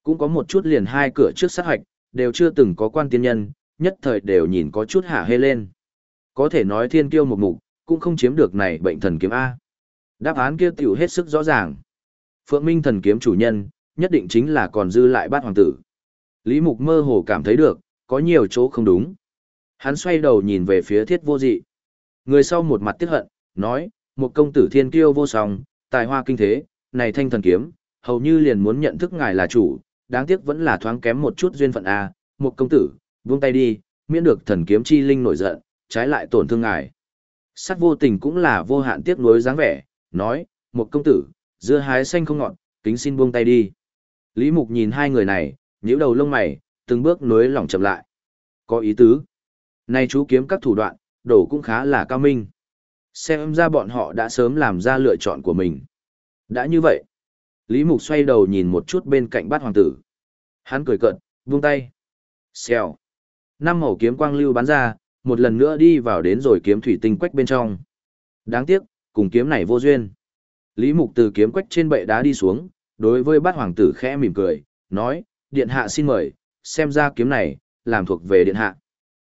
S1: Cũng có một chút liền hai cửa trước sát hoạch, đều chưa từng có quan tiên nhân, nhất thời đều nhìn có chút hả hê lên. Có thể nói thiên kiêu một mục, cũng không chiếm được này bệnh thần kiếm A. Đáp án kia tiểu hết sức rõ ràng. Phượng Minh thần kiếm chủ nhân, nhất định chính là còn dư lại bát hoàng tử. Lý Mục mơ hồ cảm thấy được, có nhiều chỗ không đúng. Hắn xoay đầu nhìn về phía Thiết Vô Dị. Người sau một mặt tiếc hận, nói, một công tử thiên kiêu vô song, tài hoa kinh thế, này thanh thần kiếm, hầu như liền muốn nhận thức ngài là chủ, đáng tiếc vẫn là thoáng kém một chút duyên phận a, một công tử, buông tay đi, miễn được thần kiếm chi linh nổi giận, trái lại tổn thương ngài. Sát vô tình cũng là vô hạn tiếc nuối dáng vẻ, nói, một công tử, dưa hái xanh không ngọt, kính xin buông tay đi. Lý Mục nhìn hai người này, nhíu đầu lông mày, từng bước nối lỏng chậm lại. Có ý tứ. Này chú kiếm các thủ đoạn, đổ cũng khá là cao minh. Xem ra bọn họ đã sớm làm ra lựa chọn của mình. Đã như vậy. Lý Mục xoay đầu nhìn một chút bên cạnh bát hoàng tử. Hắn cười cợt, buông tay. Xèo. Năm màu kiếm quang lưu bắn ra, một lần nữa đi vào đến rồi kiếm thủy tinh quách bên trong. Đáng tiếc, cùng kiếm này vô duyên. Lý Mục từ kiếm quách trên bệ đá đi xuống, đối với bát hoàng tử khẽ mỉm cười, nói, điện hạ xin mời, xem ra kiếm này, làm thuộc về điện hạ.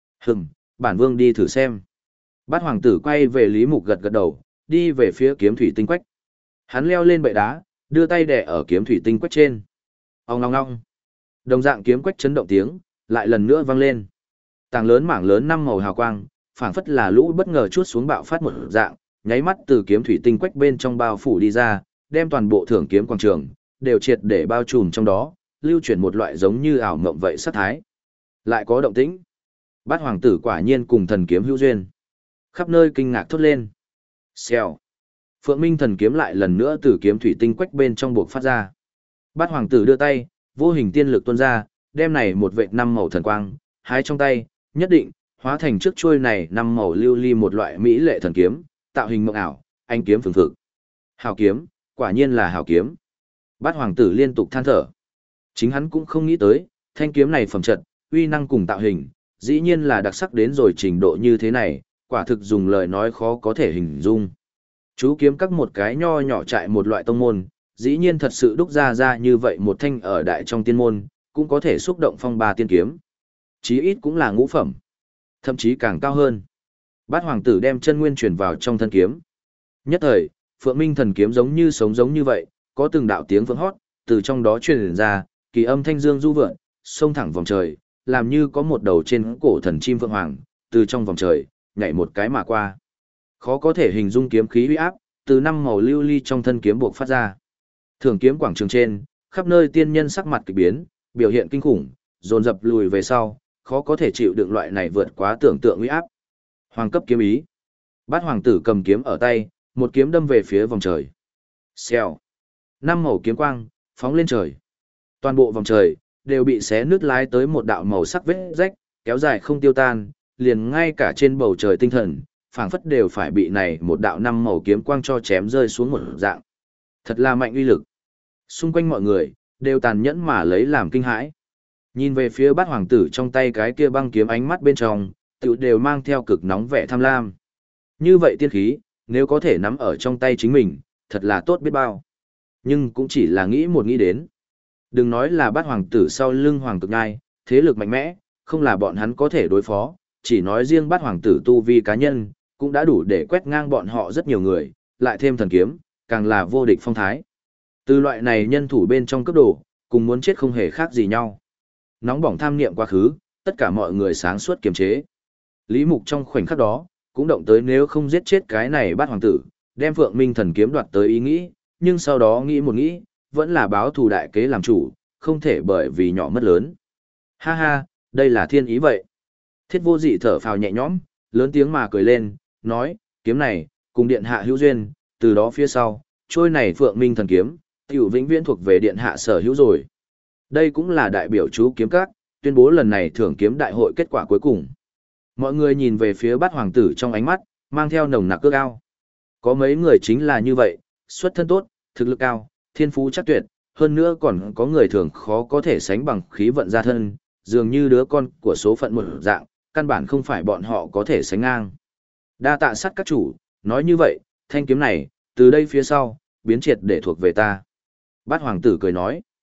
S1: Bản vương đi thử xem. Bát hoàng tử quay về Lý Mục gật gật đầu, đi về phía kiếm thủy tinh quách. Hắn leo lên bệ đá, đưa tay đè ở kiếm thủy tinh quách trên. Ong ong ong. Đồng dạng kiếm quách chấn động tiếng, lại lần nữa vang lên. Tảng lớn mảng lớn năm màu hào quang, phảng phất là lũ bất ngờ chuốt xuống bạo phát một dạng, nháy mắt từ kiếm thủy tinh quách bên trong bao phủ đi ra, đem toàn bộ thưởng kiếm quảng trường đều triệt để bao trùm trong đó, lưu chuyển một loại giống như ảo mộng vậy sát thái. Lại có động tĩnh. Bát hoàng tử quả nhiên cùng thần kiếm hữu duyên. Khắp nơi kinh ngạc thốt lên. Xèo. Phượng Minh thần kiếm lại lần nữa từ kiếm thủy tinh quách bên trong buộc phát ra. Bát hoàng tử đưa tay, vô hình tiên lực tuôn ra, đem này một vệt năm màu thần quang, hái trong tay, nhất định hóa thành trước chuôi này năm màu lưu ly một loại mỹ lệ thần kiếm, tạo hình mộng ảo, anh kiếm phừng phực. Hào kiếm, quả nhiên là hào kiếm. Bát hoàng tử liên tục than thở. Chính hắn cũng không nghĩ tới, thanh kiếm này phẩm chất, uy năng cùng tạo hình, dĩ nhiên là đặc sắc đến rồi trình độ như thế này, quả thực dùng lời nói khó có thể hình dung. Chú kiếm các một cái nho nhỏ trại một loại tông môn, dĩ nhiên thật sự đúc ra như vậy một thanh ở đại trong tiên môn, cũng có thể xúc động phong ba tiên kiếm. Chí ít cũng là ngũ phẩm, thậm chí càng cao hơn. Bát hoàng tử đem chân nguyên truyền vào trong thân kiếm. Nhất thời, Phượng Minh thần kiếm giống như sống giống như vậy, có từng đạo tiếng vang hót, từ trong đó truyền ra, kỳ âm thanh dương du vượn, xông thẳng vòng trời, làm như có một đầu trên cổ thần chim phượng hoàng, từ trong vòng trời, nhảy một cái mà qua. Khó có thể hình dung kiếm khí uy áp, từ năm màu lưu ly trong thân kiếm buộc phát ra. Thường kiếm quảng trường trên, khắp nơi tiên nhân sắc mặt kỳ biến, biểu hiện kinh khủng, dồn dập lùi về sau, khó có thể chịu đựng loại này vượt quá tưởng tượng uy áp. Hoàng cấp kiếm ý. Bát hoàng tử cầm kiếm ở tay, một kiếm đâm về phía vòng trời. Xèo. Năm màu kiếm quang, phóng lên trời. Toàn bộ vòng trời, đều bị xé nứt lái tới một đạo màu sắc vết rách, kéo dài không tiêu tan, liền ngay cả trên bầu trời tinh thần, phảng phất đều phải bị này một đạo năm màu kiếm quang cho chém rơi xuống một dạng. Thật là mạnh uy lực. Xung quanh mọi người, đều tàn nhẫn mà lấy làm kinh hãi. Nhìn về phía bát hoàng tử trong tay cái kia băng kiếm ánh mắt bên trong, tự đều mang theo cực nóng vẻ tham lam. Như vậy tiên khí, nếu có thể nắm ở trong tay chính mình, thật là tốt biết bao. Nhưng cũng chỉ là nghĩ đến. Đừng nói là bát hoàng tử sau lưng hoàng cực ngai, thế lực mạnh mẽ, không là bọn hắn có thể đối phó, chỉ nói riêng bát hoàng tử tu vi cá nhân, cũng đã đủ để quét ngang bọn họ rất nhiều người, lại thêm thần kiếm, càng là vô địch phong thái. Từ loại này nhân thủ bên trong cấp độ, cùng muốn chết không hề khác gì nhau. Nóng bỏng tham niệm quá khứ, tất cả mọi người sáng suốt kiềm chế. Lý Mục trong khoảnh khắc đó, cũng động tới nếu không giết chết cái này bát hoàng tử, đem Phượng Minh thần kiếm đoạt tới ý nghĩ, nhưng sau đó nghĩ một nghĩ, vẫn là báo thù đại kế làm chủ, không thể bởi vì nhỏ mất lớn. Ha ha, đây là thiên ý vậy. Thiết Vô Dị thở phào nhẹ nhõm, lớn tiếng mà cười lên, nói, kiếm này, cùng điện hạ hữu duyên, từ đó phía sau, trôi này Phượng Minh thần kiếm, tiểu vĩnh viễn thuộc về điện hạ sở hữu rồi. Đây cũng là đại biểu chú kiếm các, tuyên bố lần này thưởng kiếm đại hội kết quả cuối cùng. Mọi người nhìn về phía bát hoàng tử trong ánh mắt, mang theo nồng nặc ước ao. Có mấy người chính là như vậy, xuất thân tốt, thực lực cao, thiên phú chắc tuyệt, hơn nữa còn có người thường khó có thể sánh bằng khí vận gia thân, dường như đứa con của số phận một dạng, căn bản không phải bọn họ có thể sánh ngang. Đa tạ sát các chủ, nói như vậy, thanh kiếm này, từ đây phía sau, biến triệt để thuộc về ta. Bát hoàng tử cười nói.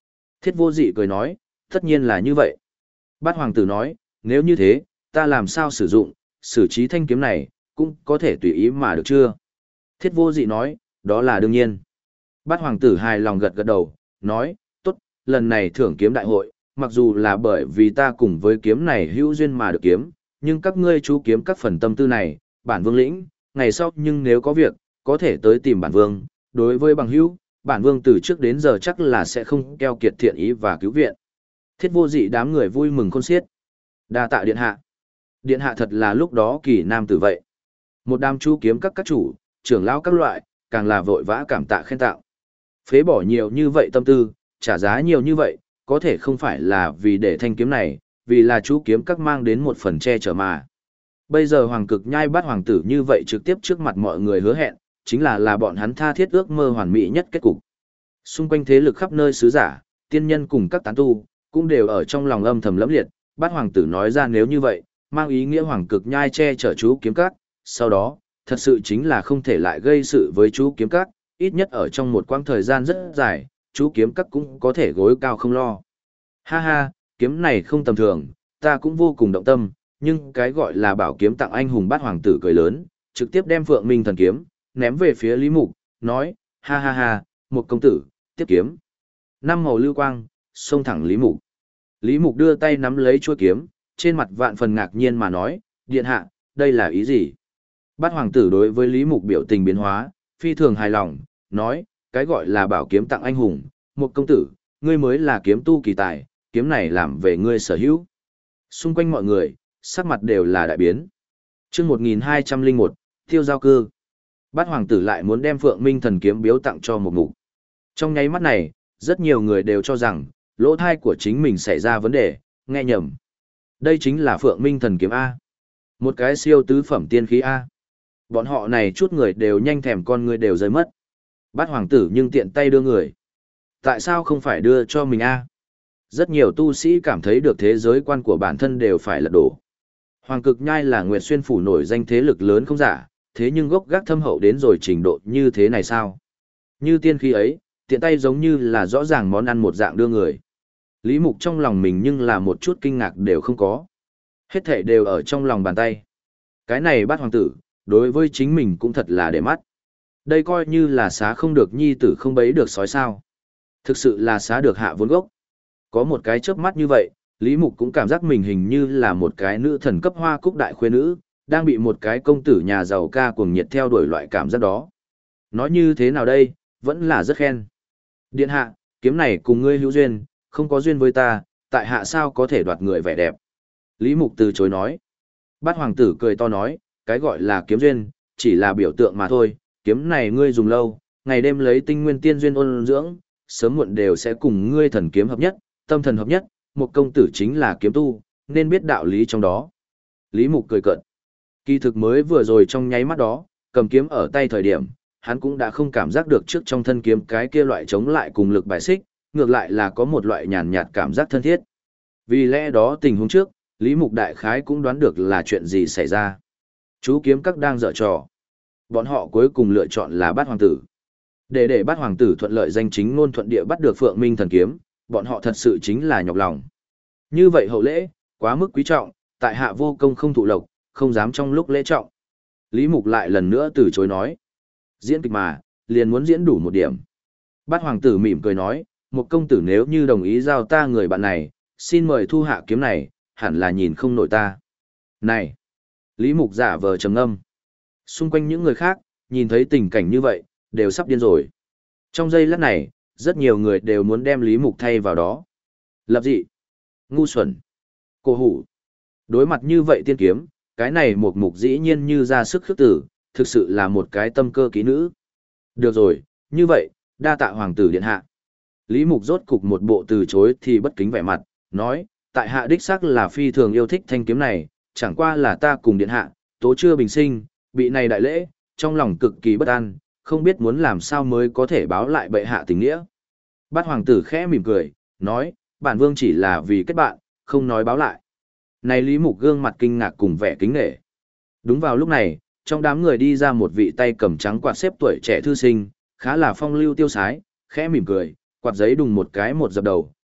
S1: Thiết Vô Dị cười nói, tất nhiên là như vậy. Bát hoàng tử nói, nếu như thế, ta làm sao sử dụng, xử trí thanh kiếm này, cũng có thể tùy ý mà được chưa? Thiết Vô Dị nói, đó là đương nhiên. Bát hoàng tử hài lòng gật gật đầu, nói, tốt, lần này thưởng kiếm đại hội, mặc dù là bởi vì ta cùng với kiếm này hữu duyên mà được kiếm, nhưng các ngươi chú kiếm các phần tâm tư này, bản vương lĩnh, ngày sau nhưng nếu có việc, có thể tới tìm bản vương, đối với bằng hữu, bản vương từ trước đến giờ chắc là sẽ không keo kiệt thiện ý và cứu viện. Thiết Vô Dị đám người vui mừng khôn xiết. Đa tạ điện hạ. Điện hạ thật là lúc đó kỳ nam tử vậy. Một đám chú kiếm các chủ, trưởng lão các loại, càng là vội vã cảm tạ khen tạo. Phế bỏ nhiều như vậy tâm tư, trả giá nhiều như vậy, có thể không phải là vì để thanh kiếm này, vì là chú kiếm các mang đến một phần che chở mà. Bây giờ Hoàng Cực Nhai Bát hoàng tử như vậy trực tiếp trước mặt mọi người hứa hẹn, chính là bọn hắn tha thiết ước mơ hoàn mỹ nhất kết cục. Xung quanh thế lực khắp nơi sứ giả, tiên nhân cùng các tán tu, cũng đều ở trong lòng âm thầm lẫm liệt, Bát hoàng tử nói ra nếu như vậy, mang ý nghĩa Hoàng Cực Nhai che chở chú kiếm các, sau đó, thật sự chính là không thể lại gây sự với chú kiếm các, ít nhất ở trong một quãng thời gian rất dài, chú kiếm các cũng có thể gối cao không lo. Ha ha, kiếm này không tầm thường, ta cũng vô cùng động tâm, nhưng cái gọi là bảo kiếm tặng anh hùng Bát hoàng tử cười lớn, trực tiếp đem Phượng Minh thần kiếm, ném về phía Lý Mục, nói, ha ha ha, một công tử, tiếp kiếm. Năm màu lưu quang, xông thẳng Lý Mục. Lý Mục đưa tay nắm lấy chuôi kiếm, trên mặt vạn phần ngạc nhiên mà nói, điện hạ, đây là ý gì? Bát hoàng tử đối với Lý Mục biểu tình biến hóa, phi thường hài lòng, nói, cái gọi là bảo kiếm tặng anh hùng, một công tử, ngươi mới là kiếm tu kỳ tài, kiếm này làm về ngươi sở hữu. Xung quanh mọi người, sắc mặt đều là đại biến. Chương 1201, Tiêu Giao Cư. Bát hoàng tử lại muốn đem Phượng Minh thần kiếm biếu tặng cho một mục. Trong nháy mắt này, rất nhiều người đều cho rằng, lỗ thai của chính mình xảy ra vấn đề, nghe nhầm. Đây chính là Phượng Minh thần kiếm A. Một cái siêu tứ phẩm tiên khí A. Bọn họ này chút người đều nhanh thèm con người đều rơi mất. Bát hoàng tử nhưng tiện tay đưa người. Tại sao không phải đưa cho mình A? Rất nhiều tu sĩ cảm thấy được thế giới quan của bản thân đều phải lật đổ. Hoàng Cực Nhai là Nguyệt Xuyên phủ nổi danh thế lực lớn không giả, thế nhưng gốc gác thâm hậu đến rồi trình độ như thế này sao? Như tiên khí ấy, tiện tay giống như là rõ ràng món ăn một dạng đưa người. Lý Mục trong lòng mình nhưng là một chút kinh ngạc đều không có. Hết thảy đều ở trong lòng bàn tay. Cái này Bát hoàng tử, đối với chính mình cũng thật là để mắt. Đây coi như là xá không được nhi tử không bấy được sói sao. Thực sự là xá được hạ vốn gốc. Có một cái chớp mắt như vậy, Lý Mục cũng cảm giác mình hình như là một cái nữ thần cấp hoa cúc đại khuê nữ, đang bị một cái công tử nhà giàu ca cuồng nhiệt theo đuổi loại cảm giác đó. Nói như thế nào đây, vẫn là rất khen. Điện hạ, kiếm này cùng ngươi hữu duyên, không có duyên với ta, tại hạ sao có thể đoạt người vẻ đẹp. Lý Mục từ chối nói. Bát hoàng tử cười to nói, cái gọi là kiếm duyên, chỉ là biểu tượng mà thôi, kiếm này ngươi dùng lâu, ngày đêm lấy tinh nguyên tiên duyên ôn dưỡng, sớm muộn đều sẽ cùng ngươi thần kiếm hợp nhất, tâm thần hợp nhất, một công tử chính là kiếm tu, nên biết đạo lý trong đó. Lý Mục cười cợt. Kỳ thực mới vừa rồi trong nháy mắt đó, cầm kiếm ở tay thời điểm, hắn cũng đã không cảm giác được trước trong thân kiếm cái kia loại chống lại cùng lực bài xích, ngược lại là có một loại nhàn nhạt cảm giác thân thiết. Vì lẽ đó tình huống trước, Lý Mục đại khái cũng đoán được là chuyện gì xảy ra. Chú kiếm các đang dở trò. Bọn họ cuối cùng lựa chọn là Bát hoàng tử. Để Bát hoàng tử thuận lợi danh chính ngôn thuận địa bắt được Phượng Minh thần kiếm, bọn họ thật sự chính là nhọc lòng. Như vậy hậu lễ, quá mức quý trọng, tại hạ vô công không thụ lộc, không dám trong lúc lễ trọng. Lý Mục lại lần nữa từ chối nói. Diễn kịch mà, liền muốn diễn đủ một điểm. Bát hoàng tử mỉm cười nói, một công tử nếu như đồng ý giao ta người bạn này, xin mời thu hạ kiếm này, hẳn là nhìn không nổi ta. Này! Lý Mục giả vờ trầm ngâm. Xung quanh những người khác, nhìn thấy tình cảnh như vậy, đều sắp điên rồi. Trong giây lát này, rất nhiều người đều muốn đem Lý Mục thay vào đó. Lập dị! Ngu xuẩn! Cô hủ! Đối mặt như vậy tiên kiếm, cái này một mục dĩ nhiên như ra sức khước tử, thực sự là một cái tâm cơ kỹ nữ. Được rồi, như vậy, đa tạ hoàng tử điện hạ. Lý Mục rốt cục một bộ từ chối thì bất kính vẻ mặt, nói, tại hạ đích xác là phi thường yêu thích thanh kiếm này, chẳng qua là ta cùng điện hạ, tố chưa bình sinh, bị này đại lễ, trong lòng cực kỳ bất an, không biết muốn làm sao mới có thể báo lại bệ hạ tình nghĩa. Bát hoàng tử khẽ mỉm cười, nói, bản vương chỉ là vì kết bạn, không nói báo lại. Này Lý Mục gương mặt kinh ngạc cùng vẻ kính nể. Đúng vào lúc này, trong đám người đi ra một vị tay cầm trắng quạt xếp tuổi trẻ thư sinh, khá là phong lưu tiêu sái, khẽ mỉm cười, quạt giấy đùng một cái một dập đầu,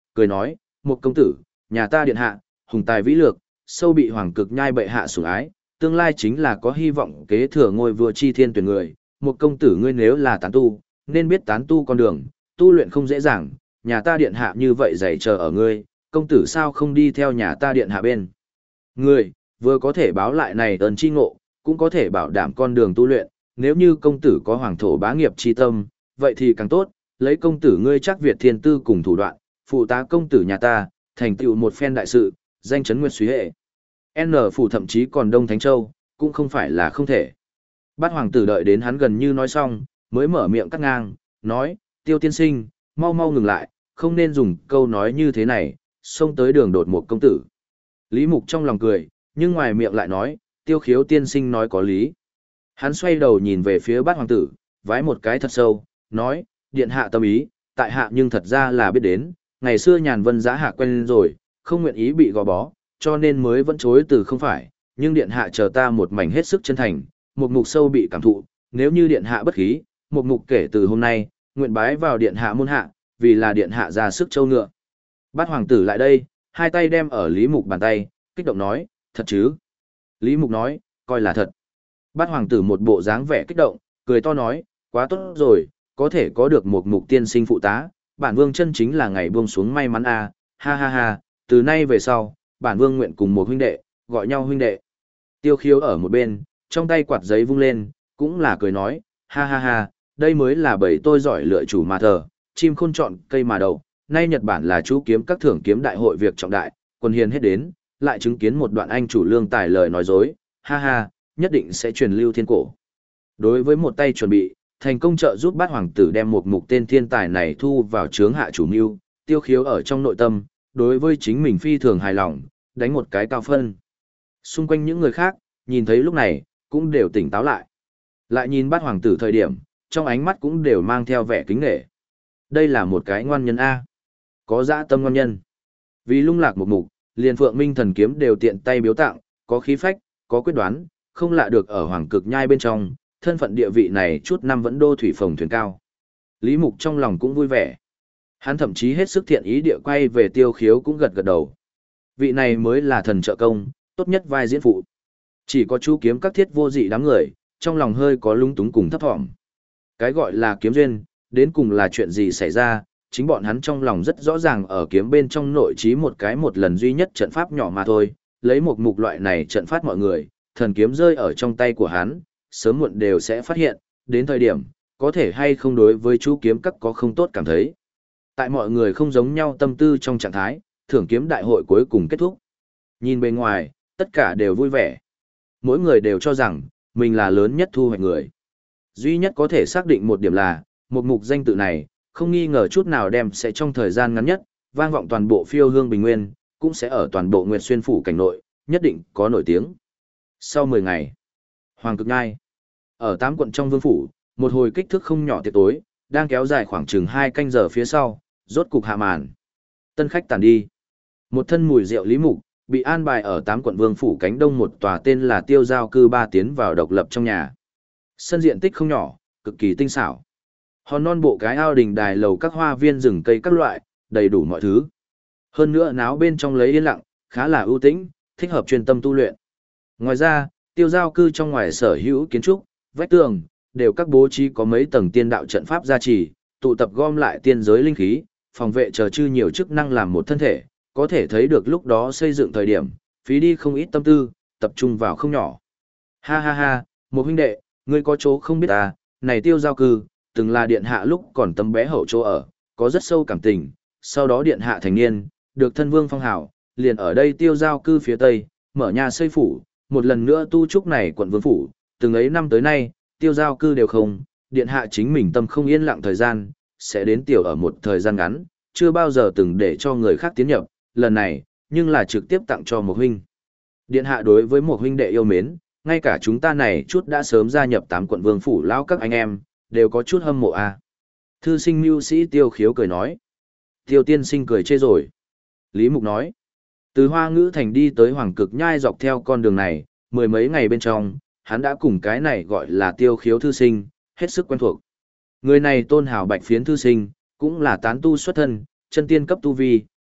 S1: cười nói, một công tử, nhà ta điện hạ, hùng tài vĩ lược, sâu bị hoàng cực nhai bệ hạ sủng ái, tương lai chính là có hy vọng kế thừa ngôi vua chi thiên tuyển người. Một công tử ngươi nếu là tán tu, nên biết tán tu con đường, tu luyện không dễ dàng, nhà ta điện hạ như vậy dạy chờ ở ngươi, công tử sao không đi theo nhà ta điện hạ bên. Ngươi, vừa có thể báo lại này ơn chi ngộ, cũng có thể bảo đảm con đường tu luyện, nếu như công tử có hoàng thổ bá nghiệp chi tâm, vậy thì càng tốt, lấy công tử ngươi chắc Việt thiên tư cùng thủ đoạn, phụ tá công tử nhà ta, thành tựu một phen đại sự, danh chấn nguyên suy hệ. N phủ thậm chí còn Đông Thánh Châu, cũng không phải là không thể. Bát hoàng tử đợi đến hắn gần như nói xong, mới mở miệng cắt ngang, nói, Tiêu tiên sinh, mau mau ngừng lại, không nên dùng câu nói như thế này, xông tới đường đột một công tử. Lý Mục trong lòng cười, nhưng ngoài miệng lại nói, Tiêu khiếu tiên sinh nói có lý. Hắn xoay đầu nhìn về phía bát hoàng tử, vái một cái thật sâu, nói, điện hạ tâm ý, tại hạ nhưng thật ra là biết đến, ngày xưa nhàn vân giá hạ quen rồi, không nguyện ý bị gò bó, cho nên mới vẫn chối từ không phải, nhưng điện hạ chờ ta một mảnh hết sức chân thành, một mục sâu bị cảm thụ, nếu như điện hạ bất khí, một mục kể từ hôm nay, nguyện bái vào điện hạ môn hạ, vì là điện hạ ra sức châu ngựa. Bát hoàng tử lại đây, hai tay đem ở Lý Mục bàn tay, kích động nói, thật chứ? Lý Mục nói, coi là thật. Bát hoàng tử một bộ dáng vẻ kích động, cười to nói, quá tốt rồi, có thể có được một mục tiên sinh phụ tá, bản vương chân chính là ngày buông xuống may mắn a, ha ha ha, từ nay về sau, bản vương nguyện cùng một huynh đệ, gọi nhau huynh đệ. Tiêu khiếu ở một bên, trong tay quạt giấy vung lên, cũng là cười nói, ha ha ha, đây mới là bởi tôi giỏi lựa chủ mà thờ, chim khôn chọn cây mà đậu, nay Nhật Bản là chú kiếm các thưởng kiếm đại hội việc trọng đại, quân hiền hết đến, lại chứng kiến một đoạn anh chủ lương tài lời nói dối, ha ha, nhất định sẽ truyền lưu thiên cổ. Đối với một tay chuẩn bị, thành công trợ giúp bát hoàng tử đem một mục tên thiên tài này thu vào chướng hạ chủ mưu, tiêu khiếu ở trong nội tâm, đối với chính mình phi thường hài lòng, đánh một cái cao phân. Xung quanh những người khác, nhìn thấy lúc này, cũng đều tỉnh táo lại. Lại nhìn bát hoàng tử thời điểm, trong ánh mắt cũng đều mang theo vẻ kính nể. Đây là một cái ngoan nhân A. Có dã tâm ngoan nhân. Vì lung lạc một mục, liền phượng minh thần kiếm đều tiện tay biếu tặng, có khí phách, có quyết đoán, không lạ được ở hoàng cực nhai bên trong, thân phận địa vị này chút năm vẫn đô thủy phồng thuyền cao. Lý Mục trong lòng cũng vui vẻ. Hắn thậm chí hết sức thiện ý địa quay về tiêu khiếu cũng gật gật đầu. Vị này mới là thần trợ công, tốt nhất vai diễn phụ. Chỉ có chú kiếm các thiết vô dị đám người, trong lòng hơi có lung túng cùng thấp thỏm. Cái gọi là kiếm duyên, đến cùng là chuyện gì xảy ra, chính bọn hắn trong lòng rất rõ ràng ở kiếm bên trong nội trí một cái một lần duy nhất trận pháp nhỏ mà thôi, lấy một mục loại này trận phát mọi người, thần kiếm rơi ở trong tay của hắn, sớm muộn đều sẽ phát hiện, đến thời điểm, có thể hay không đối với chú kiếm các có không tốt cảm thấy. Tại mọi người không giống nhau tâm tư trong trạng thái, thưởng kiếm đại hội cuối cùng kết thúc. Nhìn bên ngoài, tất cả đều vui vẻ. Mỗi người đều cho rằng, mình là lớn nhất thu hoạch người. Duy nhất có thể xác định một điểm là, một mục danh tự này, không nghi ngờ chút nào đem sẽ trong thời gian ngắn nhất, vang vọng toàn bộ phiêu hương bình nguyên, cũng sẽ ở toàn bộ Nguyệt Xuyên phủ cảnh nội, nhất định có nổi tiếng. Sau 10 ngày, Hoàng Cực Nhai, ở 8 quận trong vương phủ, một hồi kích thước không nhỏ tiệc tối, đang kéo dài khoảng chừng 2 canh giờ phía sau, rốt cục hạ màn. Tân khách tàn đi. Một thân mùi rượu Lý Mục, bị an bài ở 8 quận vương phủ cánh đông một tòa tên là Tiêu Giao cư 3 tiến vào độc lập trong nhà. Sân diện tích không nhỏ, cực kỳ tinh xảo. Hòn non bộ cái ao đình đài lầu các hoa viên rừng cây các loại, đầy đủ mọi thứ. Hơn nữa náo bên trong lấy yên lặng, khá là ưu tĩnh, thích hợp chuyên tâm tu luyện. Ngoài ra, Tiêu Giao cư trong ngoài sở hữu kiến trúc, vách tường, đều các bố trí có mấy tầng tiên đạo trận pháp gia trì, tụ tập gom lại tiên giới linh khí, phòng vệ chờ chư nhiều chức năng làm một thân thể, có thể thấy được lúc đó xây dựng thời điểm, phí đi không ít tâm tư, tập trung vào không nhỏ. Ha ha ha, một huynh đệ, ngươi có chỗ không biết à, này Tiêu Giao cư, từng là điện hạ lúc còn tấm bé hậu chỗ ở, có rất sâu cảm tình, sau đó điện hạ thành niên, được thân vương phong hào, liền ở đây Tiêu Giao cư phía tây, mở nhà xây phủ, một lần nữa tu trúc này quận vương phủ, từng ấy năm tới nay, Tiêu Giao cư đều không, điện hạ chính mình tâm không yên lặng thời gian, sẽ đến tiểu ở một thời gian ngắn, chưa bao giờ từng để cho người khác tiến nhập, lần này, nhưng là trực tiếp tặng cho một huynh. Điện hạ đối với một huynh đệ yêu mến, ngay cả chúng ta này chút đã sớm gia nhập 8 quận vương phủ lão các anh em, đều có chút hâm mộ à. Thư sinh mưu sĩ Tiêu Khiếu cười nói. Tiêu tiên sinh cười chê rồi. Lý Mục nói. Từ Hoa Ngữ Thành đi tới Hoàng Cực Nhai dọc theo con đường này, 10 mấy ngày bên trong, hắn đã cùng cái này gọi là Tiêu Khiếu thư sinh, hết sức quen thuộc. Người này tôn hào bạch phiến thư sinh, cũng là tán tu xuất thân, chân tiên cấp tu vi,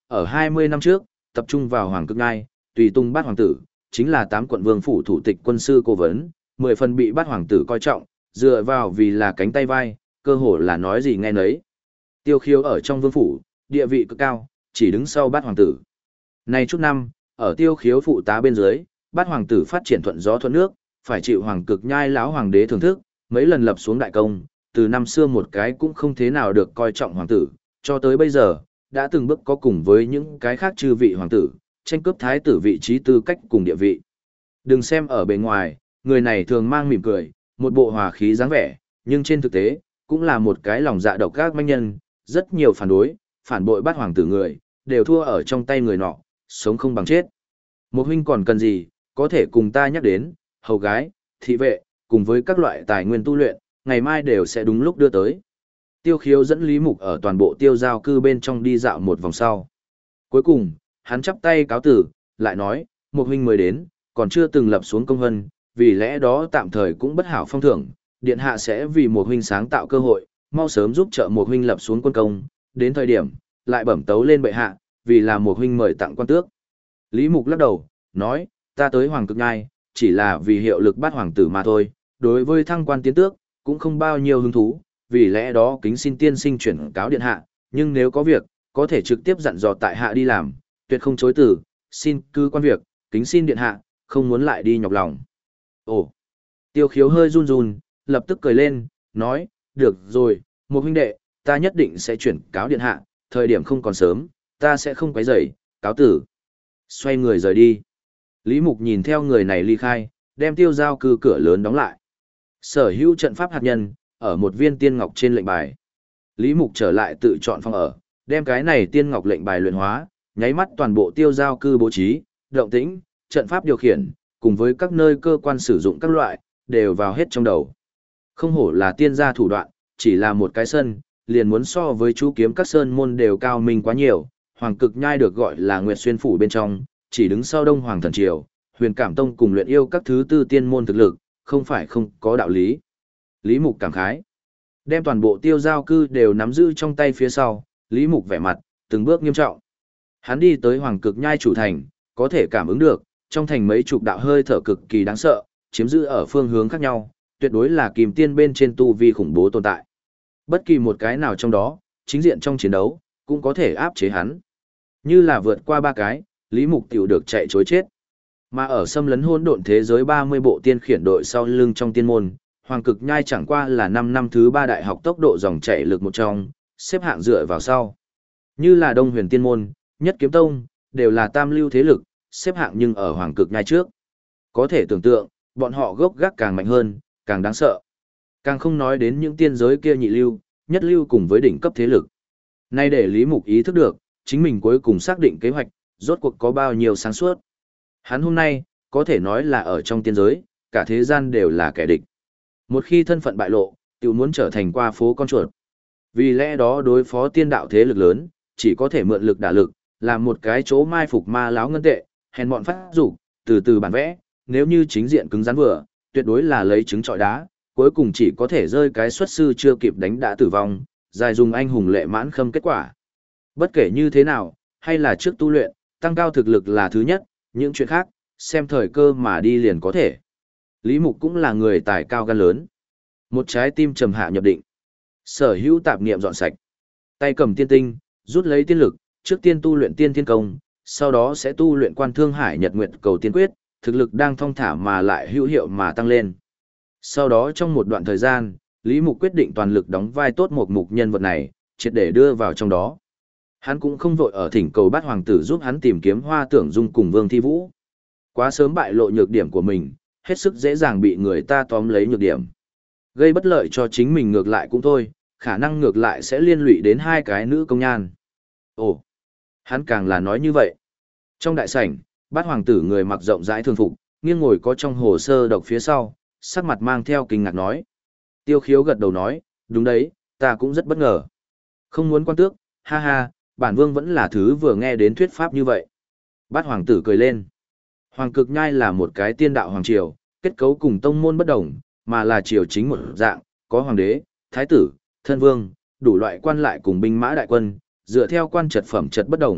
S1: ở 20 năm trước, tập trung vào Hoàng Cực Nhai, tùy tung bát hoàng tử, chính là 8 quận vương phủ thủ tịch quân sư cố vấn, 10 phần bị bát hoàng tử coi trọng, dựa vào vì là cánh tay vai, cơ hồ là nói gì nghe nấy. Tiêu Khiếu ở trong vương phủ, địa vị cực cao, chỉ đứng sau bát hoàng tử. Nay chút năm, ở Tiêu Khiếu phụ tá bên dưới, bát hoàng tử phát triển thuận gió thuận nước, phải chịu Hoàng Cực Nhai lão hoàng đế thưởng thức, mấy lần lập xuống đại công, từ năm xưa một cái cũng không thế nào được coi trọng hoàng tử, cho tới bây giờ, đã từng bước có cùng với những cái khác chư vị hoàng tử, tranh cướp thái tử vị trí tư cách cùng địa vị. Đừng xem ở bề ngoài, người này thường mang mỉm cười, một bộ hòa khí dáng vẻ, nhưng trên thực tế, cũng là một cái lòng dạ độc ác manh nhân, rất nhiều phản đối, phản bội bát hoàng tử người, đều thua ở trong tay người nọ, sống không bằng chết. Một huynh còn cần gì, có thể cùng ta nhắc đến, hầu gái, thị vệ, cùng với các loại tài nguyên tu luyện, ngày mai đều sẽ đúng lúc đưa tới. Tiêu Khiếu dẫn Lý Mục ở toàn bộ tiêu giao cư bên trong đi dạo một vòng sau. Cuối cùng, hắn chắp tay cáo tử, lại nói, một huynh mới đến, còn chưa từng lập xuống công vân, vì lẽ đó tạm thời cũng bất hảo phong thưởng, điện hạ sẽ vì một huynh sáng tạo cơ hội, mau sớm giúp trợ một huynh lập xuống quân công, đến thời điểm, lại bẩm tấu lên bệ hạ, vì là một huynh mời tặng quan tước. Lý Mục lắc đầu, nói, ta tới Hoàng Cực Nhai, chỉ là vì hiệu lực bát hoàng tử mà thôi, đối với thăng quan tiến tước, cũng không bao nhiêu hứng thú, vì lẽ đó kính xin tiên sinh chuyển cáo điện hạ, nhưng nếu có việc, có thể trực tiếp dặn dò tại hạ đi làm, tuyệt không chối từ, xin cứ quan việc, kính xin điện hạ, không muốn lại đi nhọc lòng. Ồ, Tiêu Khiếu hơi run run, lập tức cười lên, nói, được rồi, một huynh đệ, ta nhất định sẽ chuyển cáo điện hạ, thời điểm không còn sớm, ta sẽ không quấy rầy, cáo tử. Xoay người rời đi. Lý Mục nhìn theo người này ly khai, đem tiêu giao cư cửa lớn đóng lại. Sở hữu trận pháp hạt nhân, ở một viên tiên ngọc trên lệnh bài. Lý Mục trở lại tự chọn phòng ở, đem cái này tiên ngọc lệnh bài luyện hóa, nháy mắt toàn bộ tiêu giao cư bố trí, động tĩnh, trận pháp điều khiển, cùng với các nơi cơ quan sử dụng các loại, đều vào hết trong đầu. Không hổ là tiên gia thủ đoạn, chỉ là một cái sân, liền muốn so với chú kiếm các sơn môn đều cao minh quá nhiều. Hoàng Cực Nhai được gọi là Nguyệt Xuyên phủ bên trong, chỉ đứng sau Đông Hoàng Thần Triều, Huyền Cảm Tông cùng luyện yêu các thứ tư tiên môn thực lực, không phải không có đạo lý. Lý Mục cảm khái, đem toàn bộ tiêu giao cư đều nắm giữ trong tay phía sau, Lý Mục vẻ mặt, từng bước nghiêm trọng. Hắn đi tới Hoàng Cực Nhai chủ thành, có thể cảm ứng được, trong thành mấy chục đạo hơi thở cực kỳ đáng sợ, chiếm giữ ở phương hướng khác nhau, tuyệt đối là kìm tiên bên trên tu vi khủng bố tồn tại. Bất kỳ một cái nào trong đó, chính diện trong chiến đấu, cũng có thể áp chế hắn. Như là vượt qua ba cái, Lý Mục tiểu được chạy chối chết. Mà ở xâm lấn hỗn độn thế giới 30 bộ tiên khiển đội sau lưng trong tiên môn, Hoàng Cực Nhai chẳng qua là 5 năm thứ 3 đại học tốc độ dòng chảy lực một trong, xếp hạng dựa vào sau. Như là Đông Huyền Tiên môn, Nhất Kiếm Tông, đều là tam lưu thế lực, xếp hạng nhưng ở Hoàng Cực Nhai trước. Có thể tưởng tượng, bọn họ gốc gác càng mạnh hơn, càng đáng sợ. Càng không nói đến những tiên giới kia nhị lưu, nhất lưu cùng với đỉnh cấp thế lực. Nay để Lý Mục ý thức được, chính mình cuối cùng xác định kế hoạch, rốt cuộc có bao nhiêu sáng suốt. Hắn hôm nay, có thể nói là ở trong tiên giới, cả thế gian đều là kẻ địch. Một khi thân phận bại lộ, tiểu muốn trở thành qua phố con chuột. Vì lẽ đó đối phó tiên đạo thế lực lớn, chỉ có thể mượn lực đả lực, làm một cái chỗ mai phục ma láo ngân tệ, hèn bọn phát dục từ từ bản vẽ, nếu như chính diện cứng rắn vừa, tuyệt đối là lấy trứng trọi đá, cuối cùng chỉ có thể rơi cái xuất sư chưa kịp đánh đã tử vong, dài dùng anh hùng lệ mãn khâm kết quả. Bất kể như thế nào, hay là trước tu luyện, tăng cao thực lực là thứ nhất, những chuyện khác, xem thời cơ mà đi liền có thể. Lý Mục cũng là người tài cao gan lớn. Một trái tim trầm hạ nhập định. Sở hữu tạp niệm dọn sạch. Tay cầm tiên tinh, rút lấy tiên lực, trước tiên tu luyện tiên thiên công, sau đó sẽ tu luyện Quan Thương Hải Nhật Nguyệt Cầu Tiên Quyết, thực lực đang thong thả mà lại hữu hiệu mà tăng lên. Sau đó trong một đoạn thời gian, Lý Mục quyết định toàn lực đóng vai tốt một mục nhân vật này, triệt để đưa vào trong đó. Hắn cũng không vội ở thỉnh cầu bát hoàng tử giúp hắn tìm kiếm Hoa Tưởng Dung cùng Vương Thi Vũ. Quá sớm bại lộ nhược điểm của mình, hết sức dễ dàng bị người ta tóm lấy nhược điểm. Gây bất lợi cho chính mình ngược lại cũng thôi, khả năng ngược lại sẽ liên lụy đến hai cái nữ công nhan. Ồ, hắn càng là nói như vậy. Trong đại sảnh, bát hoàng tử người mặc rộng rãi thường phục, nghiêng ngồi có trong hồ sơ đọc phía sau, sắc mặt mang theo kinh ngạc nói. Tiêu Khiếu gật đầu nói, đúng đấy, ta cũng rất bất ngờ. Không muốn quan tước, ha ha, bản vương vẫn là thứ vừa nghe đến thuyết pháp như vậy. Bát hoàng tử cười lên. Hoàng Cực Nhai là một cái tiên đạo hoàng triều, kết cấu cùng tông môn bất đồng, mà là triều chính một dạng, có hoàng đế, thái tử, thân vương, đủ loại quan lại cùng binh mã đại quân, dựa theo quan trật phẩm trật bất đồng,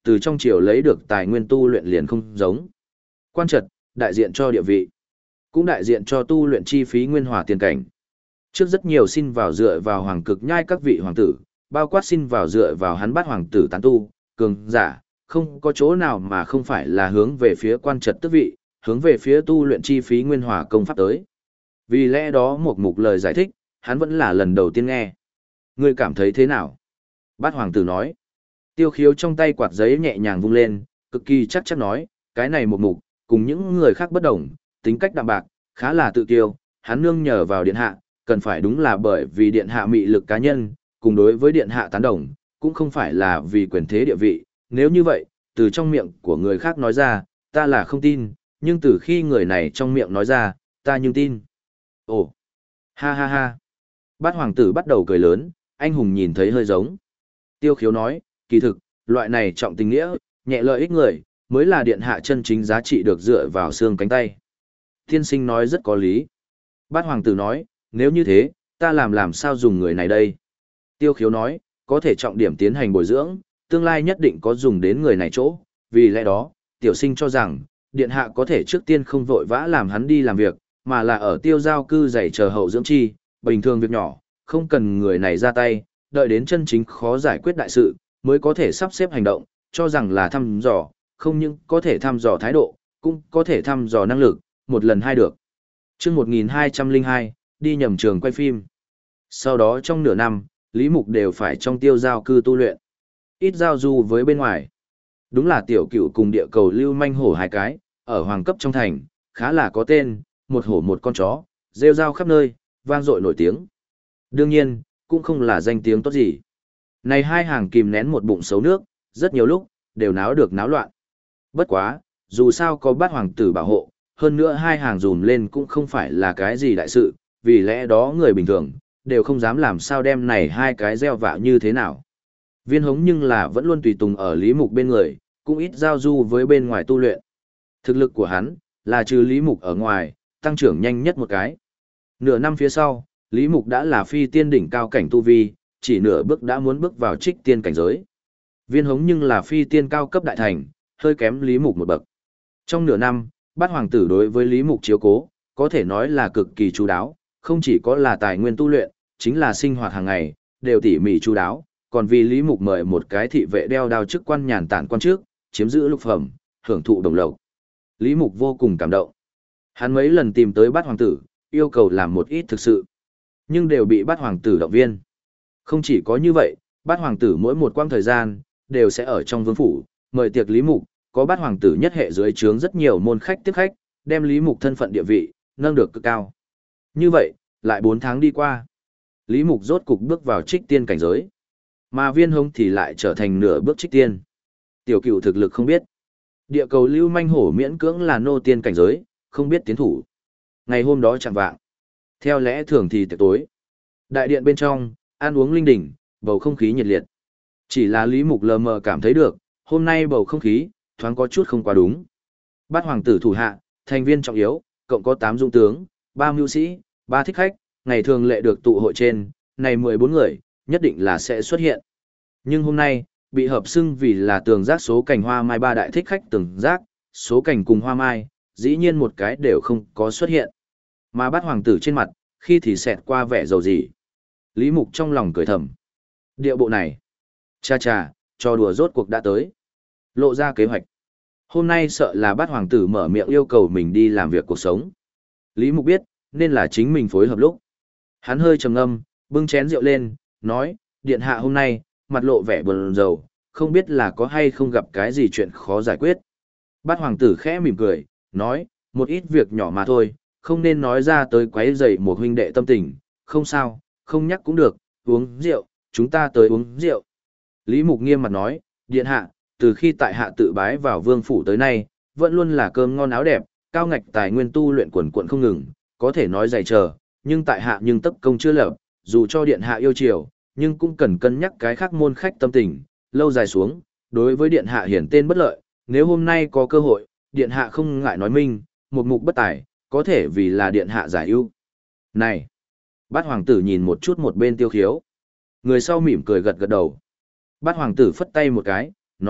S1: từ trong triều lấy được tài nguyên tu luyện liền không giống. Quan trật, đại diện cho địa vị, cũng đại diện cho tu luyện chi phí nguyên hòa tiền cảnh. Trước rất nhiều xin vào dựa vào hoàng cực nhai các vị hoàng tử, bao quát xin vào dựa vào hắn bát hoàng tử tán tu, cường giả, không có chỗ nào mà không phải là hướng về phía quan trật tước vị, hướng về phía tu luyện chi phí nguyên hòa công pháp tới. Vì lẽ đó một mục lời giải thích, hắn vẫn là lần đầu tiên nghe. Ngươi cảm thấy thế nào? Bát hoàng tử nói. Tiêu Khiếu trong tay quạt giấy nhẹ nhàng vung lên, cực kỳ chắc chắn nói, cái này một mục, cùng những người khác bất đồng, tính cách đạm bạc, khá là tự kiêu, hắn nương nhờ vào điện hạ, cần phải đúng là bởi vì điện hạ mị lực cá nhân, cùng đối với điện hạ tán đồng, cũng không phải là vì quyền thế địa vị, nếu như vậy, từ trong miệng của người khác nói ra, ta là không tin, nhưng từ khi người này trong miệng nói ra, ta nhưng tin. Ồ, ha ha ha. Bát hoàng tử bắt đầu cười lớn, anh hùng nhìn thấy hơi giống. Tiêu Khiếu nói, kỳ thực, loại này trọng tình nghĩa, nhẹ lợi ích người, mới là điện hạ chân chính giá trị được dựa vào xương cánh tay. Tiên sinh nói rất có lý. Bát hoàng tử nói, nếu như thế, ta làm sao dùng người này đây? Tiêu Khiếu nói, có thể trọng điểm tiến hành bồi dưỡng, tương lai nhất định có dùng đến người này chỗ, vì lẽ đó, tiểu sinh cho rằng, điện hạ có thể trước tiên không vội vã làm hắn đi làm việc, mà là ở tiêu giao cư dạy chờ hậu dưỡng chi, bình thường việc nhỏ, không cần người này ra tay, đợi đến chân chính khó giải quyết đại sự, mới có thể sắp xếp hành động, cho rằng là thăm dò, không những có thể thăm dò thái độ, cũng có thể thăm dò năng lực, một lần hai được. Trước 1202, đi nhầm trường quay phim. Sau đó trong nửa năm, Lý Mục đều phải trong tiêu giao cư tu luyện. Ít giao du với bên ngoài. Đúng là tiểu cựu cùng địa cầu lưu manh hổ hai cái, ở hoàng cấp trong thành, khá là có tên, một hổ một con chó, rêu rao khắp nơi, vang dội nổi tiếng. Đương nhiên, cũng không là danh tiếng tốt gì. Này hai hàng kìm nén một bụng xấu nước, rất nhiều lúc, đều náo được náo loạn. Bất quá, dù sao có bát hoàng tử bảo hộ, hơn nữa hai hàng dùm lên cũng không phải là cái gì đại sự, vì lẽ đó người bình thường, đều không dám làm sao đem này hai cái gieo vạ như thế nào. Viên Hống nhưng là vẫn luôn tùy tùng ở Lý Mục bên người, cũng ít giao du với bên ngoài tu luyện. Thực lực của hắn, là trừ Lý Mục ở ngoài, tăng trưởng nhanh nhất một cái. Nửa năm phía sau, Lý Mục đã là phi tiên đỉnh cao cảnh tu vi, chỉ nửa bước đã muốn bước vào trích tiên cảnh giới. Viên Hống nhưng là phi tiên cao cấp đại thành, hơi kém Lý Mục một bậc. Trong nửa năm, bát hoàng tử đối với Lý Mục chiếu cố, có thể nói là cực kỳ chú đáo, không chỉ có là tài nguyên tu luyện, chính là sinh hoạt hàng ngày, đều tỉ mỉ chú đáo, còn vì Lý Mục mời một cái thị vệ đeo đao chức quan nhàn tản quan trước, chiếm giữ lục phẩm, hưởng thụ đồng lộc. Lý Mục vô cùng cảm động. Hắn mấy lần tìm tới bát hoàng tử, yêu cầu làm một ít thực sự, nhưng đều bị bát hoàng tử động viên. Không chỉ có như vậy, bát hoàng tử mỗi một quãng thời gian, đều sẽ ở trong vương phủ, mời tiệc Lý Mục, có bát hoàng tử nhất hệ dưới trướng rất nhiều môn khách tiếp khách, đem Lý Mục thân phận địa vị, nâng được cực cao. Như vậy, lại 4 tháng đi qua. Lý Mục rốt cục bước vào trích tiên cảnh giới. Mà Viên Hống thì lại trở thành nửa bước trích tiên. Tiểu cựu thực lực không biết. Địa cầu lưu manh hổ miễn cưỡng là nô tiên cảnh giới, không biết tiến thủ. Ngày hôm đó chẳng vạng. Theo lẽ thường thì tiệc tối. Đại điện bên trong, ăn uống linh đình, bầu không khí nhiệt liệt. Chỉ là Lý Mục lờ mờ cảm thấy được, hôm nay bầu không khí, thoáng có chút không quá đúng. Bát hoàng tử thủ hạ, thành viên trọng yếu, cộng có 8 dũng tướng, 3 mưu sĩ, 3 thích khách, ngày thường lệ được tụ hội trên, này 14 người, nhất định là sẽ xuất hiện. Nhưng hôm nay, bị hợp xưng vì là tường giác số cành hoa mai 3 đại thích khách tường giác, số cành cùng hoa mai, dĩ nhiên một cái đều không có xuất hiện. Mà bát hoàng tử trên mặt, khi thì xẹt qua vẻ dầu gì. Lý Mục trong lòng cười thầm. Điệu bộ này. Cha cha, trò đùa rốt cuộc đã tới. Lộ ra kế hoạch. Hôm nay sợ là bát hoàng tử mở miệng yêu cầu mình đi làm việc cuộc sống. Lý Mục biết, nên là chính mình phối hợp lúc. Hắn hơi trầm ngâm, bưng chén rượu lên, nói, điện hạ hôm nay, mặt lộ vẻ buồn rầu, không biết là có hay không gặp cái gì chuyện khó giải quyết. Bát hoàng tử khẽ mỉm cười, nói, một ít việc nhỏ mà thôi, không nên nói ra tới quấy rầy một huynh đệ tâm tình, không sao, không nhắc cũng được, uống rượu, chúng ta tới uống rượu. Lý Mục nghiêm mặt nói, điện hạ, từ khi tại hạ tự bái vào vương phủ tới nay, vẫn luôn là cơm ngon áo đẹp, cao ngạch tài nguyên tu luyện quần quận không ngừng, có thể nói dày chờ, nhưng tại hạ nhưng tất công chưa lập, dù cho điện hạ yêu chiều, nhưng cũng cần cân nhắc cái khác môn khách tâm tình, lâu dài xuống, đối với điện hạ hiển tên bất lợi, nếu hôm nay có cơ hội, điện hạ không ngại nói minh, một mục bất tài, có thể vì là điện hạ giải ưu. Này! Bát hoàng tử nhìn một chút một bên Tiêu Khiếu. Người sau mỉm cười gật gật đầu. Bát hoàng tử phất tay một cái, nói,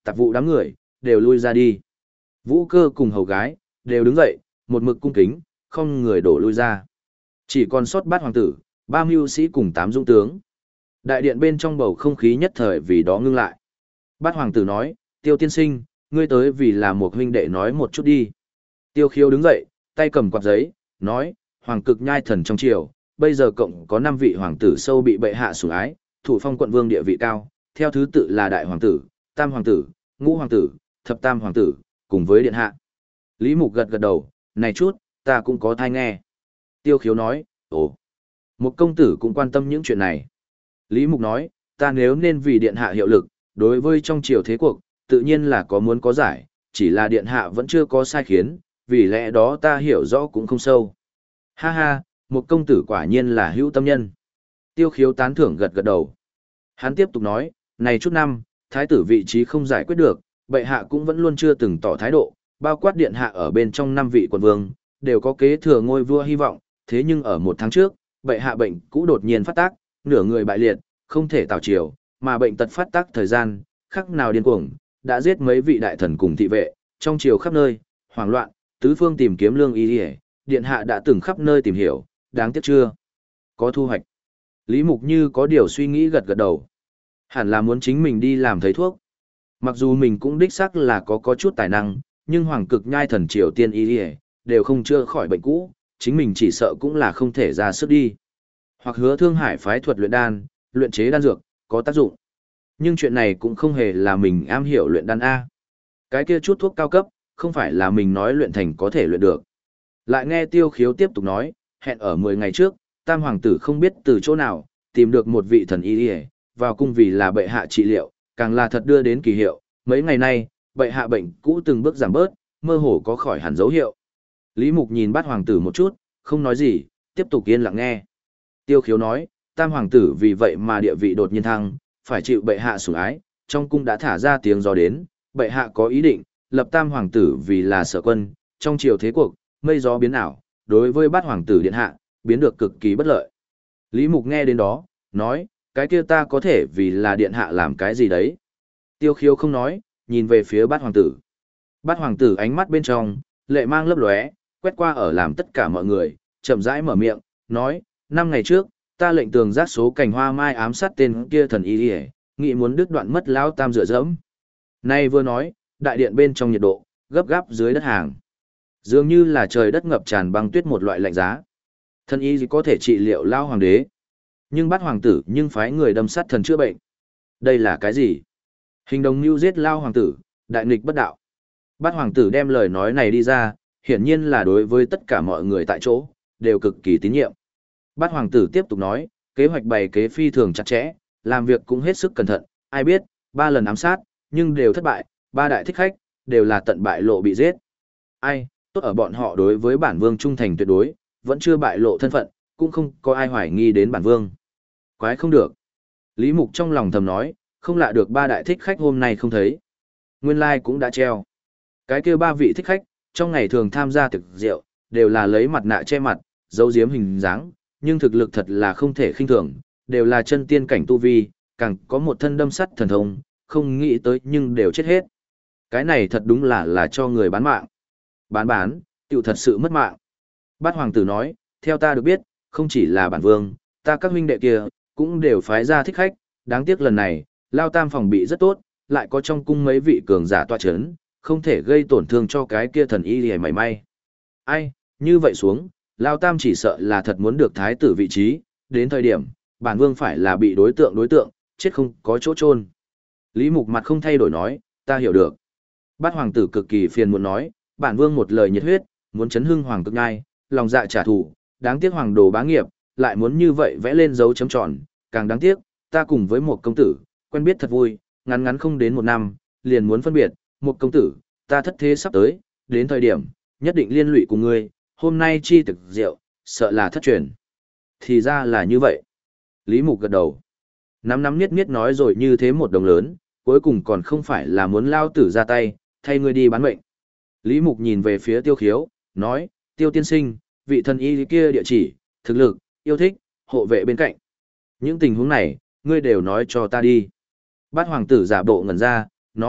S1: tạp vụ đám người, đều lui ra đi. Vũ Cơ cùng hầu gái, đều đứng dậy, một mực cung kính, không người đổ lui ra. Chỉ còn sót Bát hoàng tử, 3 mưu sĩ cùng 8 dũng tướng. Đại điện bên trong bầu không khí nhất thời vì đó ngưng lại. Bát hoàng tử nói, Tiêu tiên sinh, ngươi tới vì là một huynh đệ nói một chút đi. Tiêu Khiếu đứng dậy, tay cầm quạt giấy, nói, hoàng cực nhai thần trong triều, bây giờ cộng có 5 vị hoàng tử sâu bị bệ hạ sủng ái, thủ phong quận vương địa vị cao, theo thứ tự là đại hoàng tử, tam hoàng tử, ngũ hoàng tử, thập tam hoàng tử, cùng với điện hạ. Lý Mục gật gật đầu, này chút, ta cũng có thai nghe. Tiêu Khiếu nói, ồ, một công tử cũng quan tâm những chuyện này. Lý Mục nói, ta nếu nên vì điện hạ hiệu lực, đối với trong triều thế cuộc, tự nhiên là có muốn có giải, chỉ là điện hạ vẫn chưa có sai khiến, vì lẽ đó ta hiểu rõ cũng không sâu. Ha ha, một công tử quả nhiên là hữu tâm nhân. Tiêu Khiếu tán thưởng gật gật đầu. Hắn tiếp tục nói, này chút năm, thái tử vị trí không giải quyết được, bệ hạ cũng vẫn luôn chưa từng tỏ thái độ, bao quát điện hạ ở bên trong 5 vị quận vương, đều có kế thừa ngôi vua hy vọng, thế nhưng ở 1 tháng trước, bệ hạ bệnh cũ đột nhiên phát tác, nửa người bại liệt, không thể tảo triều, mà bệnh tật phát tác thời gian, khắc nào điên cuồng, đã giết mấy vị đại thần cùng thị vệ, trong triều khắp nơi, hoảng loạn, tứ phương tìm kiếm lương y y, điện hạ đã từng khắp nơi tìm hiểu, đáng tiếc chưa có thu hoạch. Lý Mục như có điều suy nghĩ gật gật đầu. Hẳn là muốn chính mình đi làm thầy thuốc. Mặc dù mình cũng đích xác là có chút tài năng, nhưng hoàng cực nhai thần triều tiên y y đều không chữa khỏi bệnh cũ, chính mình chỉ sợ cũng là không thể ra sức đi. Hoặc hứa Thương Hải phái thuật luyện đan, luyện chế đan dược, có tác dụng. Nhưng chuyện này cũng không hề là mình am hiểu luyện đan A. Cái kia chút thuốc cao cấp, không phải là mình nói luyện thành có thể luyện được. Lại nghe Tiêu Khiếu tiếp tục nói, hẹn ở 10 ngày trước, tam hoàng tử không biết từ chỗ nào, tìm được một vị thần y y, vào cung vì là bệ hạ trị liệu, càng là thật đưa đến kỳ hiệu. Mấy ngày nay, bệ hạ bệnh cũ từng bước giảm bớt, mơ hồ có khỏi hẳn dấu hiệu. Lý Mục nhìn Bát hoàng tử một chút, không nói gì, tiếp tục yên lặng nghe. Tiêu Khiếu nói, tam hoàng tử vì vậy mà địa vị đột nhiên thăng, phải chịu bệ hạ sủng ái, trong cung đã thả ra tiếng gió đến, bệ hạ có ý định, lập tam hoàng tử vì là sở quân, trong triều thế cuộc, mây gió biến ảo, đối với Bát hoàng tử điện hạ, biến được cực kỳ bất lợi. Lý Mục nghe đến đó, nói, cái kia ta có thể vì là điện hạ làm cái gì đấy. Tiêu Khiếu không nói, nhìn về phía Bát hoàng tử. Bát hoàng tử ánh mắt bên trong, lệ mang lấp lóe, quét qua ở làm tất cả mọi người, chậm rãi mở miệng, nói, 5 ngày trước, ta lệnh tường giác số cành hoa mai ám sát tên kia thần y y, nghĩ muốn đứt đoạn mất lão tam dựa dẫm. Nay vừa nói, đại điện bên trong nhiệt độ, gấp gáp dưới đất hàng. Dường như là trời đất ngập tràn băng tuyết một loại lạnh giá. Thần y gì có thể trị liệu lao hoàng đế. Nhưng Bát hoàng tử nhưng phái người đâm sát thần chữa bệnh. Đây là cái gì? Hình đồng mưu giết lao hoàng tử, đại nghịch bất đạo. Bát hoàng tử đem lời nói này đi ra, hiển nhiên là đối với tất cả mọi người tại chỗ, đều cực kỳ tín nhiệm. Bát hoàng tử tiếp tục nói, kế hoạch bày kế phi thường chặt chẽ, làm việc cũng hết sức cẩn thận, ai biết, 3 lần ám sát, nhưng đều thất bại, 3 đại thích khách, đều là tận bại lộ bị giết. Ai, tốt ở bọn họ đối với bản vương trung thành tuyệt đối, vẫn chưa bại lộ thân phận, cũng không có ai hoài nghi đến bản vương. Quái không được. Lý Mục trong lòng thầm nói, không lạ được 3 đại thích khách hôm nay không thấy. Nguyên lai cũng đã treo. Cái kia 3 vị thích khách, trong ngày thường tham gia tiệc rượu, đều là lấy mặt nạ che mặt, giấu giếm hình dáng, nhưng thực lực thật là không thể khinh thường, đều là chân tiên cảnh tu vi, càng có một thân đâm sắt thần thông, không nghĩ tới nhưng đều chết hết. Cái này thật đúng là cho người bán mạng. Bán, tiểu thật sự mất mạng. Bát hoàng tử nói, theo ta được biết, không chỉ là bản vương, ta các huynh đệ kia, cũng đều phái ra thích khách, đáng tiếc lần này, Lao Tam phòng bị rất tốt, lại có trong cung mấy vị cường giả tọa chấn, không thể gây tổn thương cho cái kia thần y hề mảy may. Ai, như vậy xuống, Lao Tam chỉ sợ là thật muốn được thái tử vị trí, đến thời điểm, bản vương phải là bị đối tượng, chết không có chỗ chôn. Lý Mục mặt không thay đổi nói, ta hiểu được. Bát hoàng tử cực kỳ phiền muốn nói, bản vương một lời nhiệt huyết, muốn chấn hưng hoàng cực nhai, lòng dạ trả thù, đáng tiếc hoàng đồ bá nghiệp, lại muốn như vậy vẽ lên dấu chấm tròn, càng đáng tiếc, ta cùng với một công tử, quen biết thật vui, ngắn không đến 1 năm, liền muốn phân biệt, một công tử, ta thất thế sắp tới, đến thời điểm, nhất định liên lụy cùng ngươi, hôm nay chi thực rượu, sợ là thất truyền. Thì ra là như vậy. Lý Mục gật đầu. Nắm niết nói rồi như thế một đồng lớn, cuối cùng còn không phải là muốn lao tử ra tay, thay ngươi đi bán mệnh. Lý Mục nhìn về phía Tiêu Khiếu, nói, Tiêu tiên sinh, vị thần y kia địa chỉ, thực lực, yêu thích, hộ vệ bên cạnh. Những tình huống này, ngươi đều nói cho ta đi. Bát hoàng tử giả bộ ngẩn ra, nói,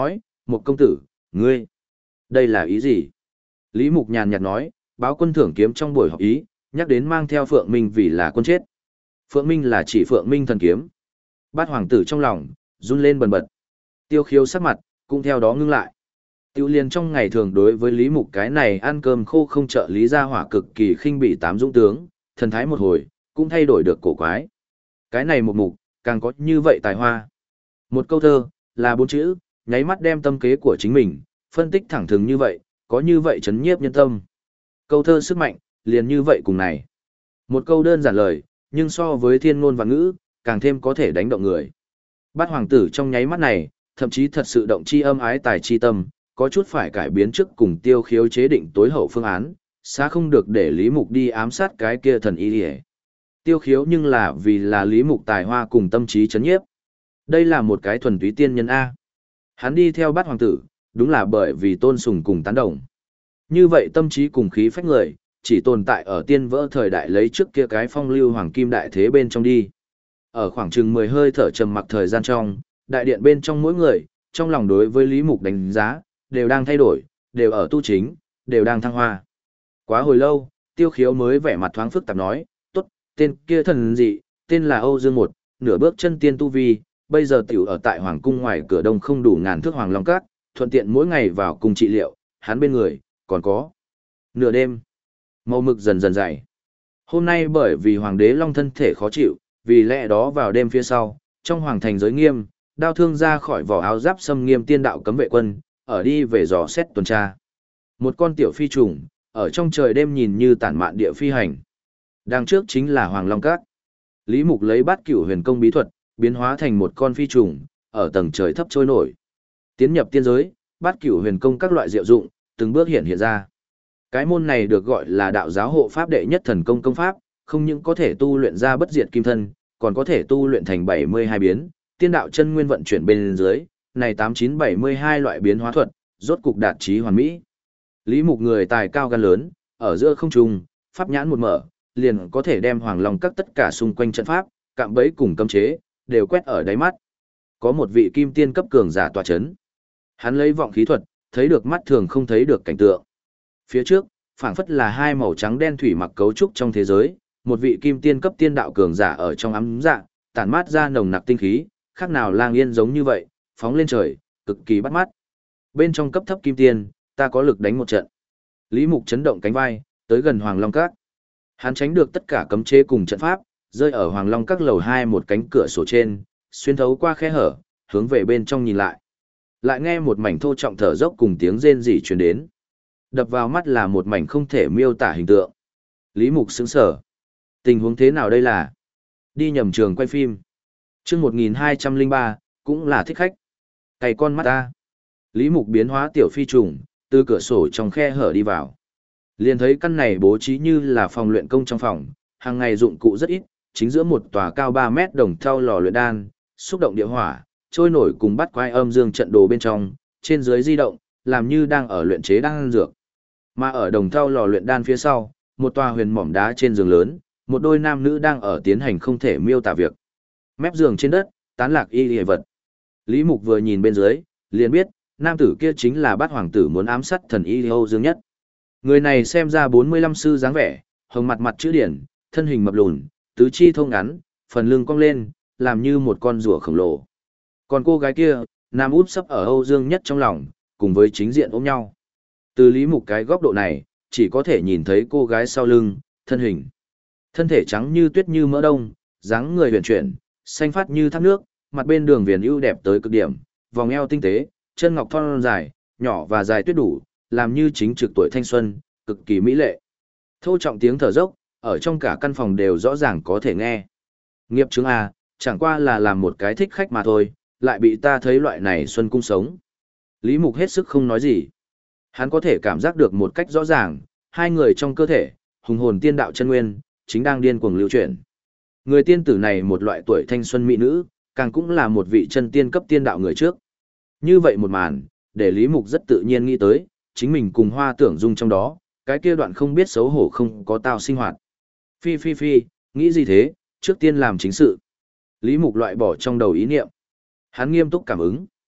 S1: một công tử, ngươi, đây là ý gì? Lý Mục nhàn nhạt nói, báo quân thưởng kiếm trong buổi họp ý, nhắc đến mang theo Phượng Minh vì là quân chết. Phượng Minh là chỉ Phượng Minh thần kiếm. Bát hoàng tử trong lòng, run lên bần bật. Tiêu Khiếu sắc mặt, cũng theo đó ngưng lại. Tiêu Liên trong ngày thường đối với Lý Mục cái này ăn cơm khô không trợ lý ra hỏa cực kỳ khinh bỉ tám dũng tướng, thần thái một hồi, cũng thay đổi được cổ quái. Cái này một mục, càng có như vậy tài hoa. Một câu thơ, là 4 chữ, nháy mắt đem tâm kế của chính mình, phân tích thẳng thừng như vậy, có như vậy chấn nhiếp nhân tâm. Câu thơ sức mạnh, liền như vậy cùng này. Một câu đơn giản lời, nhưng so với thiên ngôn và ngữ, càng thêm có thể đánh động người. Bát hoàng tử trong nháy mắt này, thậm chí thật sự động chi âm ái tài chi tâm, có chút phải cải biến trước cùng Tiêu Khiếu chế định tối hậu phương án, xa không được để Lý Mục đi ám sát cái kia thần y liễu. Tiêu Khiếu nhưng là vì là Lý Mục tài hoa cùng tâm trí chấn nhiếp. Đây là một cái thuần túy tiên nhân A. Hắn đi theo Bát hoàng tử, đúng là bởi vì tôn sùng cùng tán đồng. Như vậy tâm trí cùng khí phách người, chỉ tồn tại ở tiên vỡ thời đại lấy trước kia cái phong lưu hoàng kim đại thế bên trong đi. Ở khoảng chừng 10 hơi thở trầm mặc thời gian trong, đại điện bên trong mỗi người, trong lòng đối với Lý Mục đánh giá, đều đang thay đổi, đều ở tu chính, đều đang thăng hoa. Quá hồi lâu, Tiêu Khiếu mới vẻ mặt thoáng phức tạp nói, tốt, tên kia thần gì, tên là Âu Dương Một, nửa bước chân tiên tu vi, bây giờ tiểu ở tại Hoàng cung ngoài cửa đông không đủ ngàn thước Hoàng Long Các, thuận tiện mỗi ngày vào cùng trị liệu, hắn bên người, còn có. Nửa đêm, màu mực dần dần dày. Hôm nay bởi vì Hoàng đế Long thân thể khó chịu, vì lẽ đó vào đêm phía sau, trong Hoàng thành giới nghiêm, đao thương ra khỏi vỏ áo giáp xâm nghiêm tiên đạo cấm vệ quân, ở đi về dò xét tuần tra. Một con tiểu phi trùng, ở trong trời đêm nhìn như tản mạn địa phi hành. Đằng trước chính là Hoàng Long Các. Lý Mục lấy Bát Cửu Huyền Công bí thuật, biến hóa thành một con phi trùng, ở tầng trời thấp trôi nổi. Tiến nhập tiên giới, Bát Cửu Huyền Công các loại diệu dụng, từng bước hiện ra. Cái môn này được gọi là đạo giáo hộ pháp đệ nhất thần công công pháp, không những có thể tu luyện ra bất diệt kim thân, còn có thể tu luyện thành 72 biến, tiên đạo chân nguyên vận chuyển bên dưới, này 8972 loại biến hóa thuật, rốt cục đạt chí hoàn mỹ. Lý Mục người tài cao gan lớn, ở giữa không trung, pháp nhãn một mở, liền có thể đem Hoàng Long các tất cả xung quanh trận pháp, cạm bẫy cùng cấm chế, đều quét ở đáy mắt. Có một vị kim tiên cấp cường giả tọa chấn. Hắn lấy vọng khí thuật, thấy được mắt thường không thấy được cảnh tượng. Phía trước, phảng phất là hai màu trắng đen thủy mặc cấu trúc trong thế giới, một vị kim tiên cấp tiên đạo cường giả ở trong ấm dạ, tản mát ra nồng nặc tinh khí, khác nào lang yên giống như vậy, phóng lên trời, cực kỳ bắt mắt. Bên trong cấp thấp kim tiên, ta có lực đánh một trận. Lý Mục chấn động cánh vai, tới gần Hoàng Long Các. Hắn tránh được tất cả cấm chế cùng trận pháp, rơi ở Hoàng Long Các lầu 2 một cánh cửa sổ trên, xuyên thấu qua khe hở, hướng về bên trong nhìn lại. Lại nghe một mảnh thô trọng thở dốc cùng tiếng rên rỉ truyền đến. Đập vào mắt là một mảnh không thể miêu tả hình tượng. Lý Mục sững sờ. Tình huống thế nào đây là? Đi nhầm trường quay phim. Chương 1203, cũng là thích khách. Cày con mắt ta. Lý Mục biến hóa tiểu phi trùng, từ cửa sổ trong khe hở đi vào. Liền thấy căn này bố trí như là phòng luyện công trong phòng, hàng ngày dụng cụ rất ít, chính giữa một tòa cao 3 mét đồng thau lò luyện đan, xúc động địa hỏa, trôi nổi cùng bắt quái âm dương trận đồ bên trong, trên dưới di động, làm như đang ở luyện chế đan dược. Mà ở đồng thau lò luyện đan phía sau, một tòa huyền mỏm đá trên giường lớn, một đôi nam nữ đang ở tiến hành không thể miêu tả việc. Mép giường trên đất, tán lạc y liễu vật. Lý Mục vừa nhìn bên dưới, liền biết, nam tử kia chính là Bát hoàng tử muốn ám sát thần y Âu Dương Nhất. Người này xem ra 45 sư dáng vẻ, hồng mặt mặt chữ điển, thân hình mập lùn, tứ chi thông ngắn, phần lưng cong lên, làm như một con rùa khổng lồ. Còn cô gái kia, nam út sấp ở Âu Dương Nhất trong lòng, cùng với chính diện ôm nhau. Từ Lý Mục cái góc độ này, chỉ có thể nhìn thấy cô gái sau lưng, thân hình. Thân thể trắng như tuyết như mỡ đông, dáng người huyền chuyển, xanh phát như thác nước, mặt bên đường viền ưu đẹp tới cực điểm, vòng eo tinh tế, chân ngọc thon dài, nhỏ và dài tuyết đủ, làm như chính trực tuổi thanh xuân, cực kỳ mỹ lệ. Thô trọng tiếng thở dốc, ở trong cả căn phòng đều rõ ràng có thể nghe. Nghiệp chứng A, chẳng qua là làm một cái thích khách mà thôi, lại bị ta thấy loại này xuân cung sống. Lý Mục hết sức không nói gì. Hắn có thể cảm giác được một cách rõ ràng, hai người trong cơ thể, hùng hồn tiên đạo chân nguyên, chính đang điên cuồng lưu chuyển. Người tiên tử này một loại tuổi thanh xuân mỹ nữ, càng cũng là một vị chân tiên cấp tiên đạo người trước. Như vậy một màn, để Lý Mục rất tự nhiên nghĩ tới, chính mình cùng Hoa Tưởng Dung trong đó, cái kia đoạn không biết xấu hổ không có tao sinh hoạt. Phi, nghĩ gì thế, trước tiên làm chính sự. Lý Mục loại bỏ trong đầu ý niệm. Hắn nghiêm túc cảm ứng.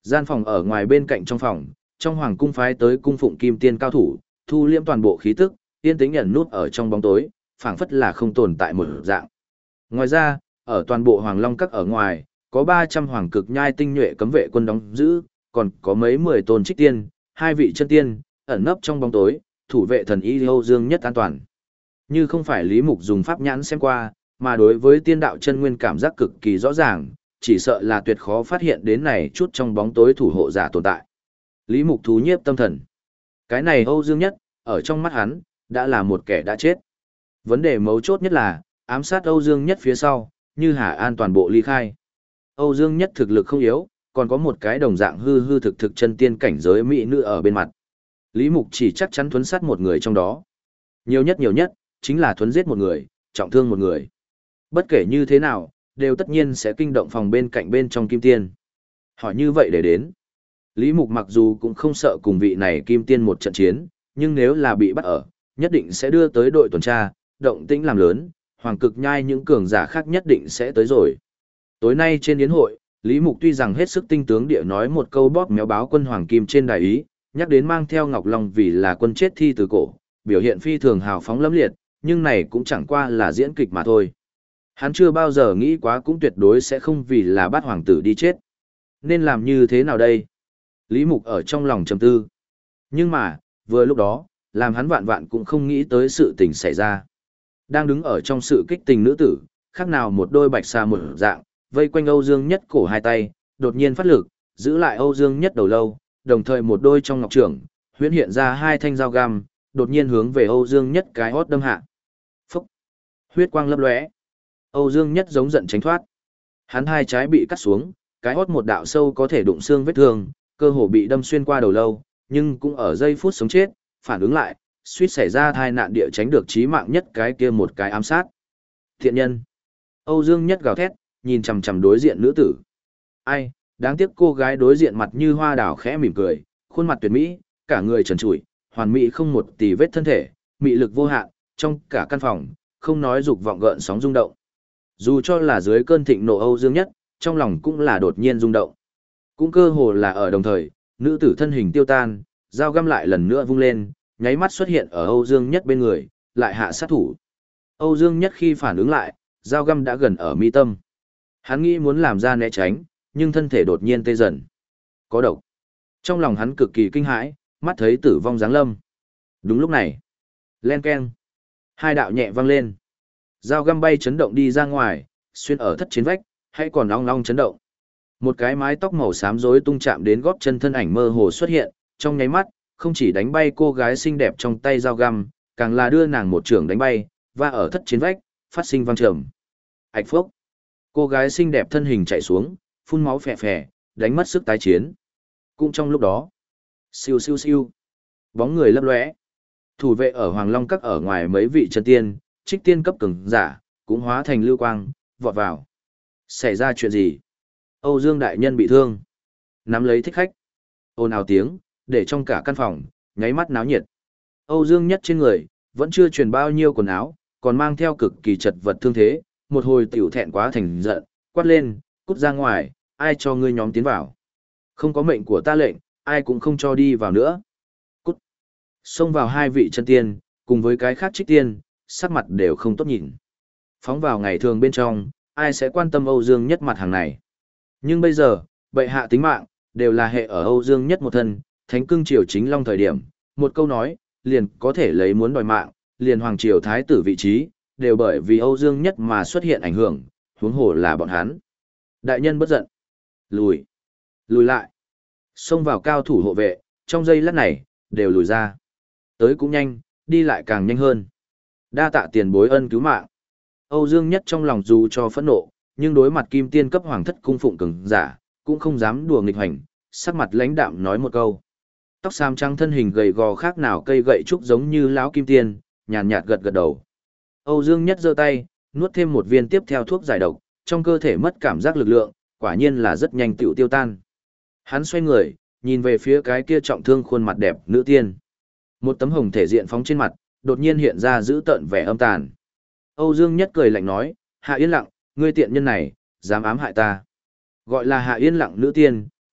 S1: Gian phòng ở ngoài bên cạnh trong phòng, trong hoàng cung phái tới cung phụng kim tiên cao thủ, thu liễm toàn bộ khí tức, yên tĩnh ẩn nút ở trong bóng tối, phảng phất là không tồn tại một dạng. Ngoài ra, ở toàn bộ Hoàng Long Các ở ngoài, có 300 hoàng cực nhai tinh nhuệ cấm vệ quân đóng giữ, còn có mấy 10 tôn trích tiên, 2 vị chân tiên, ẩn nấp trong bóng tối, thủ vệ thần y Âu Dương Nhất an toàn. Như không phải Lý Mục dùng pháp nhãn xem qua, mà đối với tiên đạo chân nguyên cảm giác cực kỳ rõ ràng, chỉ sợ là tuyệt khó phát hiện đến này chút trong bóng tối thủ hộ giả tồn tại. Lý Mục thú nhiếp tâm thần. Cái này Âu Dương Nhất, ở trong mắt hắn, đã là một kẻ đã chết. Vấn đề mấu chốt nhất là, ám sát Âu Dương Nhất phía sau, như Hà An toàn bộ ly khai. Âu Dương Nhất thực lực không yếu, còn có một cái đồng dạng hư hư thực thực chân tiên cảnh giới mỹ nữ ở bên mặt. Lý Mục chỉ chắc chắn thuấn sát một người trong đó. Nhiều nhất, chính là thuấn giết một người, trọng thương một người. Bất kể như thế nào, đều tất nhiên sẽ kinh động phòng bên cạnh bên trong kim tiên. Hỏi như vậy để đến. Lý Mục mặc dù cũng không sợ cùng vị này kim tiên một trận chiến, nhưng nếu là bị bắt ở, nhất định sẽ đưa tới đội tuần tra, động tĩnh làm lớn, hoàng cực nhai những cường giả khác nhất định sẽ tới rồi. Tối nay trên yến hội, Lý Mục tuy rằng hết sức tinh tướng địa nói một câu bóp méo báo quân hoàng kim trên đài ý, nhắc đến mang theo Ngọc Long vì là quân chết thi từ cổ, biểu hiện phi thường hào phóng lẫm liệt, nhưng này cũng chẳng qua là diễn kịch mà thôi. Hắn chưa bao giờ nghĩ quá cũng tuyệt đối sẽ không vì là bắt hoàng tử đi chết. Nên làm như thế nào đây? Lý Mục ở trong lòng trầm tư. Nhưng mà, vừa lúc đó, làm hắn vạn vạn cũng không nghĩ tới sự tình xảy ra. Đang đứng ở trong sự kích tình nữ tử, khác nào một đôi bạch xà một dạng, vây quanh Âu Dương Nhất cổ hai tay, đột nhiên phát lực, giữ lại Âu Dương Nhất đầu lâu, đồng thời một đôi trong ngọc trưởng, huyễn hiện ra hai thanh dao găm, đột nhiên hướng về Âu Dương Nhất cái hót đâm hạ. Phúc! Huyết quang lấp lóe. Âu Dương Nhất giống giận tránh thoát. Hắn hai trái bị cắt xuống, cái hót một đạo sâu có thể đụng xương vết thương, cơ hồ bị đâm xuyên qua đầu lâu, nhưng cũng ở giây phút sống chết, phản ứng lại, suýt xảy ra tai nạn địa tránh được chí mạng nhất cái kia một cái ám sát. Thiện nhân. Âu Dương Nhất gào thét, nhìn chằm chằm đối diện nữ tử. Ai, đáng tiếc cô gái đối diện mặt như hoa đào khẽ mỉm cười, khuôn mặt tuyệt mỹ, cả người trần trụi, hoàn mỹ không một tì vết thân thể, mị lực vô hạn, trong cả căn phòng, không nói dục vọng gợn sóng rung động. Dù cho là dưới cơn thịnh nộ Âu Dương Nhất, trong lòng cũng là đột nhiên rung động. Cũng cơ hồ là ở đồng thời, nữ tử thân hình tiêu tan, dao găm lại lần nữa vung lên, nháy mắt xuất hiện ở Âu Dương Nhất bên người, lại hạ sát thủ. Âu Dương Nhất khi phản ứng lại, dao găm đã gần ở mi tâm. Hắn nghĩ muốn làm ra né tránh, nhưng thân thể đột nhiên tê dần. Có độc. Trong lòng hắn cực kỳ kinh hãi, mắt thấy tử vong giáng lâm. Đúng lúc này, len keng, hai đạo nhẹ vang lên. Dao găm bay chấn động đi ra ngoài, xuyên ở thất chiến vách, hay còn long long chấn động. Một cái mái tóc màu xám rối tung chạm đến gót chân thân ảnh mơ hồ xuất hiện, trong nháy mắt, không chỉ đánh bay cô gái xinh đẹp trong tay dao găm, càng là đưa nàng một trường đánh bay, và ở thất chiến vách, phát sinh vang trầm. Ảch phốc. Cô gái xinh đẹp thân hình chạy xuống, phun máu phè phè, đánh mất sức tái chiến. Cũng trong lúc đó, siêu siêu siêu, bóng người lấp lóe. Thủ vệ ở Hoàng Long Các ở ngoài mấy vị chân tiên, trích tiên cấp cường giả, cũng hóa thành lưu quang, vọt vào. Xảy ra chuyện gì? Âu Dương đại nhân bị thương. Nắm lấy thích khách. Ồn ào tiếng, để trong cả căn phòng, nháy mắt náo nhiệt. Âu Dương Nhất trên người, vẫn chưa truyền bao nhiêu quần áo, còn mang theo cực kỳ chật vật thương thế, một hồi tiểu thẹn quá thành giận, quát lên, cút ra ngoài, ai cho ngươi nhóm tiến vào. Không có mệnh của ta lệnh, ai cũng không cho đi vào nữa. Cút. Xông vào hai vị chân tiên, cùng với cái khác trích tiên, sắc mặt đều không tốt nhìn. Phóng vào ngày thường bên trong, ai sẽ quan tâm Âu Dương Nhất mặt hàng này. Nhưng bây giờ, bệ hạ tính mạng, đều là hệ ở Âu Dương Nhất một thân, thánh cưng triều chính long thời điểm, một câu nói, liền có thể lấy muốn đòi mạng, liền hoàng triều thái tử vị trí, đều bởi vì Âu Dương Nhất mà xuất hiện ảnh hưởng, huống hồ là bọn hắn. Đại nhân bất giận. Lùi. Lùi lại. Xông vào cao thủ hộ vệ, trong giây lát này, đều lùi ra. Tới cũng nhanh, đi lại càng nhanh hơn. Đa tạ tiền bối ân cứu mạng. Âu Dương Nhất trong lòng dù cho phẫn nộ, nhưng đối mặt kim tiên cấp hoàng thất cung phụng cường giả, cũng không dám đùa nghịch hành, sắc mặt lãnh đạm nói một câu. Tóc xám trắng thân hình gầy gò khác nào cây gậy trúc giống như lão kim tiên, nhàn nhạt gật gật đầu. Âu Dương Nhất giơ tay, nuốt thêm một viên tiếp theo thuốc giải độc, trong cơ thể mất cảm giác lực lượng, quả nhiên là rất nhanh tựu tiêu tan. Hắn xoay người, nhìn về phía cái kia trọng thương khuôn mặt đẹp nữ tiên. Một tấm hồng thể diện phóng trên mặt, đột nhiên hiện ra giữ tợn vẻ âm tàn. Âu Dương Nhất cười lạnh nói, Hạ Yên Lặng, ngươi tiện nhân này, dám ám hại ta. Gọi là Hạ Yên Lặng nữ tiên,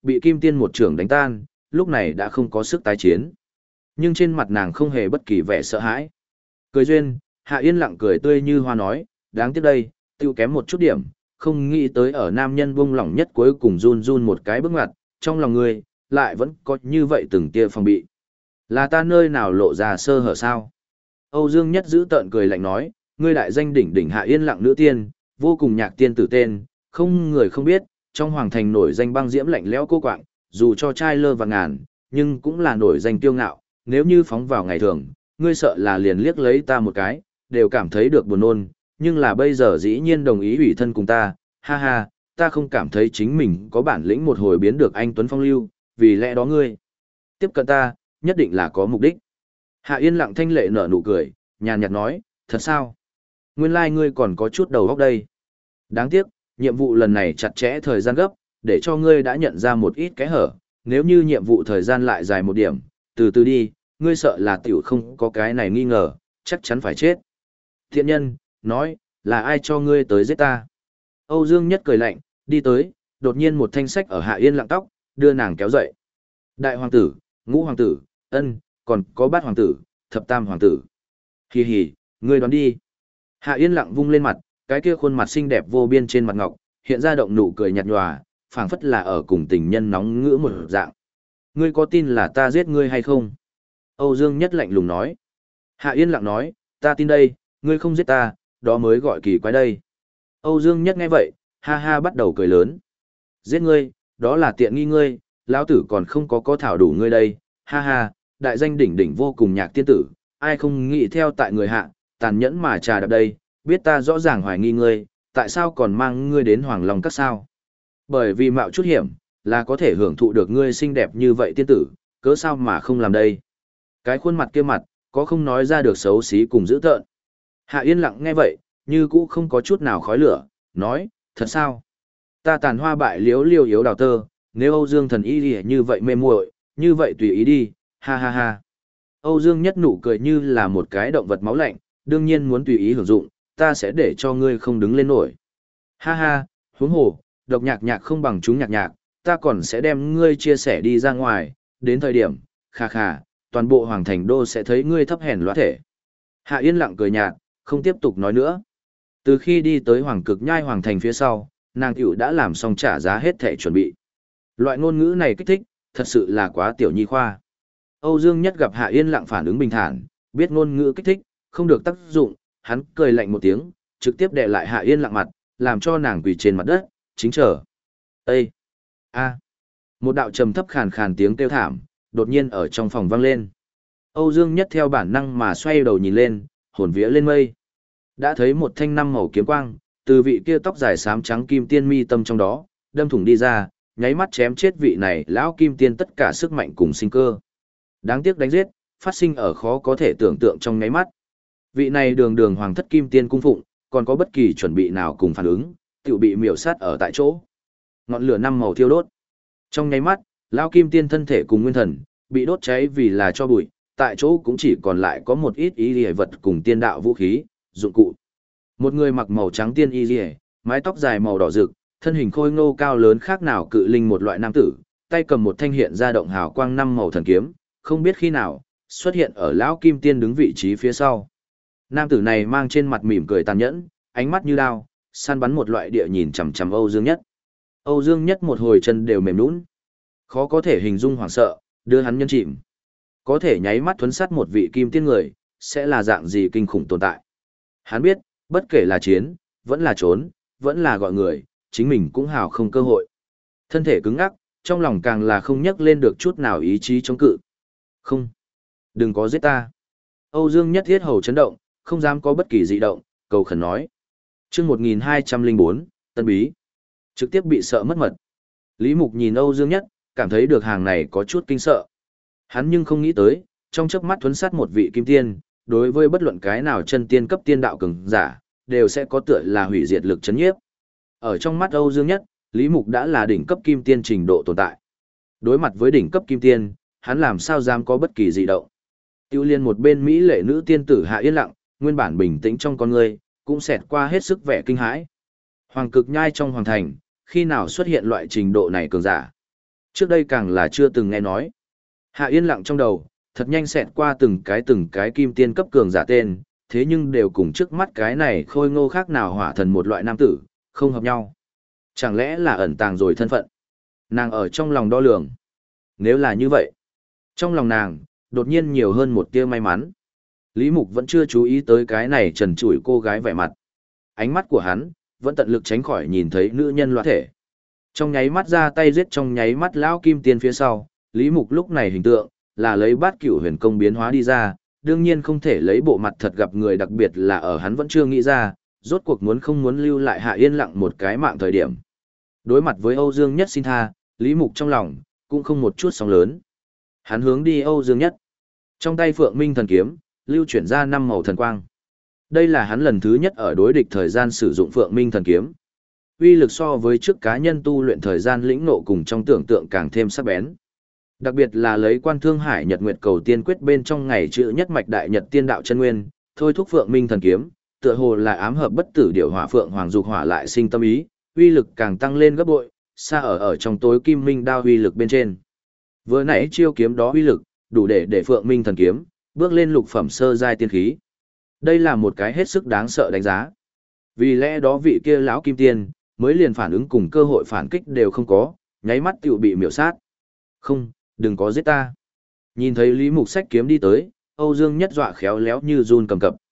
S1: bị Kim Tiên một trưởng đánh tan, lúc này đã không có sức tái chiến. Nhưng trên mặt nàng không hề bất kỳ vẻ sợ hãi. Cười duyên, Hạ Yên lặng cười tươi như hoa nói, đáng tiếc đây, tiêu kém một chút điểm, không nghĩ tới ở nam nhân buông lỏng nhất cuối cùng run run một cái bước ngoặt, trong lòng người, lại vẫn có như vậy từng tia phòng bị. Là ta nơi nào lộ ra sơ hở sao? Âu Dương Nhất giữ tợn cười lạnh nói, ngươi đại danh đỉnh đỉnh Hạ Yên lặng nữ tiên, vô cùng nhạc tiên tử tên, không người không biết, trong hoàng thành nổi danh băng diễm lạnh lẽo cô quạng, dù cho trai lơ và ngàn, nhưng cũng là nổi danh tiêu ngạo, nếu như phóng vào ngày thường, ngươi sợ là liền liếc lấy ta một cái, đều cảm thấy được buồn nôn, nhưng là bây giờ dĩ nhiên đồng ý ủy thân cùng ta, ha ha, ta không cảm thấy chính mình có bản lĩnh một hồi biến được anh Tuấn Phong lưu, vì lẽ đó ngươi tiếp cận ta, nhất định là có mục đích. Hạ Yên lặng thanh lệ nở nụ cười, nhàn nhạt nói, thật sao? Nguyên lai ngươi còn có chút đầu óc đây. Đáng tiếc, nhiệm vụ lần này chặt chẽ thời gian gấp, để cho ngươi đã nhận ra một ít cái hở, nếu như nhiệm vụ thời gian lại dài một điểm, từ từ đi, ngươi sợ là tiểu không có cái này nghi ngờ, chắc chắn phải chết. Thiện nhân, nói, là ai cho ngươi tới giết ta? Âu Dương Nhất cười lạnh, đi tới, đột nhiên một thanh sách ở Hạ Yên lặng tóc, đưa nàng kéo dậy. Đại hoàng tử, ngũ hoàng tử, còn có bát hoàng tử, thập tam hoàng tử. Hì hì, ngươi đoán đi. Hạ Yên lặng vung lên mặt, cái kia khuôn mặt xinh đẹp vô biên trên mặt ngọc, hiện ra động nụ cười nhạt nhòa, phảng phất là ở cùng tình nhân nóng ngữ một dạng. Ngươi có tin là ta giết ngươi hay không? Âu Dương Nhất lạnh lùng nói. Hạ Yên lặng nói, ta tin đây, ngươi không giết ta, đó mới gọi kỳ quái đây. Âu Dương Nhất nghe vậy, ha ha bắt đầu cười lớn. Giết ngươi, đó là tiện nghi ngươi, lão tử còn không có thảo đủ ngươi đây, ha ha, đại danh đỉnh đỉnh vô cùng nhạc tiên tử, ai không nghĩ theo tại người hạ, tàn nhẫn mà trà đạp đây, biết ta rõ ràng hoài nghi ngươi, tại sao còn mang ngươi đến Hoàng Long Các sao? Bởi vì mạo chút hiểm, là có thể hưởng thụ được ngươi xinh đẹp như vậy tiên tử, cớ sao mà không làm đây? Cái khuôn mặt kia mặt, có không nói ra được xấu xí cùng dữ tợn. Hạ Yên lặng nghe vậy, như cũ không có chút nào khói lửa, nói, thật sao? Ta tàn hoa bại liếu liêu yếu đào tơ, nếu Âu Dương thần y như vậy mê muội, như vậy tùy ý đi, ha ha ha. Âu Dương Nhất nụ cười như là một cái động vật máu lạnh, đương nhiên muốn tùy ý hưởng dụng, ta sẽ để cho ngươi không đứng lên nổi. Ha ha, huống hồ, độc nhạc nhạc không bằng chúng nhạc nhạc, ta còn sẽ đem ngươi chia sẻ đi ra ngoài, đến thời điểm, kha kha, toàn bộ hoàng thành đô sẽ thấy ngươi thấp hèn loát thể. Hạ Yên lặng cười nhạt, không tiếp tục nói nữa. Từ khi đi tới hoàng cực nhai hoàng thành phía sau, nàng tiểu đã làm xong trả giá hết thể chuẩn bị. Loại ngôn ngữ này kích thích, thật sự là quá tiểu nhi khoa. Âu Dương Nhất gặp Hạ Yên lặng phản ứng bình thản, biết ngôn ngữ kích thích, không được tác dụng, hắn cười lạnh một tiếng, trực tiếp đè lại Hạ Yên lặng mặt, làm cho nàng quỳ trên mặt đất, chính chờ. Ê! A! Một đạo trầm thấp khàn khàn tiếng kêu thảm, đột nhiên ở trong phòng vang lên. Âu Dương Nhất theo bản năng mà xoay đầu nhìn lên, hồn vía lên mây. Đã thấy một thanh năm màu kiếm quang, từ vị kia tóc dài xám trắng kim tiên mi tâm trong đó, đâm thủng đi ra, nháy mắt chém chết vị này lão kim tiên tất cả sức mạnh cùng sinh cơ. Đáng tiếc đánh giết, phát sinh ở khó có thể tưởng tượng trong nháy mắt. Vị này đường đường hoàng thất kim tiên cung phụng, còn có bất kỳ chuẩn bị nào cùng phản ứng, tự bị miểu sát ở tại chỗ. Ngọn lửa năm màu thiêu đốt. Trong nháy mắt, lão kim tiên thân thể cùng nguyên thần, bị đốt cháy vì là cho bụi, tại chỗ cũng chỉ còn lại có một ít y liễu vật cùng tiên đạo vũ khí, dụng cụ. Một người mặc màu trắng tiên y liễu, mái tóc dài màu đỏ rực, thân hình khôi ngô cao lớn khác nào cự linh một loại nam tử, tay cầm một thanh hiện ra động hào quang năm màu thần kiếm, không biết khi nào xuất hiện ở lão kim tiên đứng vị trí phía sau. Nam tử này mang trên mặt mỉm cười tàn nhẫn, ánh mắt như đao, săn bắn một loại địa nhìn chằm chằm Âu Dương Nhất. Âu Dương Nhất một hồi chân đều mềm nhũn, khó có thể hình dung hoảng sợ, đưa hắn nhân chìm. Có thể nháy mắt thuấn sát một vị kim tiên người, sẽ là dạng gì kinh khủng tồn tại. Hắn biết, bất kể là chiến, vẫn là trốn, vẫn là gọi người, chính mình cũng hào không cơ hội. Thân thể cứng ngắc, trong lòng càng là không nhắc lên được chút nào ý chí chống cự. Không, đừng có giết ta. Âu Dương Nhất thiết hầu chấn động, không dám có bất kỳ dị động, cầu khẩn nói. Chương 1204, Tân Bí. Trực tiếp bị sợ mất mật. Lý Mục nhìn Âu Dương Nhất, cảm thấy được hàng này có chút kinh sợ. Hắn nhưng không nghĩ tới, trong chớp mắt thuấn sát một vị kim tiên, đối với bất luận cái nào chân tiên cấp tiên đạo cường giả, đều sẽ có tựa là hủy diệt lực chấn nhiếp. Ở trong mắt Âu Dương Nhất, Lý Mục đã là đỉnh cấp kim tiên trình độ tồn tại. Đối mặt với đỉnh cấp kim tiên, hắn làm sao dám có bất kỳ dị động. Tiêu Liên một bên mỹ lệ nữ tiên tử Hạ Yên lặng, nguyên bản bình tĩnh trong con người, cũng xẹt qua hết sức vẻ kinh hãi. Hoàng cực nhai trong hoàng thành, khi nào xuất hiện loại trình độ này cường giả. Trước đây càng là chưa từng nghe nói. Hạ yên lặng trong đầu, thật nhanh xẹt qua từng cái kim tiên cấp cường giả tên, thế nhưng đều cùng trước mắt cái này khôi ngô khác nào hỏa thần một loại nam tử, không hợp nhau. Chẳng lẽ là ẩn tàng rồi thân phận? Nàng ở trong lòng đo lường. Nếu là như vậy, trong lòng nàng, đột nhiên nhiều hơn một tia may mắn. Lý Mục vẫn chưa chú ý tới cái này trần trụi cô gái vẻ mặt. Ánh mắt của hắn, vẫn tận lực tránh khỏi nhìn thấy nữ nhân loạn thể. Trong nháy mắt ra tay giết trong nháy mắt lão kim tiên phía sau, Lý Mục lúc này hình tượng, là lấy bát cửu huyền công biến hóa đi ra, đương nhiên không thể lấy bộ mặt thật gặp người đặc biệt là ở hắn vẫn chưa nghĩ ra, rốt cuộc muốn không muốn lưu lại Hạ Yên Lặng một cái mạng thời điểm. Đối mặt với Âu Dương Nhất xin tha, Lý Mục trong lòng, cũng không một chút sóng lớn. Hắn hướng đi Âu Dương Nhất. Trong tay Phượng Minh thần kiếm, lưu chuyển ra 5 màu thần quang. Đây là hắn lần thứ nhất ở đối địch thời gian sử dụng Phượng Minh thần kiếm. Uy lực so với trước cá nhân tu luyện thời gian lĩnh ngộ cùng trong tưởng tượng càng thêm sắc bén. Đặc biệt là lấy Quan Thương Hải Nhật Nguyệt Cầu Tiên Quyết bên trong ngày chữ nhất mạch đại nhật tiên đạo chân nguyên, thôi thúc Phượng Minh thần kiếm, tựa hồ là ám hợp bất tử điểu hỏa phượng hoàng dục hỏa lại sinh tâm ý, uy lực càng tăng lên gấp bội, xa ở trong tối kim minh đao uy lực bên trên. Vừa nãy chiêu kiếm đó uy lực, đủ để Phượng Minh thần kiếm bước lên lục phẩm sơ giai tiên khí. Đây là một cái hết sức đáng sợ đánh giá. Vì lẽ đó vị kia lão kim tiên mới liền phản ứng cùng cơ hội phản kích đều không có, nháy mắt tiểu bị miểu sát. Không, đừng có giết ta. Nhìn thấy Lý Mục xách kiếm đi tới, Âu Dương Nhất dọa khéo léo như run cầm cập.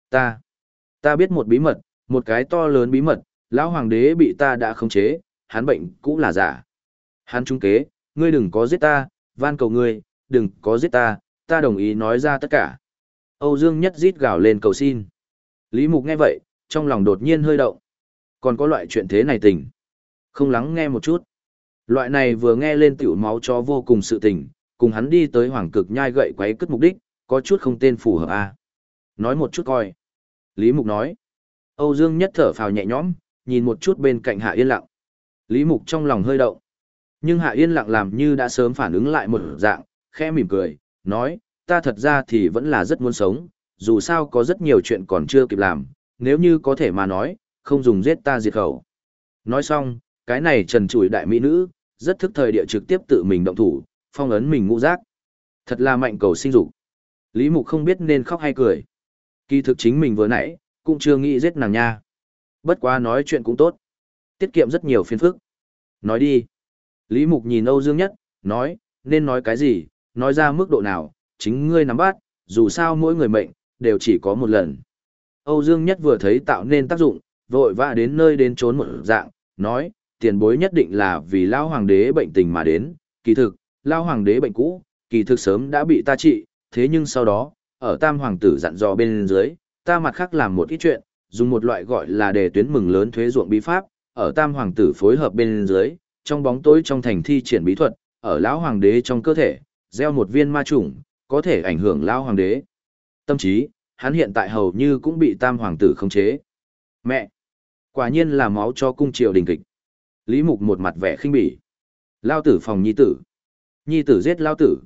S1: Ta biết một bí mật, một cái to lớn bí mật, lão hoàng đế bị ta đã khống chế, hắn bệnh cũng là giả. Hắn trung kế, ngươi đừng có giết ta, van cầu ngươi, đừng có giết ta, ta đồng ý nói ra tất cả. Âu Dương Nhất rít gào lên cầu xin. Lý Mục nghe vậy, trong lòng đột nhiên hơi động. Còn có loại chuyện thế này tình. Không lắng nghe một chút. Loại này vừa nghe lên tiểu máu cho vô cùng sự tình, cùng hắn đi tới hoàng cực nhai gậy quấy cất mục đích, có chút không tên phù hợp a. Nói một chút coi. Lý Mục nói. Âu Dương Nhất thở phào nhẹ nhõm, nhìn một chút bên cạnh Hạ Yên Lặng. Lý Mục trong lòng hơi động. Nhưng Hạ Yên Lặng làm như đã sớm phản ứng lại một dạng, khẽ mỉm cười, nói, ta thật ra thì vẫn là rất muốn sống, dù sao có rất nhiều chuyện còn chưa kịp làm, nếu như có thể mà nói, không dùng giết ta diệt khẩu. Nói xong, cái này trần trụi đại mỹ nữ, rất thức thời địa trực tiếp tự mình động thủ, phong ấn mình ngũ giác. Thật là mạnh cầu sinh dục. Lý Mục không biết nên khóc hay cười. Kỳ thực chính mình vừa nãy, cũng chưa nghĩ giết nàng nha. Bất quá nói chuyện cũng tốt. Tiết kiệm rất nhiều phiền phức. Nói đi. Lý Mục nhìn Âu Dương Nhất, nói, nên nói cái gì, nói ra mức độ nào, chính ngươi nắm bắt, dù sao mỗi người mệnh, đều chỉ có một lần. Âu Dương Nhất vừa thấy tạo nên tác dụng, vội vã đến nơi đến trốn một dạng, nói, tiền bối nhất định là vì Lão Hoàng đế bệnh tình mà đến, kỳ thực, Lão Hoàng đế bệnh cũ, kỳ thực sớm đã bị ta trị, thế nhưng sau đó, ở Tam Hoàng tử dặn dò bên dưới, ta mặt khác làm một ít chuyện, dùng một loại gọi là đề tuyến mừng lớn thuế ruộng bí pháp, ở Tam Hoàng tử phối hợp bên dưới, trong bóng tối trong thành thi triển bí thuật, ở Lão Hoàng đế trong cơ thể, gieo một viên ma chủng, có thể ảnh hưởng Lão Hoàng đế. Tâm trí, hắn hiện tại hầu như cũng bị Tam Hoàng tử khống chế. Mẹ! Quả nhiên là máu cho cung triều đình kịch. Lý Mục một mặt vẻ khinh bỉ. Lao tử phòng nhi tử. Nhi tử giết Lao tử.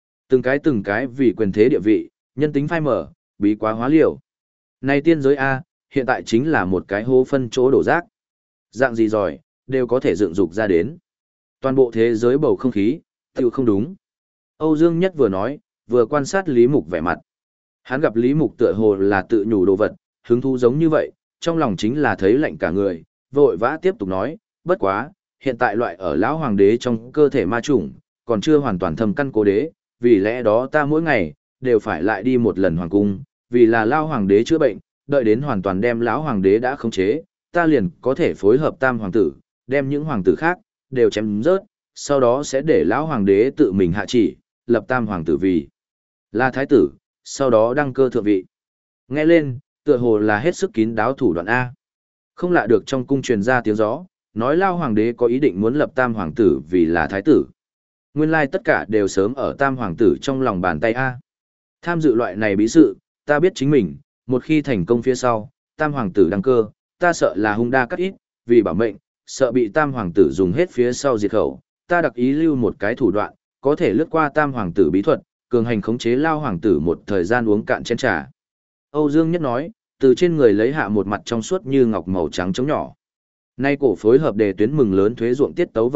S1: Từng cái vì quyền thế địa vị, nhân tính phai mở, bí quá hóa liều. Này tiên giới A, hiện tại chính là một cái hố phân chỗ đổ rác. Dạng gì rồi, đều có thể dựng dục ra đến. Toàn bộ thế giới bầu không khí, tự không đúng. Âu Dương Nhất vừa nói, vừa quan sát Lý Mục vẻ mặt. Hắn gặp Lý Mục tựa hồ là tự nhủ đồ vật, hứng thú giống như vậy, trong lòng chính là thấy lạnh cả người, vội vã tiếp tục nói, bất quá, hiện tại loại ở lão hoàng đế trong cơ thể ma chủng, còn chưa hoàn toàn thâm căn cố đế, vì lẽ đó ta mỗi ngày, đều phải lại đi một lần hoàng cung, vì là lão hoàng đế chữa bệnh, đợi đến hoàn toàn đem lão hoàng đế đã khống chế, ta liền có thể phối hợp tam hoàng tử, đem những hoàng tử khác, đều chém rớt, sau đó sẽ để lão hoàng đế tự mình hạ chỉ, lập tam hoàng tử vì là thái tử, sau đó đăng cơ thượng vị. Nghe lên, tựa hồ là hết sức kín đáo thủ đoạn A. Không lạ được trong cung truyền ra tiếng gió, nói lao hoàng đế có ý định muốn lập tam hoàng tử vì là thái tử. Nguyên lai tất cả đều sớm ở tam hoàng tử trong lòng bàn tay A. Tham dự loại này bí sự, ta biết chính mình, một khi thành công phía sau, tam hoàng tử đăng cơ, ta sợ là hung đa cắt ít, vì bảo mệnh, sợ bị tam hoàng tử dùng hết phía sau diệt khẩu, ta đặc ý lưu một cái thủ đoạn, có thể lướt qua tam hoàng tử bí thuật, cường hành khống chế lao hoàng tử một thời gian uống cạn chén trà. Âu Dương Nhất nói, từ trên người lấy hạ một mặt trong suốt như ngọc màu trắng trống nhỏ. Nay cổ phối hợp đề tuyến mừng lớn thuế ruộng tiết tấu vận luật,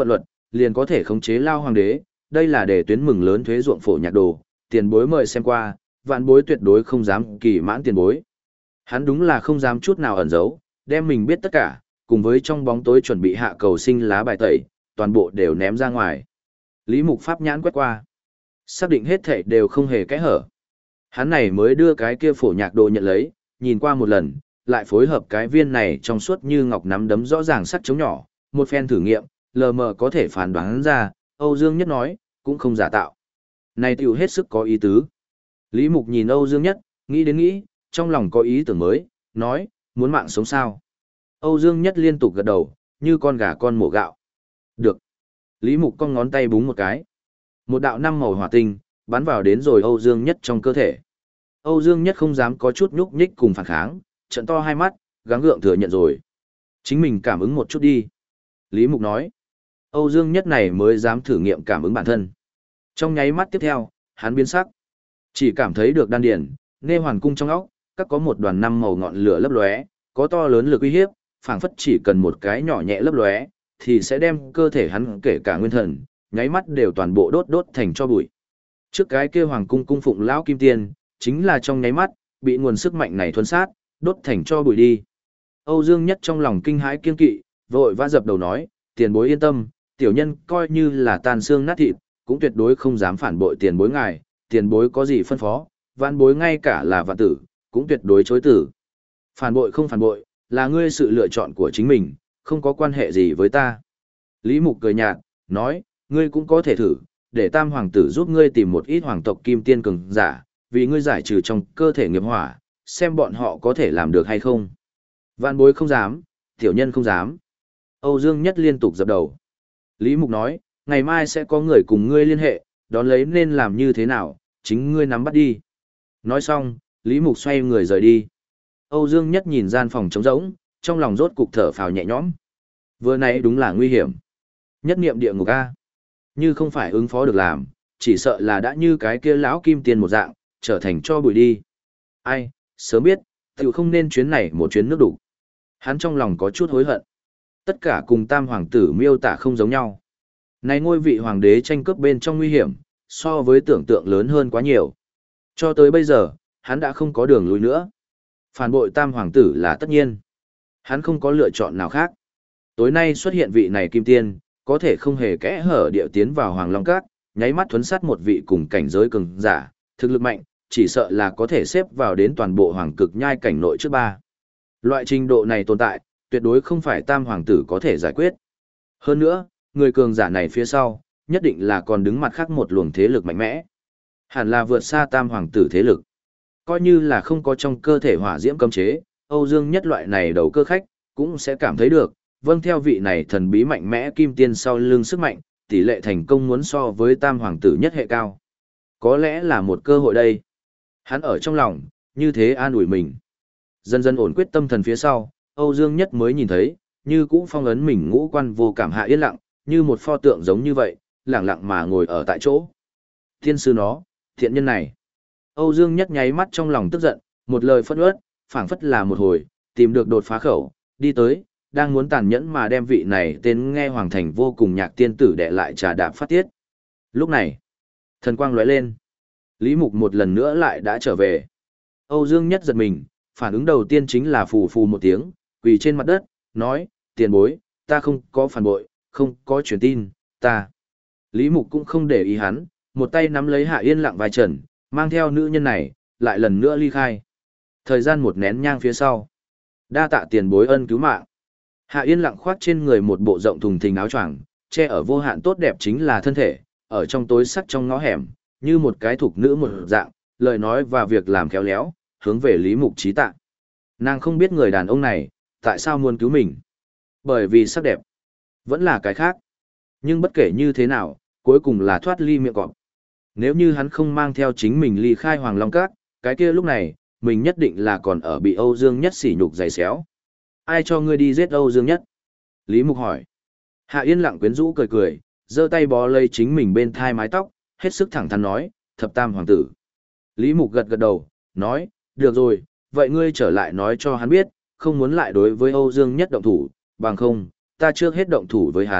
S1: liền có thể khống chế Lao Hoàng đế, đây là để tuyến mừng lớn thuế ruộng phổ nhạc đồ, tiền bối mời xem qua, vạn bối tuyệt đối không dám kỳ mãn tiền bối. Hắn đúng là không dám chút nào ẩn giấu, đem mình biết tất cả, cùng với trong bóng tối chuẩn bị hạ cầu sinh lá bài tẩy, toàn bộ đều ném ra ngoài. Lý Mục pháp nhãn quét qua, xác định hết thảy đều không hề kẽ hở. Hắn này mới đưa cái kia phổ nhạc đồ nhận lấy, nhìn qua một lần, lại phối hợp cái viên này trong suốt như ngọc nắm đấm rõ ràng sắc chống nhỏ, một phen thử nghiệm, lờ mờ có thể phán đoán ra, Âu Dương Nhất nói, cũng không giả tạo. Này tiểu hết sức có ý tứ. Lý Mục nhìn Âu Dương Nhất, nghĩ đến nghĩ, trong lòng có ý tưởng mới, nói, muốn mạng sống sao? Âu Dương Nhất liên tục gật đầu, như con gà con mổ gạo. Được. Lý Mục cong ngón tay búng một cái. Một đạo năm màu hỏa tinh, bắn vào đến rồi Âu Dương Nhất trong cơ thể. Âu Dương Nhất không dám có chút nhúc nhích cùng phản kháng, trợn to hai mắt, gắng gượng thừa nhận rồi. Chính mình cảm ứng một chút đi. Lý Mục nói. Âu Dương Nhất này mới dám thử nghiệm cảm ứng bản thân. Trong nháy mắt tiếp theo, hắn biến sắc. Chỉ cảm thấy được đan điền, nghe hoàn cung trong óc, các có một đoàn năm màu ngọn lửa lấp lóe, có to lớn lực uy hiếp, phảng phất chỉ cần một cái nhỏ nhẹ lấp lóe, thì sẽ đem cơ thể hắn kể cả nguyên thần, nháy mắt đều toàn bộ đốt thành cho bụi. Trước cái kia hoàng cung cung phụng lão kim tiên, chính là trong nháy mắt, bị nguồn sức mạnh này thuần sát, đốt thành cho bụi đi. Âu Dương Nhất trong lòng kinh hãi kiên kỵ, vội vã dập đầu nói, tiền bối yên tâm, tiểu nhân coi như là tan xương nát thịt, cũng tuyệt đối không dám phản bội tiền bối ngài, tiền bối có gì phân phó, vạn bối ngay cả là vạn tử, cũng tuyệt đối chối tử. Phản bội không phản bội, là ngươi sự lựa chọn của chính mình, không có quan hệ gì với ta. Lý Mục cười nhạt, nói, ngươi cũng có thể thử, để tam hoàng tử giúp ngươi tìm một ít hoàng tộc kim tiên cường giả, vì ngươi giải trừ trong cơ thể nghiệp hỏa, xem bọn họ có thể làm được hay không. Vạn bối không dám, tiểu nhân không dám. Âu Dương Nhất liên tục dập đầu. Lý Mục nói, ngày mai sẽ có người cùng ngươi liên hệ, đón lấy nên làm như thế nào, chính ngươi nắm bắt đi. Nói xong, Lý Mục xoay người rời đi. Âu Dương Nhất nhìn gian phòng trống rỗng, trong lòng rốt cục thở phào nhẹ nhõm. Vừa nãy đúng là nguy hiểm. Nhất niệm địa ngục A. Như không phải ứng phó được làm, chỉ sợ là đã như cái kia lão kim tiền một dạng, trở thành cho bụi đi. Ai, sớm biết, tiểu không nên chuyến này một chuyến nước đủ. Hắn trong lòng có chút hối hận. Tất cả cùng tam hoàng tử miêu tả không giống nhau. Này ngôi vị hoàng đế tranh cướp bên trong nguy hiểm, so với tưởng tượng lớn hơn quá nhiều. Cho tới bây giờ, hắn đã không có đường lui nữa. Phản bội tam hoàng tử là tất nhiên. Hắn không có lựa chọn nào khác. Tối nay xuất hiện vị này kim tiên, có thể không hề kẽ hở điệu tiến vào Hoàng Long Các, nháy mắt thuấn sát một vị cùng cảnh giới cường giả, thực lực mạnh, chỉ sợ là có thể xếp vào đến toàn bộ hoàng cực nhai cảnh nội trước ba. Loại trình độ này tồn tại, tuyệt đối không phải tam hoàng tử có thể giải quyết. Hơn nữa, người cường giả này phía sau, nhất định là còn đứng mặt khác một luồng thế lực mạnh mẽ. Hẳn là vượt xa tam hoàng tử thế lực. Coi như là không có trong cơ thể hỏa diễm cấm chế, Âu Dương Nhất loại này đầu cơ khách, cũng sẽ cảm thấy được, vâng theo vị này thần bí mạnh mẽ kim tiên sau lưng sức mạnh, tỷ lệ thành công muốn so với tam hoàng tử nhất hệ cao. Có lẽ là một cơ hội đây. Hắn ở trong lòng, như thế an ủi mình. Dần dần ổn quyết tâm thần phía sau, Âu Dương Nhất mới nhìn thấy, như cũ phong ấn mình ngũ quan vô cảm hạ yên lặng, như một pho tượng giống như vậy, lặng lặng mà ngồi ở tại chỗ. Thiên sư nó, thiện nhân này. Âu Dương Nhất nháy mắt trong lòng tức giận, một lời phất uất, phảng phất là một hồi, tìm được đột phá khẩu, đi tới, đang muốn tàn nhẫn mà đem vị này tên nghe hoàng thành vô cùng nhạc tiên tử đệ lại trà đạp phát tiết. Lúc này, thần quang lóe lên. Lý Mục một lần nữa lại đã trở về. Âu Dương Nhất giật mình, phản ứng đầu tiên chính là phù phù một tiếng, quỳ trên mặt đất, nói, tiền bối, ta không có phản bội, không có truyền tin, ta. Lý Mục cũng không để ý hắn, một tay nắm lấy Hạ Yên lặng vai trần, mang theo nữ nhân này, lại lần nữa ly khai. Thời gian một nén nhang phía sau. Đa tạ tiền bối ân cứu mạng. Hạ Yên lặng khoác trên người một bộ rộng thùng thình áo choàng, che ở vô hạn tốt đẹp chính là thân thể, ở trong tối sắc trong ngõ hẻm, như một cái thục nữ một dạng, lời nói và việc làm khéo léo, hướng về Lý Mục trí tạ. Nàng không biết người đàn ông này, tại sao muốn cứu mình. Bởi vì sắc đẹp, vẫn là cái khác. Nhưng bất kể như thế nào, cuối cùng là thoát ly miệng cọp. Nếu như hắn không mang theo chính mình ly khai Hoàng Long Các, cái kia lúc này, mình nhất định là còn ở bị Âu Dương Nhất sỉ nhục giày xéo. Ai cho ngươi đi giết Âu Dương Nhất? Lý Mục hỏi. Hạ Yên lặng quyến rũ cười cười, giơ tay bó lấy chính mình bên thai mái tóc, hết sức thẳng thắn nói, thập tam hoàng tử. Lý Mục gật gật đầu, nói, được rồi, vậy ngươi trở lại nói cho hắn biết, không muốn lại đối với Âu Dương Nhất động thủ, bằng không, ta trước hết động thủ với hắn,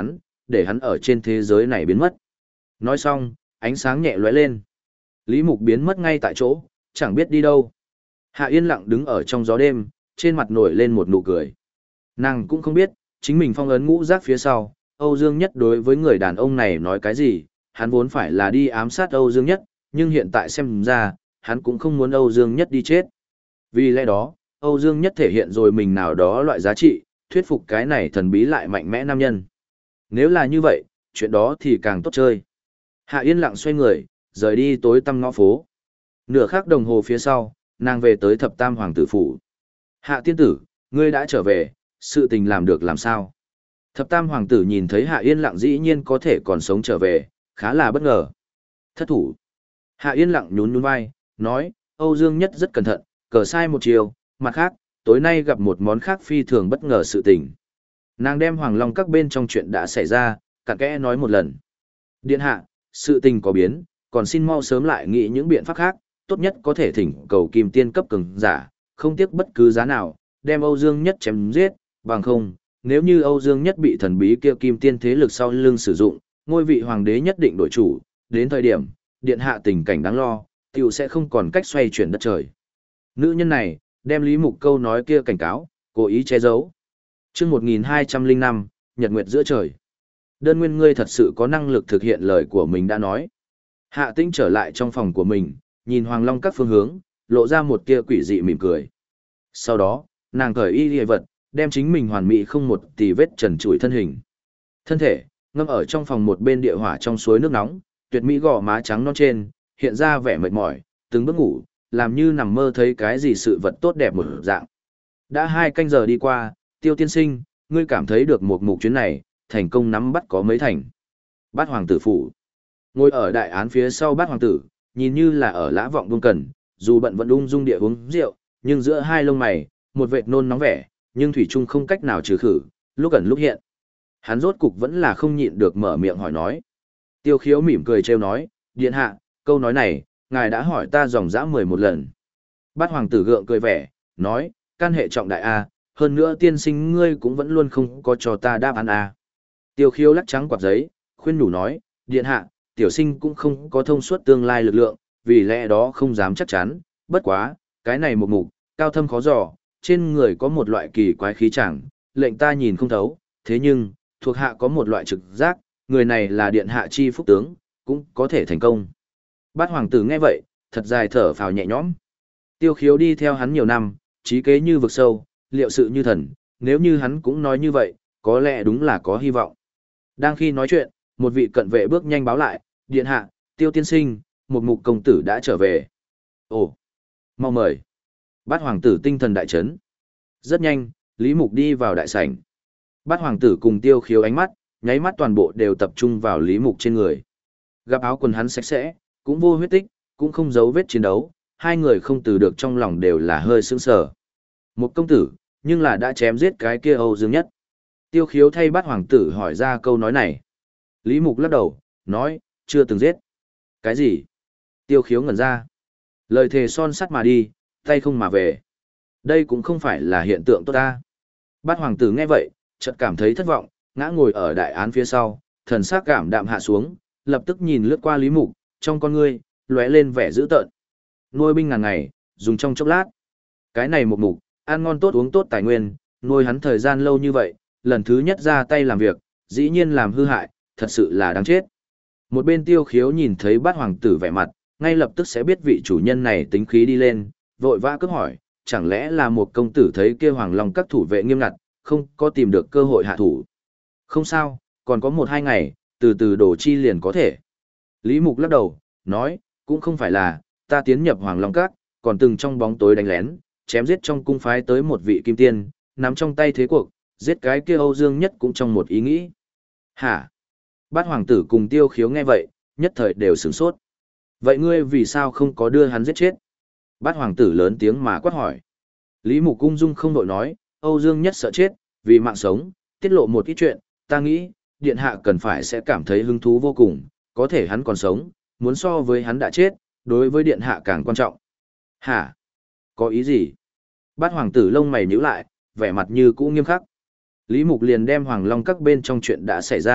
S1: để hắn ở trên thế giới này biến mất. Nói xong, ánh sáng nhẹ lóe lên. Lý Mục biến mất ngay tại chỗ, chẳng biết đi đâu. Hạ yên lặng đứng ở trong gió đêm, trên mặt nổi lên một nụ cười. Nàng cũng không biết, chính mình phong ấn ngũ giác phía sau, Âu Dương Nhất đối với người đàn ông này nói cái gì, hắn vốn phải là đi ám sát Âu Dương Nhất, nhưng hiện tại xem ra, hắn cũng không muốn Âu Dương Nhất đi chết. Vì lẽ đó, Âu Dương Nhất thể hiện rồi mình nào đó loại giá trị, thuyết phục cái này thần bí lại mạnh mẽ nam nhân. Nếu là như vậy, chuyện đó thì càng tốt chơi. Hạ yên lặng xoay người, rời đi tối tăm ngõ phố. Nửa khắc đồng hồ phía sau, nàng về tới thập tam hoàng tử phủ. Hạ tiên tử, ngươi đã trở về, sự tình làm được làm sao? Thập tam hoàng tử nhìn thấy Hạ yên lặng dĩ nhiên có thể còn sống trở về, khá là bất ngờ. Thất thủ. Hạ yên lặng nhún nhún vai, nói, Âu Dương Nhất rất cẩn thận, cờ sai một chiều, mặt khác, tối nay gặp một món khác phi thường bất ngờ sự tình. Nàng đem Hoàng Long các bên trong chuyện đã xảy ra, cặn kẽ nói một lần. Điện hạ, sự tình có biến, còn xin mau sớm lại nghĩ những biện pháp khác, tốt nhất có thể thỉnh cầu kim tiên cấp cường giả, không tiếc bất cứ giá nào, đem Âu Dương Nhất chém giết, bằng không, nếu như Âu Dương Nhất bị thần bí kia kim tiên thế lực sau lưng sử dụng, ngôi vị hoàng đế nhất định đổi chủ, đến thời điểm, điện hạ tình cảnh đáng lo, tiểu sẽ không còn cách xoay chuyển đất trời. Nữ nhân này, đem Lý Mục câu nói kia cảnh cáo, cố ý che giấu. Chương 1205, Nhật Nguyệt giữa trời. Đơn nguyên ngươi thật sự có năng lực thực hiện lời của mình đã nói. Hạ Tĩnh trở lại trong phòng của mình, nhìn Hoàng Long các phương hướng, lộ ra một tia quỷ dị mỉm cười. Sau đó, nàng cởi y liề vật, đem chính mình hoàn mỹ không một tì vết trần trụi thân hình. Thân thể, ngâm ở trong phòng một bên địa hỏa trong suối nước nóng, tuyệt mỹ gò má trắng non trên, hiện ra vẻ mệt mỏi, từng bước ngủ, làm như nằm mơ thấy cái gì sự vật tốt đẹp một dạng. Đã 2 canh giờ đi qua, Tiêu tiên sinh, ngươi cảm thấy được một mục chuyến này, thành công nắm bắt có mấy thành. Bát hoàng tử phủ. Ngồi ở đại án phía sau bát hoàng tử, nhìn như là ở lã vọng buông cần, dù bận vẫn ung dung địa uống rượu, nhưng giữa hai lông mày, một vệt nôn nóng vẻ, nhưng thủy chung không cách nào trừ khử, lúc ẩn lúc hiện. Hắn rốt cục vẫn là không nhịn được mở miệng hỏi nói. Tiêu Khiếu mỉm cười trêu nói, điện hạ, câu nói này, ngài đã hỏi ta dòng dã 11 lần. Bát hoàng tử gượng cười vẻ, nói, can hệ trọng đại a, hơn nữa tiên sinh ngươi cũng vẫn luôn không có cho ta đáp án a. Tiêu Khiếu lắc trắng quạt giấy, khuyên nhủ nói, điện hạ, tiểu sinh cũng không có thông suốt tương lai lực lượng, vì lẽ đó không dám chắc chắn, bất quá, cái này một mục, cao thâm khó dò, trên người có một loại kỳ quái khí chẳng, lệnh ta nhìn không thấu, thế nhưng, thuộc hạ có một loại trực giác, người này là điện hạ chi phúc tướng, cũng có thể thành công. Bát hoàng tử nghe vậy, thật dài thở phào nhẹ nhõm. Tiêu Khiếu đi theo hắn nhiều năm, trí kế như vực sâu, liệu sự như thần, nếu như hắn cũng nói như vậy, có lẽ đúng là có hy vọng. Đang khi nói chuyện, một vị cận vệ bước nhanh báo lại, điện hạ, Tiêu tiên sinh, một mục công tử đã trở về. Ồ, mau mời. Bát hoàng tử tinh thần đại chấn. Rất nhanh, Lý Mục đi vào đại sảnh. Bát hoàng tử cùng Tiêu Khiếu ánh mắt, nháy mắt toàn bộ đều tập trung vào Lý Mục trên người. Gặp áo quần hắn sạch sẽ, cũng vô huyết tích, cũng không giấu vết chiến đấu, hai người không từ được trong lòng đều là hơi sững sờ. Một công tử, nhưng là đã chém giết cái kia Âu Dương Nhất. Tiêu Khiếu thay Bát hoàng tử hỏi ra câu nói này. Lý Mục lắc đầu, nói, chưa từng giết. Cái gì? Tiêu Khiếu ngẩn ra. Lời thề son sắt mà đi, tay không mà về. Đây cũng không phải là hiện tượng tốt ta. Bát hoàng tử nghe vậy, chợt cảm thấy thất vọng, ngã ngồi ở đại án phía sau, thần sắc cảm đạm hạ xuống, lập tức nhìn lướt qua Lý Mục, trong con ngươi lóe lên vẻ dữ tợn. Nuôi binh ngàn ngày, dùng trong chốc lát. Cái này một mục, ăn ngon tốt uống tốt tài nguyên, nuôi hắn thời gian lâu như vậy, lần thứ nhất ra tay làm việc, dĩ nhiên làm hư hại, thật sự là đáng chết. Một bên Tiêu Khiếu nhìn thấy Bát hoàng tử vẻ mặt, ngay lập tức sẽ biết vị chủ nhân này tính khí đi lên, vội vã cướp hỏi, chẳng lẽ là một công tử thấy kia Hoàng Long các thủ vệ nghiêm ngặt, không có tìm được cơ hội hạ thủ. Không sao, còn có 1-2 ngày, từ từ đổ chi liền có thể. Lý Mục lắc đầu, nói, cũng không phải là, ta tiến nhập Hoàng Long các, còn từng trong bóng tối đánh lén, chém giết trong cung phái tới một vị kim tiên, nắm trong tay thế cuộc, giết cái kia Âu Dương Nhất cũng trong một ý nghĩ. Hả? Bát hoàng tử cùng Tiêu Khiếu nghe vậy, nhất thời đều sửng sốt. Vậy ngươi vì sao không có đưa hắn giết chết? Bát hoàng tử lớn tiếng mà quát hỏi. Lý Mục cung dung không đội nói, Âu Dương Nhất sợ chết, vì mạng sống, tiết lộ một ít chuyện, ta nghĩ, điện hạ cần phải sẽ cảm thấy hứng thú vô cùng, có thể hắn còn sống, muốn so với hắn đã chết, đối với điện hạ càng quan trọng. Hả? Có ý gì? Bát hoàng tử lông mày nhíu lại, vẻ mặt như cũ nghiêm khắc. Lý Mục liền đem Hoàng Long các bên trong chuyện đã xảy ra,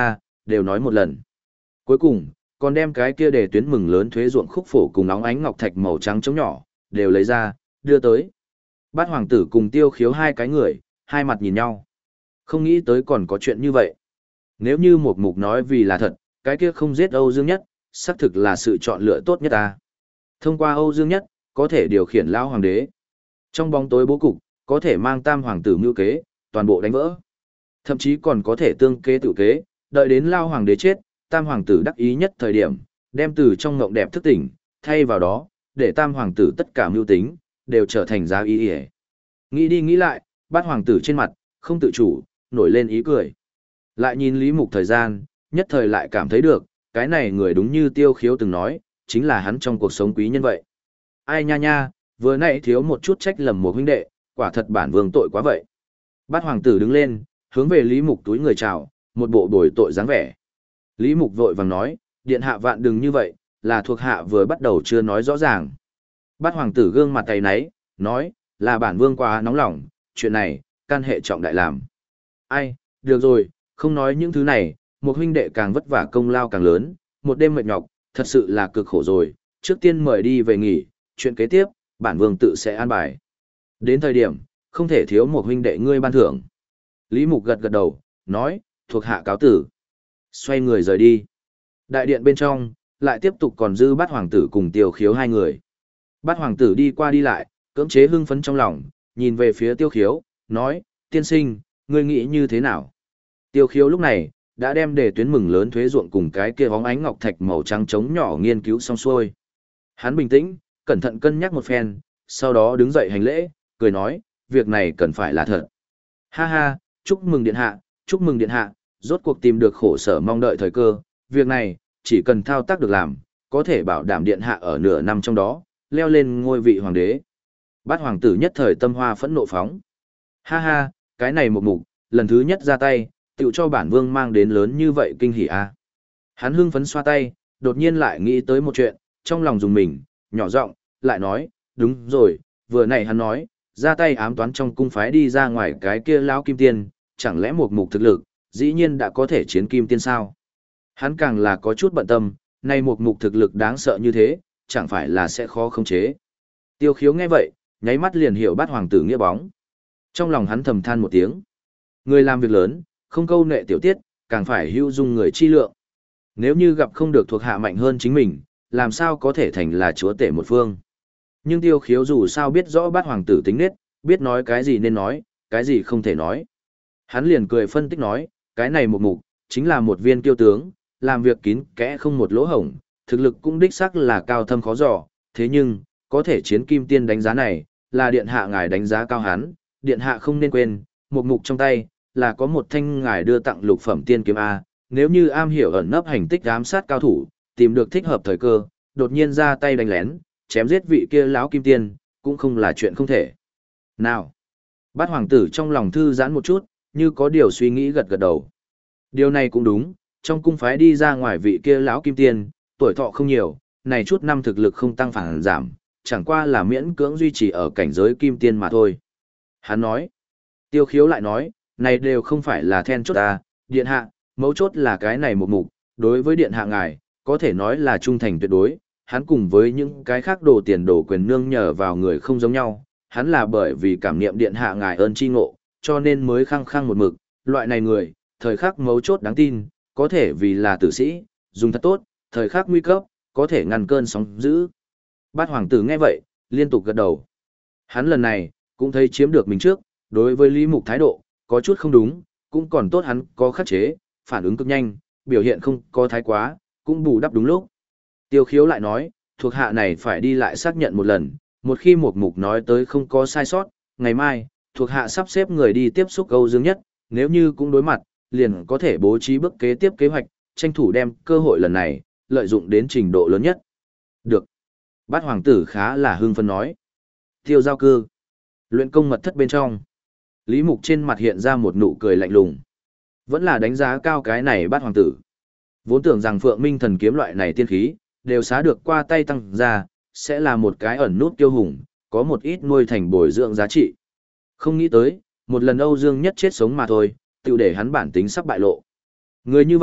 S1: đều nói một lần. Cuối cùng, còn đem cái kia để tuyến mừng lớn thuế ruộng khúc phổ cùng óng ánh ngọc thạch màu trắng trống nhỏ, đều lấy ra, đưa tới. Bát hoàng tử cùng Tiêu Khiếu hai cái người, hai mặt nhìn nhau. Không nghĩ tới còn có chuyện như vậy. Nếu như một mục nói vì là thật, cái kia không giết Âu Dương Nhất, xác thực là sự chọn lựa tốt nhất ta. Thông qua Âu Dương Nhất, có thể điều khiển lão hoàng đế. Trong bóng tối bố cục, có thể mang tam hoàng tử mưu kế, toàn bộ đánh vỡ. Thậm chí còn có thể tương kế tự kế, đợi đến lao hoàng đế chết, tam hoàng tử đắc ý nhất thời điểm, đem từ trong ngộng đẹp thức tỉnh, thay vào đó, để tam hoàng tử tất cả mưu tính, đều trở thành giá ý ỉa. Nghĩ đi nghĩ lại, bát hoàng tử trên mặt, không tự chủ, nổi lên ý cười. Lại nhìn Lý Mục thời gian, nhất thời lại cảm thấy được, cái này người đúng như Tiêu Khiếu từng nói, chính là hắn trong cuộc sống quý nhân vậy. Ai nha nha, vừa nãy thiếu một chút trách lầm một huynh đệ, quả thật bản vương tội quá vậy. Bát hoàng tử đứng lên, hướng về Lý Mục túi người chào, một bộ bồi tội dáng vẻ. Lý Mục vội vàng nói, điện hạ vạn đừng như vậy, là thuộc hạ vừa bắt đầu chưa nói rõ ràng. Bát hoàng tử gương mặt tay náy, nói, là bản vương quá nóng lòng, chuyện này, can hệ trọng đại làm. Ai, được rồi, không nói những thứ này, một huynh đệ càng vất vả công lao càng lớn, một đêm mệt nhọc, thật sự là cực khổ rồi, trước tiên mời đi về nghỉ, chuyện kế tiếp, bản vương tự sẽ an bài. Đến thời điểm, không thể thiếu một huynh đệ ngươi ban thưởng. Lý Mục gật gật đầu, nói, thuộc hạ cáo tử. Xoay người rời đi. Đại điện bên trong, lại tiếp tục còn dư Bát hoàng tử cùng Tiêu Khiếu hai người. Bát hoàng tử đi qua đi lại, cưỡng chế hưng phấn trong lòng, nhìn về phía Tiêu Khiếu, nói, tiên sinh, ngươi nghĩ như thế nào? Tiêu Khiếu lúc này, đã đem đề tuyến mừng lớn thuế ruộng cùng cái kia bóng ánh ngọc thạch màu trắng trống nhỏ nghiên cứu xong xuôi. Hắn bình tĩnh, cẩn thận cân nhắc một phen, sau đó đứng dậy hành lễ, cười nói, việc này cần phải là thật. Ha ha, chúc mừng điện hạ, chúc mừng điện hạ, rốt cuộc tìm được khổ sở mong đợi thời cơ, việc này, chỉ cần thao tác được làm, có thể bảo đảm điện hạ ở nửa năm trong đó, leo lên ngôi vị hoàng đế. Bát hoàng tử nhất thời tâm hoa phẫn nộ phóng. Ha ha, cái này một mục, lần thứ nhất ra tay, tựu cho bản vương mang đến lớn như vậy kinh hỉ a. Hắn hưng phấn xoa tay, đột nhiên lại nghĩ tới một chuyện, trong lòng dùng mình, nhỏ giọng, lại nói, đúng rồi, vừa nãy hắn nói, ra tay ám toán trong cung phái đi ra ngoài cái kia lão kim tiên, chẳng lẽ một mục thực lực, dĩ nhiên đã có thể chiến kim tiên sao? Hắn càng là có chút bận tâm, nay một mục thực lực đáng sợ như thế, chẳng phải là sẽ khó khống chế. Tiêu Khiếu nghe vậy, nháy mắt liền hiểu Bát hoàng tử nghĩa bóng. Trong lòng hắn thầm than một tiếng. Người làm việc lớn, không câu nệ tiểu tiết, càng phải hữu dung người chi lượng. Nếu như gặp không được thuộc hạ mạnh hơn chính mình, làm sao có thể thành là chúa tể một phương. Nhưng Tiêu Khiếu dù sao biết rõ Bát hoàng tử tính nết, biết nói cái gì nên nói, cái gì không thể nói. Hắn liền cười phân tích nói, cái này một mục, chính là một viên kiêu tướng, làm việc kín kẽ không một lỗ hổng, thực lực cũng đích xác là cao thâm khó dò, thế nhưng, có thể chiến kim tiên đánh giá này, là điện hạ ngài đánh giá cao hắn, điện hạ không nên quên, một mục trong tay, là có một thanh ngài đưa tặng lục phẩm tiên kiếm A, nếu như am hiểu ẩn nấp hành tích ám sát cao thủ, tìm được thích hợp thời cơ, đột nhiên ra tay đánh lén, chém giết vị kia lão kim tiên, cũng không là chuyện không thể. Nào, Bát hoàng tử trong lòng thư giãn một chút, như có điều suy nghĩ gật gật đầu. Điều này cũng đúng, trong cung phái đi ra ngoài vị kia lão kim tiên, tuổi thọ không nhiều, này chút năm thực lực không tăng phản giảm, chẳng qua là miễn cưỡng duy trì ở cảnh giới kim tiên mà thôi. Hắn nói, Tiêu Khiếu lại nói, này đều không phải là then chốt ta, điện hạ, mấu chốt là cái này một mục, đối với điện hạ ngài, có thể nói là trung thành tuyệt đối, hắn cùng với những cái khác đồ tiền đồ quyền nương nhờ vào người không giống nhau, hắn là bởi vì cảm niệm điện hạ ngài ơn chi ngộ, cho nên mới khăng khăng một mực, loại này người, thời khắc mấu chốt đáng tin, có thể vì là tử sĩ, dùng thật tốt, thời khắc nguy cấp, có thể ngăn cơn sóng dữ. Bát hoàng tử nghe vậy, liên tục gật đầu. Hắn lần này, cũng thấy chiếm được mình trước, đối với Lý Mục thái độ, có chút không đúng, cũng còn tốt hắn có khắc chế, phản ứng cực nhanh, biểu hiện không có thái quá, cũng bù đắp đúng lúc. Tiêu Khiếu lại nói, thuộc hạ này phải đi lại xác nhận một lần, một khi một mục nói tới không có sai sót, ngày mai, thuộc hạ sắp xếp người đi tiếp xúc Âu Dương Nhất, nếu như cũng đối mặt, liền có thể bố trí bước kế tiếp kế hoạch, tranh thủ đem cơ hội lần này, lợi dụng đến trình độ lớn nhất. Được. Bát hoàng tử khá là hưng phấn nói. Tiêu giao cư. Luyện công mật thất bên trong. Lý Mục trên mặt hiện ra một nụ cười lạnh lùng. Vẫn là đánh giá cao cái này Bát hoàng tử. Vốn tưởng rằng Phượng Minh thần kiếm loại này tiên khí, đều xá được qua tay tăng ra, sẽ là một cái ẩn nút kiêu hùng, có một ít nuôi thành bồi dưỡng giá trị. Không nghĩ tới, một lần Âu Dương Nhất chết sống mà thôi, tự để hắn bản tính sắp bại lộ. Người như vậy,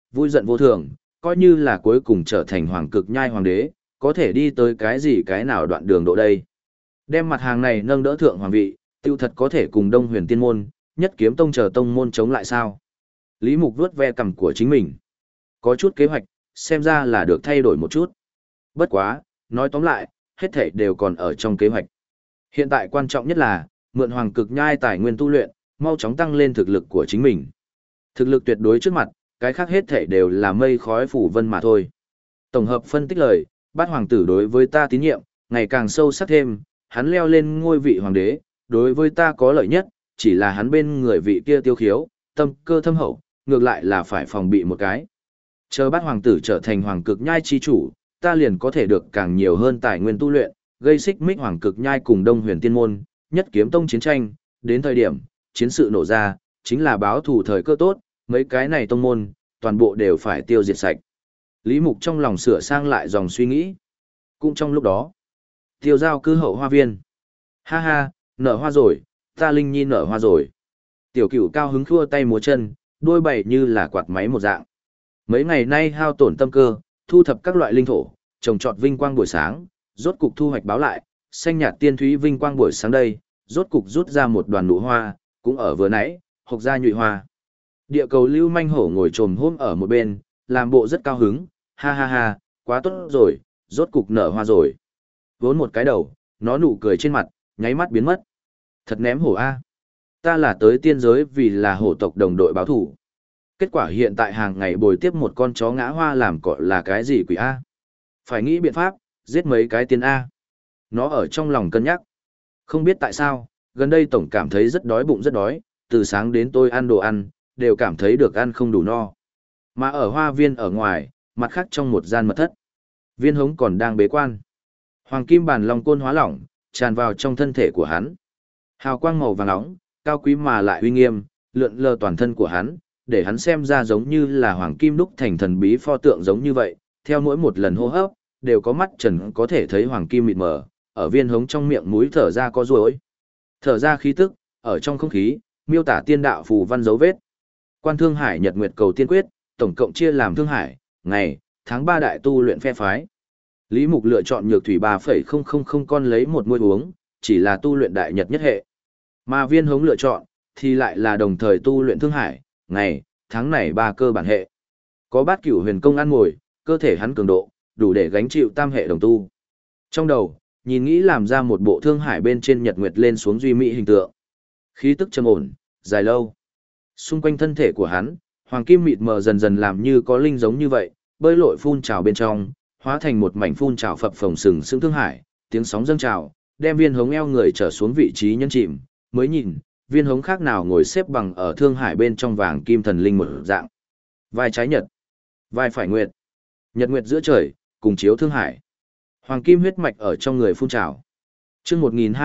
S1: vui giận vô thường, coi như là cuối cùng trở thành hoàng cực nhai hoàng đế, có thể đi tới cái gì cái nào đoạn đường độ đây. Đem mặt hàng này nâng đỡ thượng hoàng vị, tiêu thật có thể cùng Đông Huyền Tiên môn, Nhất Kiếm tông chờ tông môn chống lại sao? Lý Mục vuốt ve cằm của chính mình. Có chút kế hoạch, xem ra là được thay đổi một chút. Bất quá, nói tóm lại, hết thảy đều còn ở trong kế hoạch. Hiện tại quan trọng nhất là, mượn hoàng cực nhai tài nguyên tu luyện, mau chóng tăng lên thực lực của chính mình. Thực lực tuyệt đối trước mặt, cái khác hết thảy đều là mây khói phủ vân mà thôi. Tổng hợp phân tích lời, Bát hoàng tử đối với ta tín nhiệm, ngày càng sâu sắc thêm, hắn leo lên ngôi vị hoàng đế, đối với ta có lợi nhất, chỉ là hắn bên người vị kia tiêu khiếu, tâm cơ thâm hậu, ngược lại là phải phòng bị một cái. Chờ Bát hoàng tử trở thành hoàng cực nhai chi chủ, ta liền có thể được càng nhiều hơn tài nguyên tu luyện, gây xích mích hoàng cực nhai cùng Đông Huyền Tiên môn, Nhất Kiếm tông chiến tranh, đến thời điểm chiến sự nổ ra, chính là báo thù thời cơ tốt, mấy cái này tông môn, toàn bộ đều phải tiêu diệt sạch. Lý Mục trong lòng sửa sang lại dòng suy nghĩ. Cũng trong lúc đó, Tiêu Giao cư hậu hoa viên. Ha ha, nở hoa rồi, ta Linh Nhi nở hoa rồi. Tiểu Cửu cao hứng khua tay múa chân, đôi bảy như là quạt máy một dạng. Mấy ngày nay hao tổn tâm cơ, thu thập các loại linh thổ, trồng trọt vinh quang buổi sáng, rốt cục thu hoạch báo lại, xanh nhạt tiên thúy vinh quang buổi sáng đây, rốt cục rút ra một đoàn nụ hoa, cũng ở vừa nãy, hộc ra nhụy hoa. Địa cầu Lưu Manh Hổ ngồi trồm hôm ở một bên, làm bộ rất cao hứng, ha ha ha, quá tốt rồi, rốt cục nở hoa rồi. Vốn một cái đầu, nó nụ cười trên mặt, nháy mắt biến mất. Thật ném hổ a. Ta là tới tiên giới vì là hổ tộc đồng đội báo thủ. Kết quả hiện tại hàng ngày bồi tiếp một con chó ngã hoa làm cọ là cái gì quỷ a? Phải nghĩ biện pháp, giết mấy cái tiên a. Nó ở trong lòng cân nhắc. Không biết tại sao, gần đây tổng cảm thấy rất đói bụng rất đói, từ sáng đến tôi ăn đồ ăn, đều cảm thấy được ăn không đủ no. Mà ở hoa viên ở ngoài, mặt khác trong một gian mật thất, Viên Hống còn đang bế quan. Hoàng kim bản long côn hóa lỏng, tràn vào trong thân thể của hắn. Hào quang màu vàng nóng, cao quý mà lại uy nghiêm, lượn lờ toàn thân của hắn, để hắn xem ra giống như là hoàng kim đúc thành thần bí pho tượng giống như vậy. Theo mỗi một lần hô hấp, đều có mắt trần có thể thấy hoàng kim mịt mờ, ở Viên Hống trong miệng mũi thở ra có ruồi. Thở ra khí tức, ở trong không khí, miêu tả tiên đạo phù văn dấu vết. Quan Thương Hải Nhật Nguyệt Cầu Tiên Quyết, tổng cộng chia làm Thương Hải, ngày, tháng 3 đại tu luyện phe phái. Lý Mục lựa chọn nhược thủy 3,000 con lấy một muôi uống, chỉ là tu luyện đại nhật nhất hệ. Mà Viên Hống lựa chọn, thì lại là đồng thời tu luyện Thương Hải, ngày, tháng này 3 cơ bản hệ. Có Bát Cửu Huyền Công ăn ngồi, cơ thể hắn cường độ, đủ để gánh chịu tam hệ đồng tu. Trong đầu, nhìn nghĩ làm ra một bộ Thương Hải bên trên nhật nguyệt lên xuống duy mỹ hình tượng. Khí tức trầm ổn, dài lâu. Xung quanh thân thể của hắn, hoàng kim mịt mờ dần dần làm như có linh giống như vậy, bơi lội phun trào bên trong, hóa thành một mảnh phun trào phập phồng sừng sững Thương Hải, tiếng sóng dâng trào, đem Viên Hống eo người trở xuống vị trí nhân chìm, mới nhìn, Viên Hống khác nào ngồi xếp bằng ở Thương Hải bên trong vàng kim thần linh một dạng. Vai trái nhật, vai phải nguyệt, nhật nguyệt giữa trời, cùng chiếu Thương Hải. Hoàng kim huyết mạch ở trong người phun trào. Chương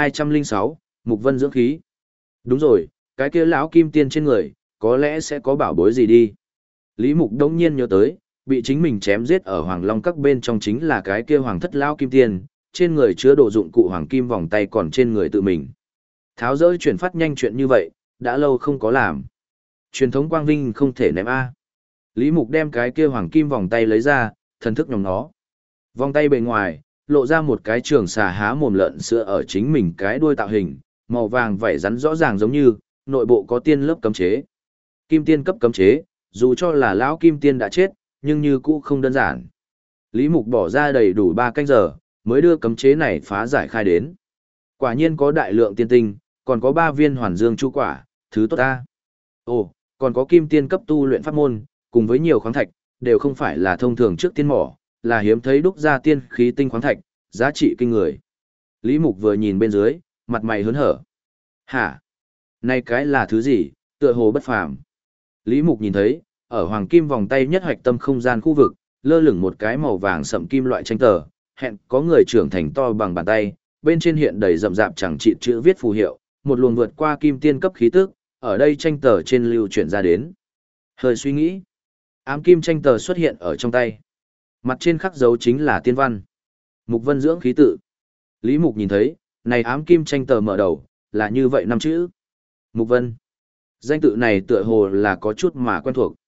S1: 1206, Mục Vân dưỡng khí. Đúng rồi, cái kia lão kim tiên trên người, có lẽ sẽ có bảo bối gì đi. Lý Mục đống nhiên nhớ tới, bị chính mình chém giết ở Hoàng Long các bên trong chính là cái kia Hoàng thất lão kim tiên, trên người chứa đồ dụng cụ hoàng kim vòng tay còn trên người tự mình. Tháo dỡ chuyển phát nhanh chuyện như vậy, đã lâu không có làm. Truyền thống quang vinh không thể ném a. Lý Mục đem cái kia hoàng kim vòng tay lấy ra, thần thức nhòm nó. Vòng tay bề ngoài, lộ ra một cái trường xà há mồm lợn sữa ở chính mình cái đuôi tạo hình, màu vàng vảy rắn rõ ràng giống như, nội bộ có tiên lớp cấm chế. Kim tiên cấp cấm chế, dù cho là lão kim tiên đã chết, nhưng như cũ không đơn giản. Lý Mục bỏ ra đầy đủ 3 canh giờ, mới đưa cấm chế này phá giải khai đến. Quả nhiên có đại lượng tiên tinh, còn có 3 viên hoàn dương chu quả, thứ tốt ta. Ồ, còn có kim tiên cấp tu luyện pháp môn, cùng với nhiều khoáng thạch, đều không phải là thông thường trước tiên mỏ, là hiếm thấy đúc ra tiên khí tinh khoáng thạch, giá trị kinh người. Lý Mục vừa nhìn bên dưới, mặt mày hớn hở. Hả? Này cái là thứ gì, tựa hồ bất phàm. Lý Mục nhìn thấy, ở hoàng kim vòng tay nhất hoạch tâm không gian khu vực, lơ lửng một cái màu vàng sậm kim loại tranh tờ, hẹn có người trưởng thành to bằng bàn tay, bên trên hiện đầy rậm rạp chẳng trị chữ viết phù hiệu, một luồng vượt qua kim tiên cấp khí tức, ở đây tranh tờ trên lưu chuyển ra đến. Hơi suy nghĩ, ám kim tranh tờ xuất hiện ở trong tay. Mặt trên khắc dấu chính là tiên văn. Mục Vân dưỡng khí tự. Lý Mục nhìn thấy, này ám kim tranh tờ mở đầu, là như vậy 5 chữ. Mục Vân. Danh tự này tựa hồ là có chút mà quen thuộc.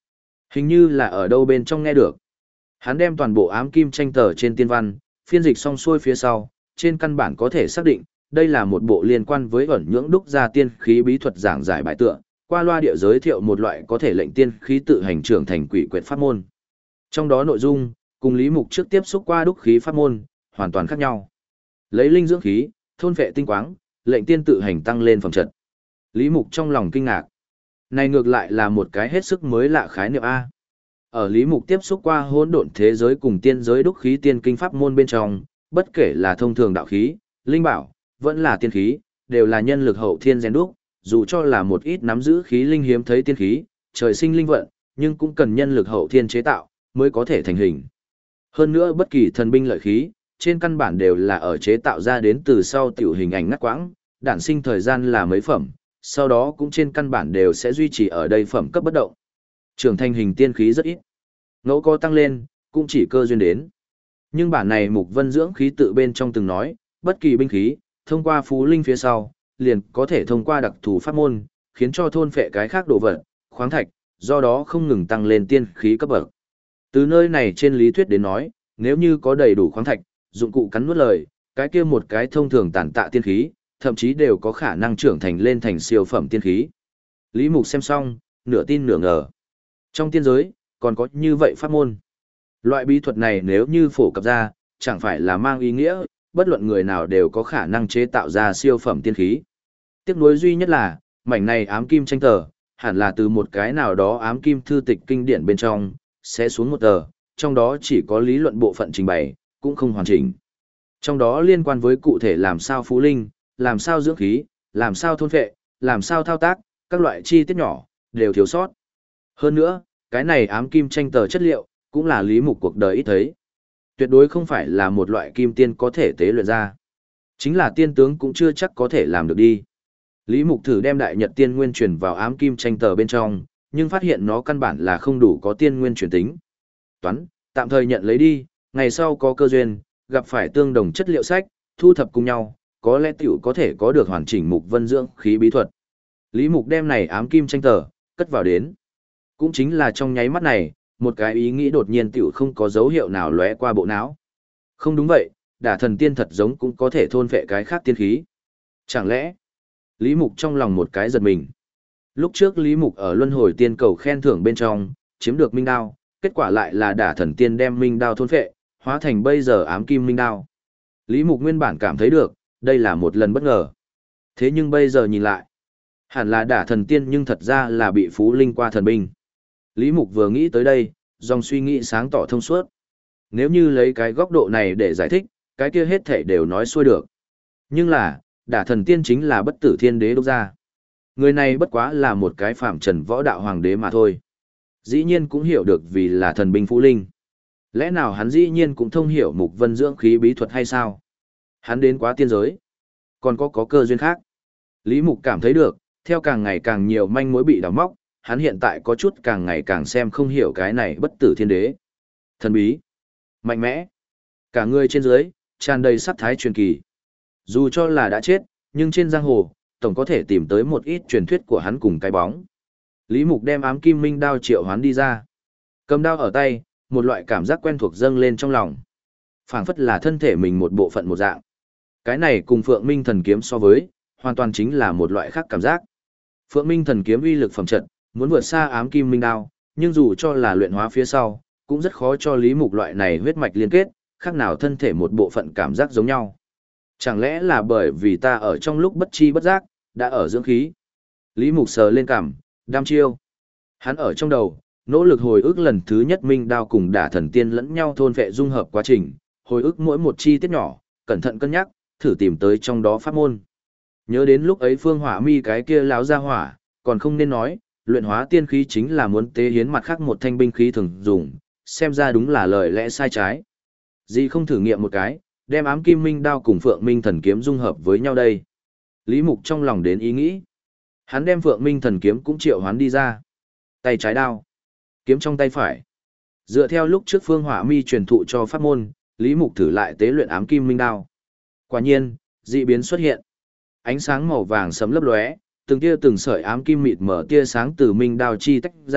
S1: Hình như là ở đâu bên trong nghe được. Hắn đem toàn bộ ám kim tranh tờ trên tiên văn, phiên dịch xong xuôi phía sau, trên căn bản có thể xác định, đây là một bộ liên quan với ẩn nhưỡng đúc ra tiên khí bí thuật giảng giải bài tựa, qua loa địa giới thiệu một loại có thể lệnh tiên khí tự hành trưởng thành quỷ quyệt pháp môn. Trong đó nội dung, cùng Lý Mục trước tiếp xúc qua đúc khí pháp môn, hoàn toàn khác nhau. Lấy linh dưỡng khí, thôn vệ tinh quáng, lệnh tiên tự hành tăng lên phẩm chất. Lý Mục trong lòng kinh ngạc. Này ngược lại là một cái hết sức mới lạ khái niệm A. Ở Lý Mục tiếp xúc qua hỗn độn thế giới cùng tiên giới đúc khí tiên kinh pháp môn bên trong, bất kể là thông thường đạo khí, linh bảo, vẫn là tiên khí, đều là nhân lực hậu thiên rèn đúc, dù cho là một ít nắm giữ khí linh hiếm thấy tiên khí, trời sinh linh vận, nhưng cũng cần nhân lực hậu thiên chế tạo, mới có thể thành hình. Hơn nữa bất kỳ thần binh lợi khí, trên căn bản đều là ở chế tạo ra đến từ sau tiểu hình ảnh ngắt quãng, đản sinh thời gian là mấy phẩm, sau đó cũng trên căn bản đều sẽ duy trì ở đây phẩm cấp bất động. Trưởng thành hình tiên khí rất ít. Ngẫu có tăng lên, cũng chỉ cơ duyên đến. Nhưng bản này Mục Vân dưỡng khí tự bên trong từng nói, bất kỳ binh khí, thông qua phú linh phía sau, liền có thể thông qua đặc thù pháp môn, khiến cho thôn phệ cái khác đồ vật, khoáng thạch, do đó không ngừng tăng lên tiên khí cấp bậc. Từ nơi này trên lý thuyết đến nói, nếu như có đầy đủ khoáng thạch, dụng cụ cắn nuốt lời, cái kia một cái thông thường tản tạ tiên khí, thậm chí đều có khả năng trưởng thành lên thành siêu phẩm tiên khí. Lý Mục xem xong, nửa tin nửa ngờ. Trong tiên giới, còn có như vậy pháp môn. Loại bí thuật này nếu như phổ cập ra, chẳng phải là mang ý nghĩa, bất luận người nào đều có khả năng chế tạo ra siêu phẩm tiên khí. Tiếc nuối duy nhất là, mảnh này ám kim tranh tờ, hẳn là từ một cái nào đó ám kim thư tịch kinh điển bên trong, sẽ xuống một tờ, trong đó chỉ có lý luận bộ phận trình bày, cũng không hoàn chỉnh. Trong đó liên quan với cụ thể làm sao phú linh, làm sao dưỡng khí, làm sao thôn phệ, làm sao thao tác, các loại chi tiết nhỏ, đều thiếu sót. Hơn nữa, cái này ám kim tranh tờ chất liệu, cũng là Lý Mục cuộc đời ít thấy. Tuyệt đối không phải là một loại kim tiên có thể tế luyện ra. Chính là tiên tướng cũng chưa chắc có thể làm được đi. Lý Mục thử đem đại nhật tiên nguyên truyền vào ám kim tranh tờ bên trong, nhưng phát hiện nó căn bản là không đủ có tiên nguyên truyền tính. Toán, tạm thời nhận lấy đi, ngày sau có cơ duyên, gặp phải tương đồng chất liệu sách, thu thập cùng nhau, có lẽ tiểu có thể có được hoàn chỉnh Mục Vân dưỡng khí bí thuật. Lý Mục đem này ám kim tranh tờ, cất vào đến. Cũng chính là trong nháy mắt này, một cái ý nghĩ đột nhiên tiểu không có dấu hiệu nào lóe qua bộ não. Không đúng vậy, đả thần tiên thật giống cũng có thể thôn phệ cái khác tiên khí. Chẳng lẽ, Lý Mục trong lòng một cái giật mình. Lúc trước Lý Mục ở luân hồi tiên cầu khen thưởng bên trong, chiếm được minh đao, kết quả lại là đả thần tiên đem minh đao thôn phệ, hóa thành bây giờ ám kim minh đao. Lý Mục nguyên bản cảm thấy được, đây là một lần bất ngờ. Thế nhưng bây giờ nhìn lại, hẳn là đả thần tiên nhưng thật ra là bị phú linh qua thần binh. Lý Mục vừa nghĩ tới đây, dòng suy nghĩ sáng tỏ thông suốt. Nếu như lấy cái góc độ này để giải thích, cái kia hết thể đều nói xuôi được. Nhưng là, đả thần tiên chính là bất tử thiên đế đúc ra. Người này bất quá là một cái phạm trần võ đạo hoàng đế mà thôi. Dĩ nhiên cũng hiểu được vì là thần binh phú linh. Lẽ nào hắn dĩ nhiên cũng thông hiểu Mục Vân dưỡng khí bí thuật hay sao? Hắn đến quá tiên giới. Còn có cơ duyên khác. Lý Mục cảm thấy được, theo càng ngày càng nhiều manh mối bị đào móc, hắn hiện tại có chút càng ngày càng xem không hiểu cái này bất tử thiên đế. Thần bí, mạnh mẽ, cả người trên dưới, tràn đầy sắc thái truyền kỳ. Dù cho là đã chết, nhưng trên giang hồ, tổng có thể tìm tới một ít truyền thuyết của hắn cùng cái bóng. Lý Mục đem ám kim minh đao triệu hoán đi ra. Cầm đao ở tay, một loại cảm giác quen thuộc dâng lên trong lòng. Phảng phất là thân thể mình một bộ phận một dạng. Cái này cùng Phượng Minh thần kiếm so với, hoàn toàn chính là một loại khác cảm giác. Phượng Minh thần kiếm uy lực phẩm trận, muốn vượt xa ám kim minh đao, nhưng dù cho là luyện hóa phía sau, cũng rất khó cho Lý Mục loại này huyết mạch liên kết, khác nào thân thể một bộ phận cảm giác giống nhau. Chẳng lẽ là bởi vì ta ở trong lúc bất chi bất giác, đã ở dưỡng khí. Lý Mục sờ lên cằm, đam chiêu. Hắn ở trong đầu, nỗ lực hồi ức lần thứ nhất minh đao cùng đả thần tiên lẫn nhau thôn vệ dung hợp quá trình, hồi ức mỗi một chi tiết nhỏ, cẩn thận cân nhắc, thử tìm tới trong đó pháp môn. Nhớ đến lúc ấy Phương Hỏa Mi cái kia láo ra hỏa, còn không nên nói, luyện hóa tiên khí chính là muốn tế hiến mặt khác một thanh binh khí thường dùng, xem ra đúng là lời lẽ sai trái. Gì không thử nghiệm một cái, đem ám kim minh đao cùng Phượng Minh thần kiếm dung hợp với nhau đây. Lý Mục trong lòng đến ý nghĩ. Hắn đem Phượng Minh thần kiếm cũng triệu hoán đi ra. Tay trái đao, kiếm trong tay phải. Dựa theo lúc trước Phương Hỏa Mi truyền thụ cho pháp môn, Lý Mục thử lại tế luyện ám kim minh đao. Quả nhiên, dị biến xuất hiện. Ánh sáng màu vàng sẫm lấp lóe, từng tia từng sợi ám kim mịt mở tia sáng từ minh đao chi tách ra,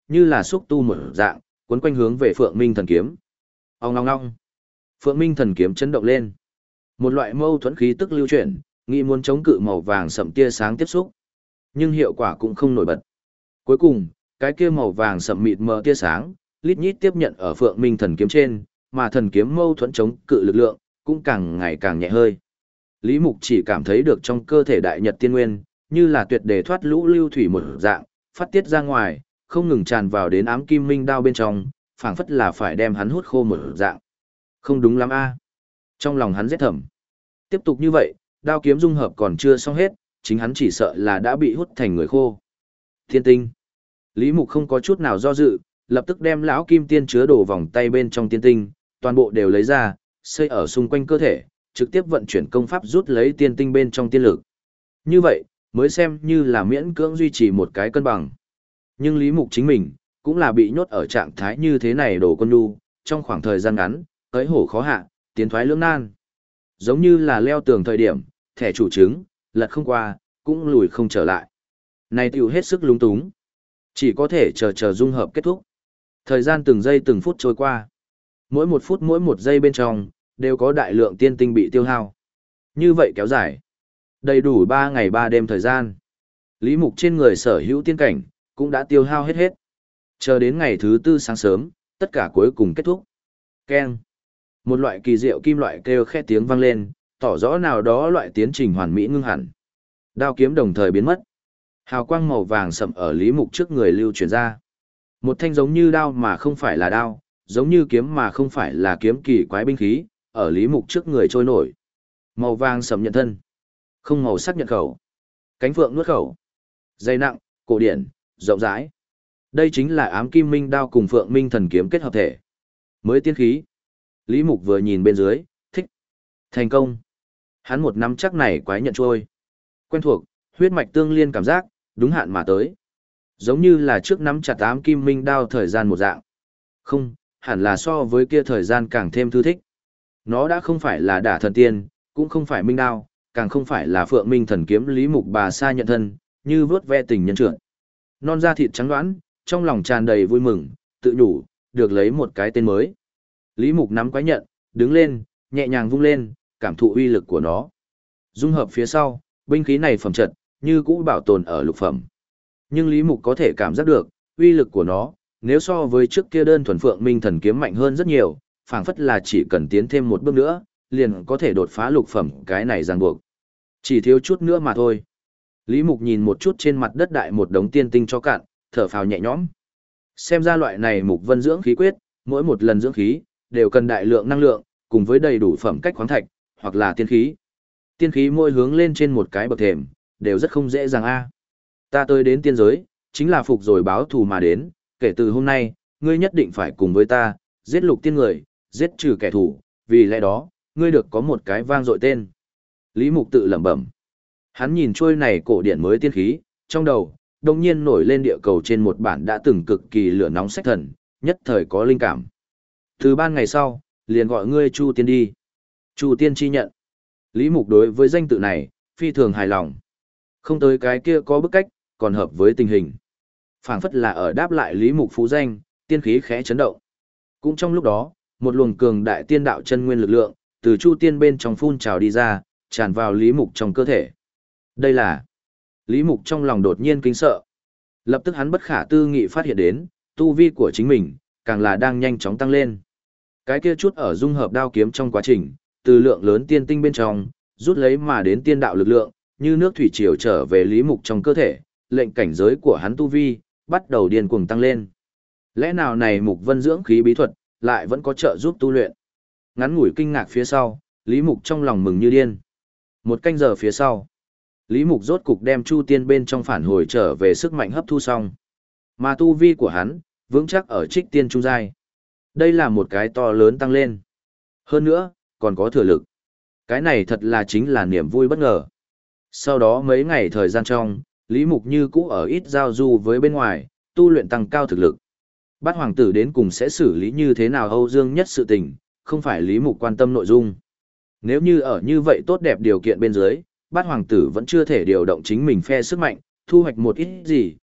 S1: như là xúc tu một dạng, quấn quanh hướng về Phượng Minh thần kiếm. Ong ngong ngong. Phượng Minh thần kiếm chấn động lên. Một loại mâu thuẫn khí tức lưu chuyển, nghĩ muốn chống cự màu vàng sậm tia sáng tiếp xúc, nhưng hiệu quả cũng không nổi bật. Cuối cùng, cái kia màu vàng sậm mịt mờ tia sáng, lít nhít tiếp nhận ở Phượng Minh thần kiếm trên, mà thần kiếm mâu thuẫn chống cự lực lượng cũng càng ngày càng nhẹ hơi. Lý Mục chỉ cảm thấy được trong cơ thể đại nhật tiên nguyên, như là tuyệt đề thoát lũ lưu thủy một dạng, phát tiết ra ngoài, không ngừng tràn vào đến ám kim minh đao bên trong, phảng phất là phải đem hắn hút khô một dạng. Không đúng lắm a. Trong lòng hắn rét thầm. Tiếp tục như vậy, đao kiếm dung hợp còn chưa xong hết, chính hắn chỉ sợ là đã bị hút thành người khô. Thiên tinh. Lý Mục không có chút nào do dự, lập tức đem lão kim tiên chứa đồ vòng tay bên trong tiên tinh, toàn bộ đều lấy ra, xây ở xung quanh cơ thể, trực tiếp vận chuyển công pháp rút lấy tiên tinh bên trong tiên lực. Như vậy, mới xem như là miễn cưỡng duy trì một cái cân bằng. Nhưng Lý Mục chính mình, cũng là bị nhốt ở trạng thái như thế này đồ con nhu, trong khoảng thời gian ngắn, tới hổ khó hạ, tiến thoái lưỡng nan. Giống như là leo tường thời điểm, thẻ chủ chứng, lật không qua, cũng lùi không trở lại. Này tiểu hết sức lung túng. Chỉ có thể chờ dung hợp kết thúc. Thời gian từng giây từng phút trôi qua. Mỗi một phút mỗi một giây bên trong, đều có đại lượng tiên tinh bị tiêu hao. Như vậy kéo dài. Đầy đủ 3 ngày 3 đêm thời gian. Lý Mục trên người sở hữu tiên cảnh, cũng đã tiêu hao hết hết. Chờ đến ngày thứ 4 sáng sớm, tất cả cuối cùng kết thúc. Keng. Một loại kỳ diệu kim loại kêu khẽ tiếng vang lên, tỏ rõ nào đó loại tiến trình hoàn mỹ ngưng hẳn. Đao kiếm đồng thời biến mất. Hào quang màu vàng sậm ở Lý Mục trước người lưu chuyển ra. Một thanh giống như đao mà không phải là đao, giống như kiếm mà không phải là kiếm kỳ quái binh khí, ở Lý Mục trước người trôi nổi. Màu vàng sậm nhận thân, không màu sắc nhận khẩu. Cánh phượng nuốt khẩu. Dày nặng, cổ điển, rộng rãi. Đây chính là ám kim minh đao cùng Phượng Minh thần kiếm kết hợp thể. Mới tiên khí. Lý Mục vừa nhìn bên dưới, thích. Thành công. Hắn một năm chắc này quái nhận trôi. Quen thuộc, huyết mạch tương liên cảm giác, đúng hạn mà tới. Giống như là trước nắm chặt ám kim minh đao thời gian một dạng. Không, hẳn là so với kia thời gian càng thêm thư thích. Nó đã không phải là đả thần tiên, cũng không phải minh đao, càng không phải là Phượng Minh thần kiếm. Lý Mục bà sa nhận thân, như vớt ve tình nhân trượt. Non da thịt trắng đoán, trong lòng tràn đầy vui mừng, tự nhủ, được lấy một cái tên mới. Lý Mục nắm quái nhận, đứng lên, nhẹ nhàng vung lên, cảm thụ uy lực của nó. Dung hợp phía sau, binh khí này phẩm chất, như cũ bảo tồn ở lục phẩm. Nhưng Lý Mục có thể cảm giác được, uy lực của nó, nếu so với trước kia đơn thuần Phượng Minh thần kiếm mạnh hơn rất nhiều, phảng phất là chỉ cần tiến thêm một bước nữa, liền có thể đột phá lục phẩm cái này ràng buộc. Chỉ thiếu chút nữa mà thôi. Lý Mục nhìn một chút trên mặt đất đại một đống tiên tinh cho cạn, thở phào nhẹ nhõm. Xem ra loại này Mục Vân dưỡng khí quyết, mỗi một lần dưỡng khí, đều cần đại lượng năng lượng, cùng với đầy đủ phẩm cách khoáng thạch, hoặc là tiên khí. Tiên khí mỗi hướng lên trên một cái bậc thềm, đều rất không dễ dàng a. Ta tới đến tiên giới, chính là phục rồi báo thù mà đến, kể từ hôm nay, ngươi nhất định phải cùng với ta, giết lục tiên người, giết trừ kẻ thù, vì lẽ đó, ngươi được có một cái vang dội tên. Lý Mục tự lẩm bẩm. Hắn nhìn trôi này cổ điển mới tiên khí, trong đầu, đồng nhiên nổi lên địa cầu trên một bản đã từng cực kỳ lửa nóng sách thần, nhất thời có linh cảm. Từ ban ngày sau, liền gọi ngươi Chu Tiên đi. Chu Tiên chi nhận. Lý Mục đối với danh tự này, phi thường hài lòng. Không tới cái kia có bức cách, còn hợp với tình hình. Phảng phất là ở đáp lại Lý Mục phú danh, tiên khí khẽ chấn động. Cũng trong lúc đó, một luồng cường đại tiên đạo chân nguyên lực lượng, từ Chu Tiên bên trong phun trào đi ra, tràn vào Lý Mục trong cơ thể. Đây là... Lý Mục trong lòng đột nhiên kinh sợ. Lập tức hắn bất khả tư nghị phát hiện đến, tu vi của chính mình, càng là đang nhanh chóng tăng lên. Cái kia chút ở dung hợp đao kiếm trong quá trình, từ lượng lớn tiên tinh bên trong, rút lấy mà đến tiên đạo lực lượng, như nước thủy triều trở về Lý Mục trong cơ thể, lệnh cảnh giới của hắn tu vi, bắt đầu điên cuồng tăng lên. Lẽ nào này Mục Vân dưỡng khí bí thuật, lại vẫn có trợ giúp tu luyện? Ngắn ngủi kinh ngạc phía sau, Lý Mục trong lòng mừng như điên. Một canh giờ phía sau, Lý Mục rốt cục đem Chu Tiên bên trong phản hồi trở về sức mạnh hấp thu xong. Mà tu vi của hắn, vững chắc ở Trích Tiên trung giai. Đây là một cái to lớn tăng lên. Hơn nữa, còn có thừa lực. Cái này thật là chính là niềm vui bất ngờ. Sau đó mấy ngày thời gian trong, Lý Mục như cũ ở ít giao du với bên ngoài, tu luyện tăng cao thực lực. Bát hoàng tử đến cùng sẽ xử lý như thế nào Âu Dương Nhất sự tình, không phải Lý Mục quan tâm nội dung. Nếu như ở như vậy tốt đẹp điều kiện bên dưới, Bát hoàng tử vẫn chưa thể điều động chính mình phe sức mạnh, thu hoạch một ít gì,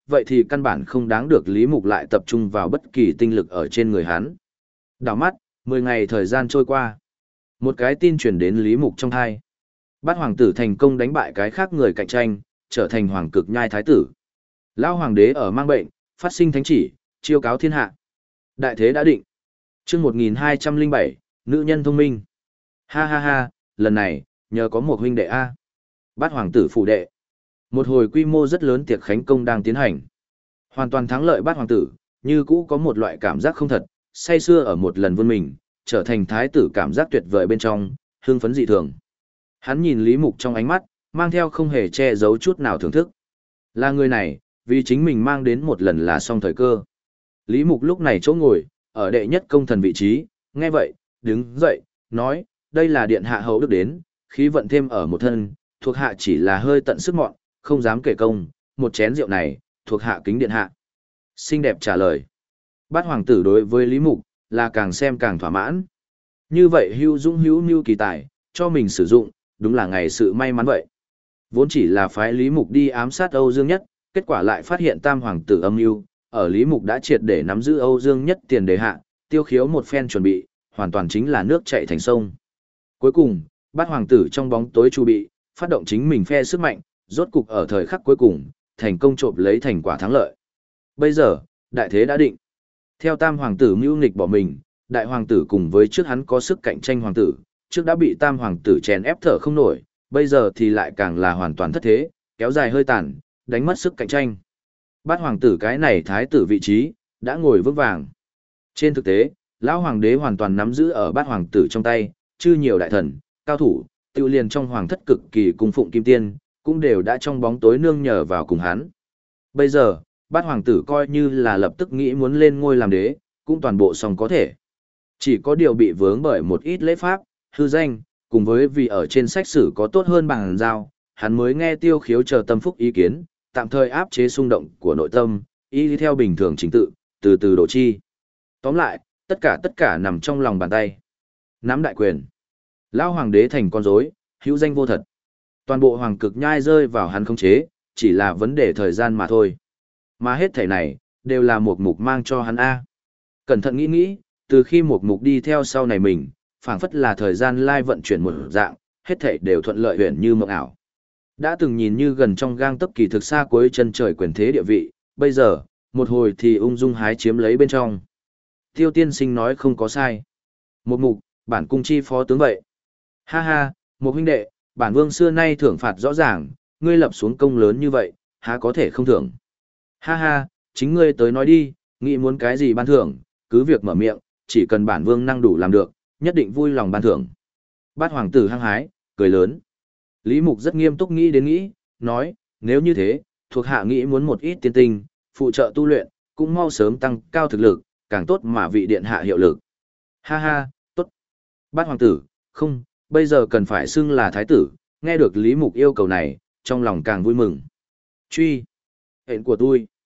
S1: vậy thì căn bản không đáng được Lý Mục lại tập trung vào bất kỳ tinh lực ở trên người hắn. Đảo mắt, 10 ngày thời gian trôi qua. Một cái tin truyền đến Lý Mục trong thai. Bát hoàng tử thành công đánh bại cái khác người cạnh tranh, trở thành hoàng cực nhai thái tử. Lão hoàng đế ở mang bệnh, phát sinh thánh chỉ, chiêu cáo thiên hạ. Đại thế đã định. Chương 1207, nữ nhân thông minh. Ha ha ha, lần này, nhờ có một huynh đệ A. Bát hoàng tử phụ đệ. Một hồi quy mô rất lớn tiệc khánh công đang tiến hành. Hoàn toàn thắng lợi bát hoàng tử, như cũ có một loại cảm giác không thật, say xưa ở một lần vươn mình, trở thành thái tử cảm giác tuyệt vời bên trong, hưng phấn dị thường. Hắn nhìn Lý Mục trong ánh mắt, mang theo không hề che giấu chút nào thưởng thức. Là người này, vì chính mình mang đến một lần là xong thời cơ. Lý Mục lúc này chỗ ngồi, ở đệ nhất công thần vị trí, nghe vậy, đứng dậy, nói, đây là điện hạ hậu đức đến, khí vận thêm ở một thân, thuộc hạ chỉ là hơi tận sức mọn, không dám kể công, một chén rượu này, thuộc hạ kính điện hạ. Xinh đẹp trả lời. Bát hoàng tử đối với Lý Mục, là càng xem càng thỏa mãn. Như vậy hữu dũng hữu mưu kỳ tài, cho mình sử dụng, đúng là ngày sự may mắn vậy. Vốn chỉ là phái Lý Mục đi ám sát Âu Dương Nhất, kết quả lại phát hiện tam hoàng tử âm mưu, ở Lý Mục đã triệt để nắm giữ Âu Dương Nhất tiền đề hạ, tiêu khiếu một phen chuẩn bị, hoàn toàn chính là nước chảy thành sông. Cuối cùng, bát hoàng tử trong bóng tối chu bị, phát động chính mình phe sức mạnh, rốt cục ở thời khắc cuối cùng, thành công trộm lấy thành quả thắng lợi. Bây giờ, đại thế đã định. Theo tam hoàng tử mưu nghịch bỏ mình, đại hoàng tử cùng với trước hắn có sức cạnh tranh hoàng tử, trước đã bị tam hoàng tử chèn ép thở không nổi, bây giờ thì lại càng là hoàn toàn thất thế, kéo dài hơi tàn, đánh mất sức cạnh tranh. Bát hoàng tử cái này thái tử vị trí, đã ngồi vững vàng. Trên thực tế, lão hoàng đế hoàn toàn nắm giữ ở bát hoàng tử trong tay, chư nhiều đại thần, cao thủ, tiêu liền trong hoàng thất cực kỳ cung phụng kim tiên, cũng đều đã trong bóng tối nương nhờ vào cùng hắn. Bây giờ, bát hoàng tử coi như là lập tức nghĩ muốn lên ngôi làm đế, cũng toàn bộ xong có thể. Chỉ có điều bị vướng bởi một ít lễ pháp, hư danh, cùng với vì ở trên sách sử có tốt hơn bằng giao, hắn mới nghe tiêu khiếu chờ tâm phúc ý kiến, tạm thời áp chế xung động của nội tâm, y theo bình thường chính tự, từ từ đổ chi. Tóm lại, tất cả nằm trong lòng bàn tay. Nắm đại quyền. Lão hoàng đế thành con rối, hữu danh vô thật. Toàn bộ hoàng cực nhai rơi vào hắn khống chế, chỉ là vấn đề thời gian mà thôi. Mà hết thảy này, đều là một mục mang cho hắn A. Cẩn thận nghĩ nghĩ, từ khi một mục đi theo sau này mình, phảng phất là thời gian lai vận chuyển một dạng, hết thảy đều thuận lợi huyền như mộng ảo. Đã từng nhìn như gần trong gang tấc kỳ thực xa cuối chân trời quyền thế địa vị, bây giờ, một hồi thì ung dung hái chiếm lấy bên trong. Tiêu tiên sinh nói không có sai. Một mục, bản cung chi phó tướng vậy. Ha ha, một huynh đệ, bản vương xưa nay thưởng phạt rõ ràng, ngươi lập xuống công lớn như vậy, há có thể không thưởng. Ha ha, chính ngươi tới nói đi, nghĩ muốn cái gì ban thưởng, cứ việc mở miệng, chỉ cần bản vương năng đủ làm được, nhất định vui lòng ban thưởng. Bát hoàng tử hăng hái, cười lớn. Lý Mục rất nghiêm túc nghĩ, nói, nếu như thế, thuộc hạ nghĩ muốn một ít tiên tinh, phụ trợ tu luyện, cũng mau sớm tăng cao thực lực, càng tốt mà vị điện hạ hiệu lực. Ha ha, tốt. Bát hoàng tử, không, bây giờ cần phải xưng là thái tử, nghe được Lý Mục yêu cầu này, trong lòng càng vui mừng. Truy, hẹn của tôi.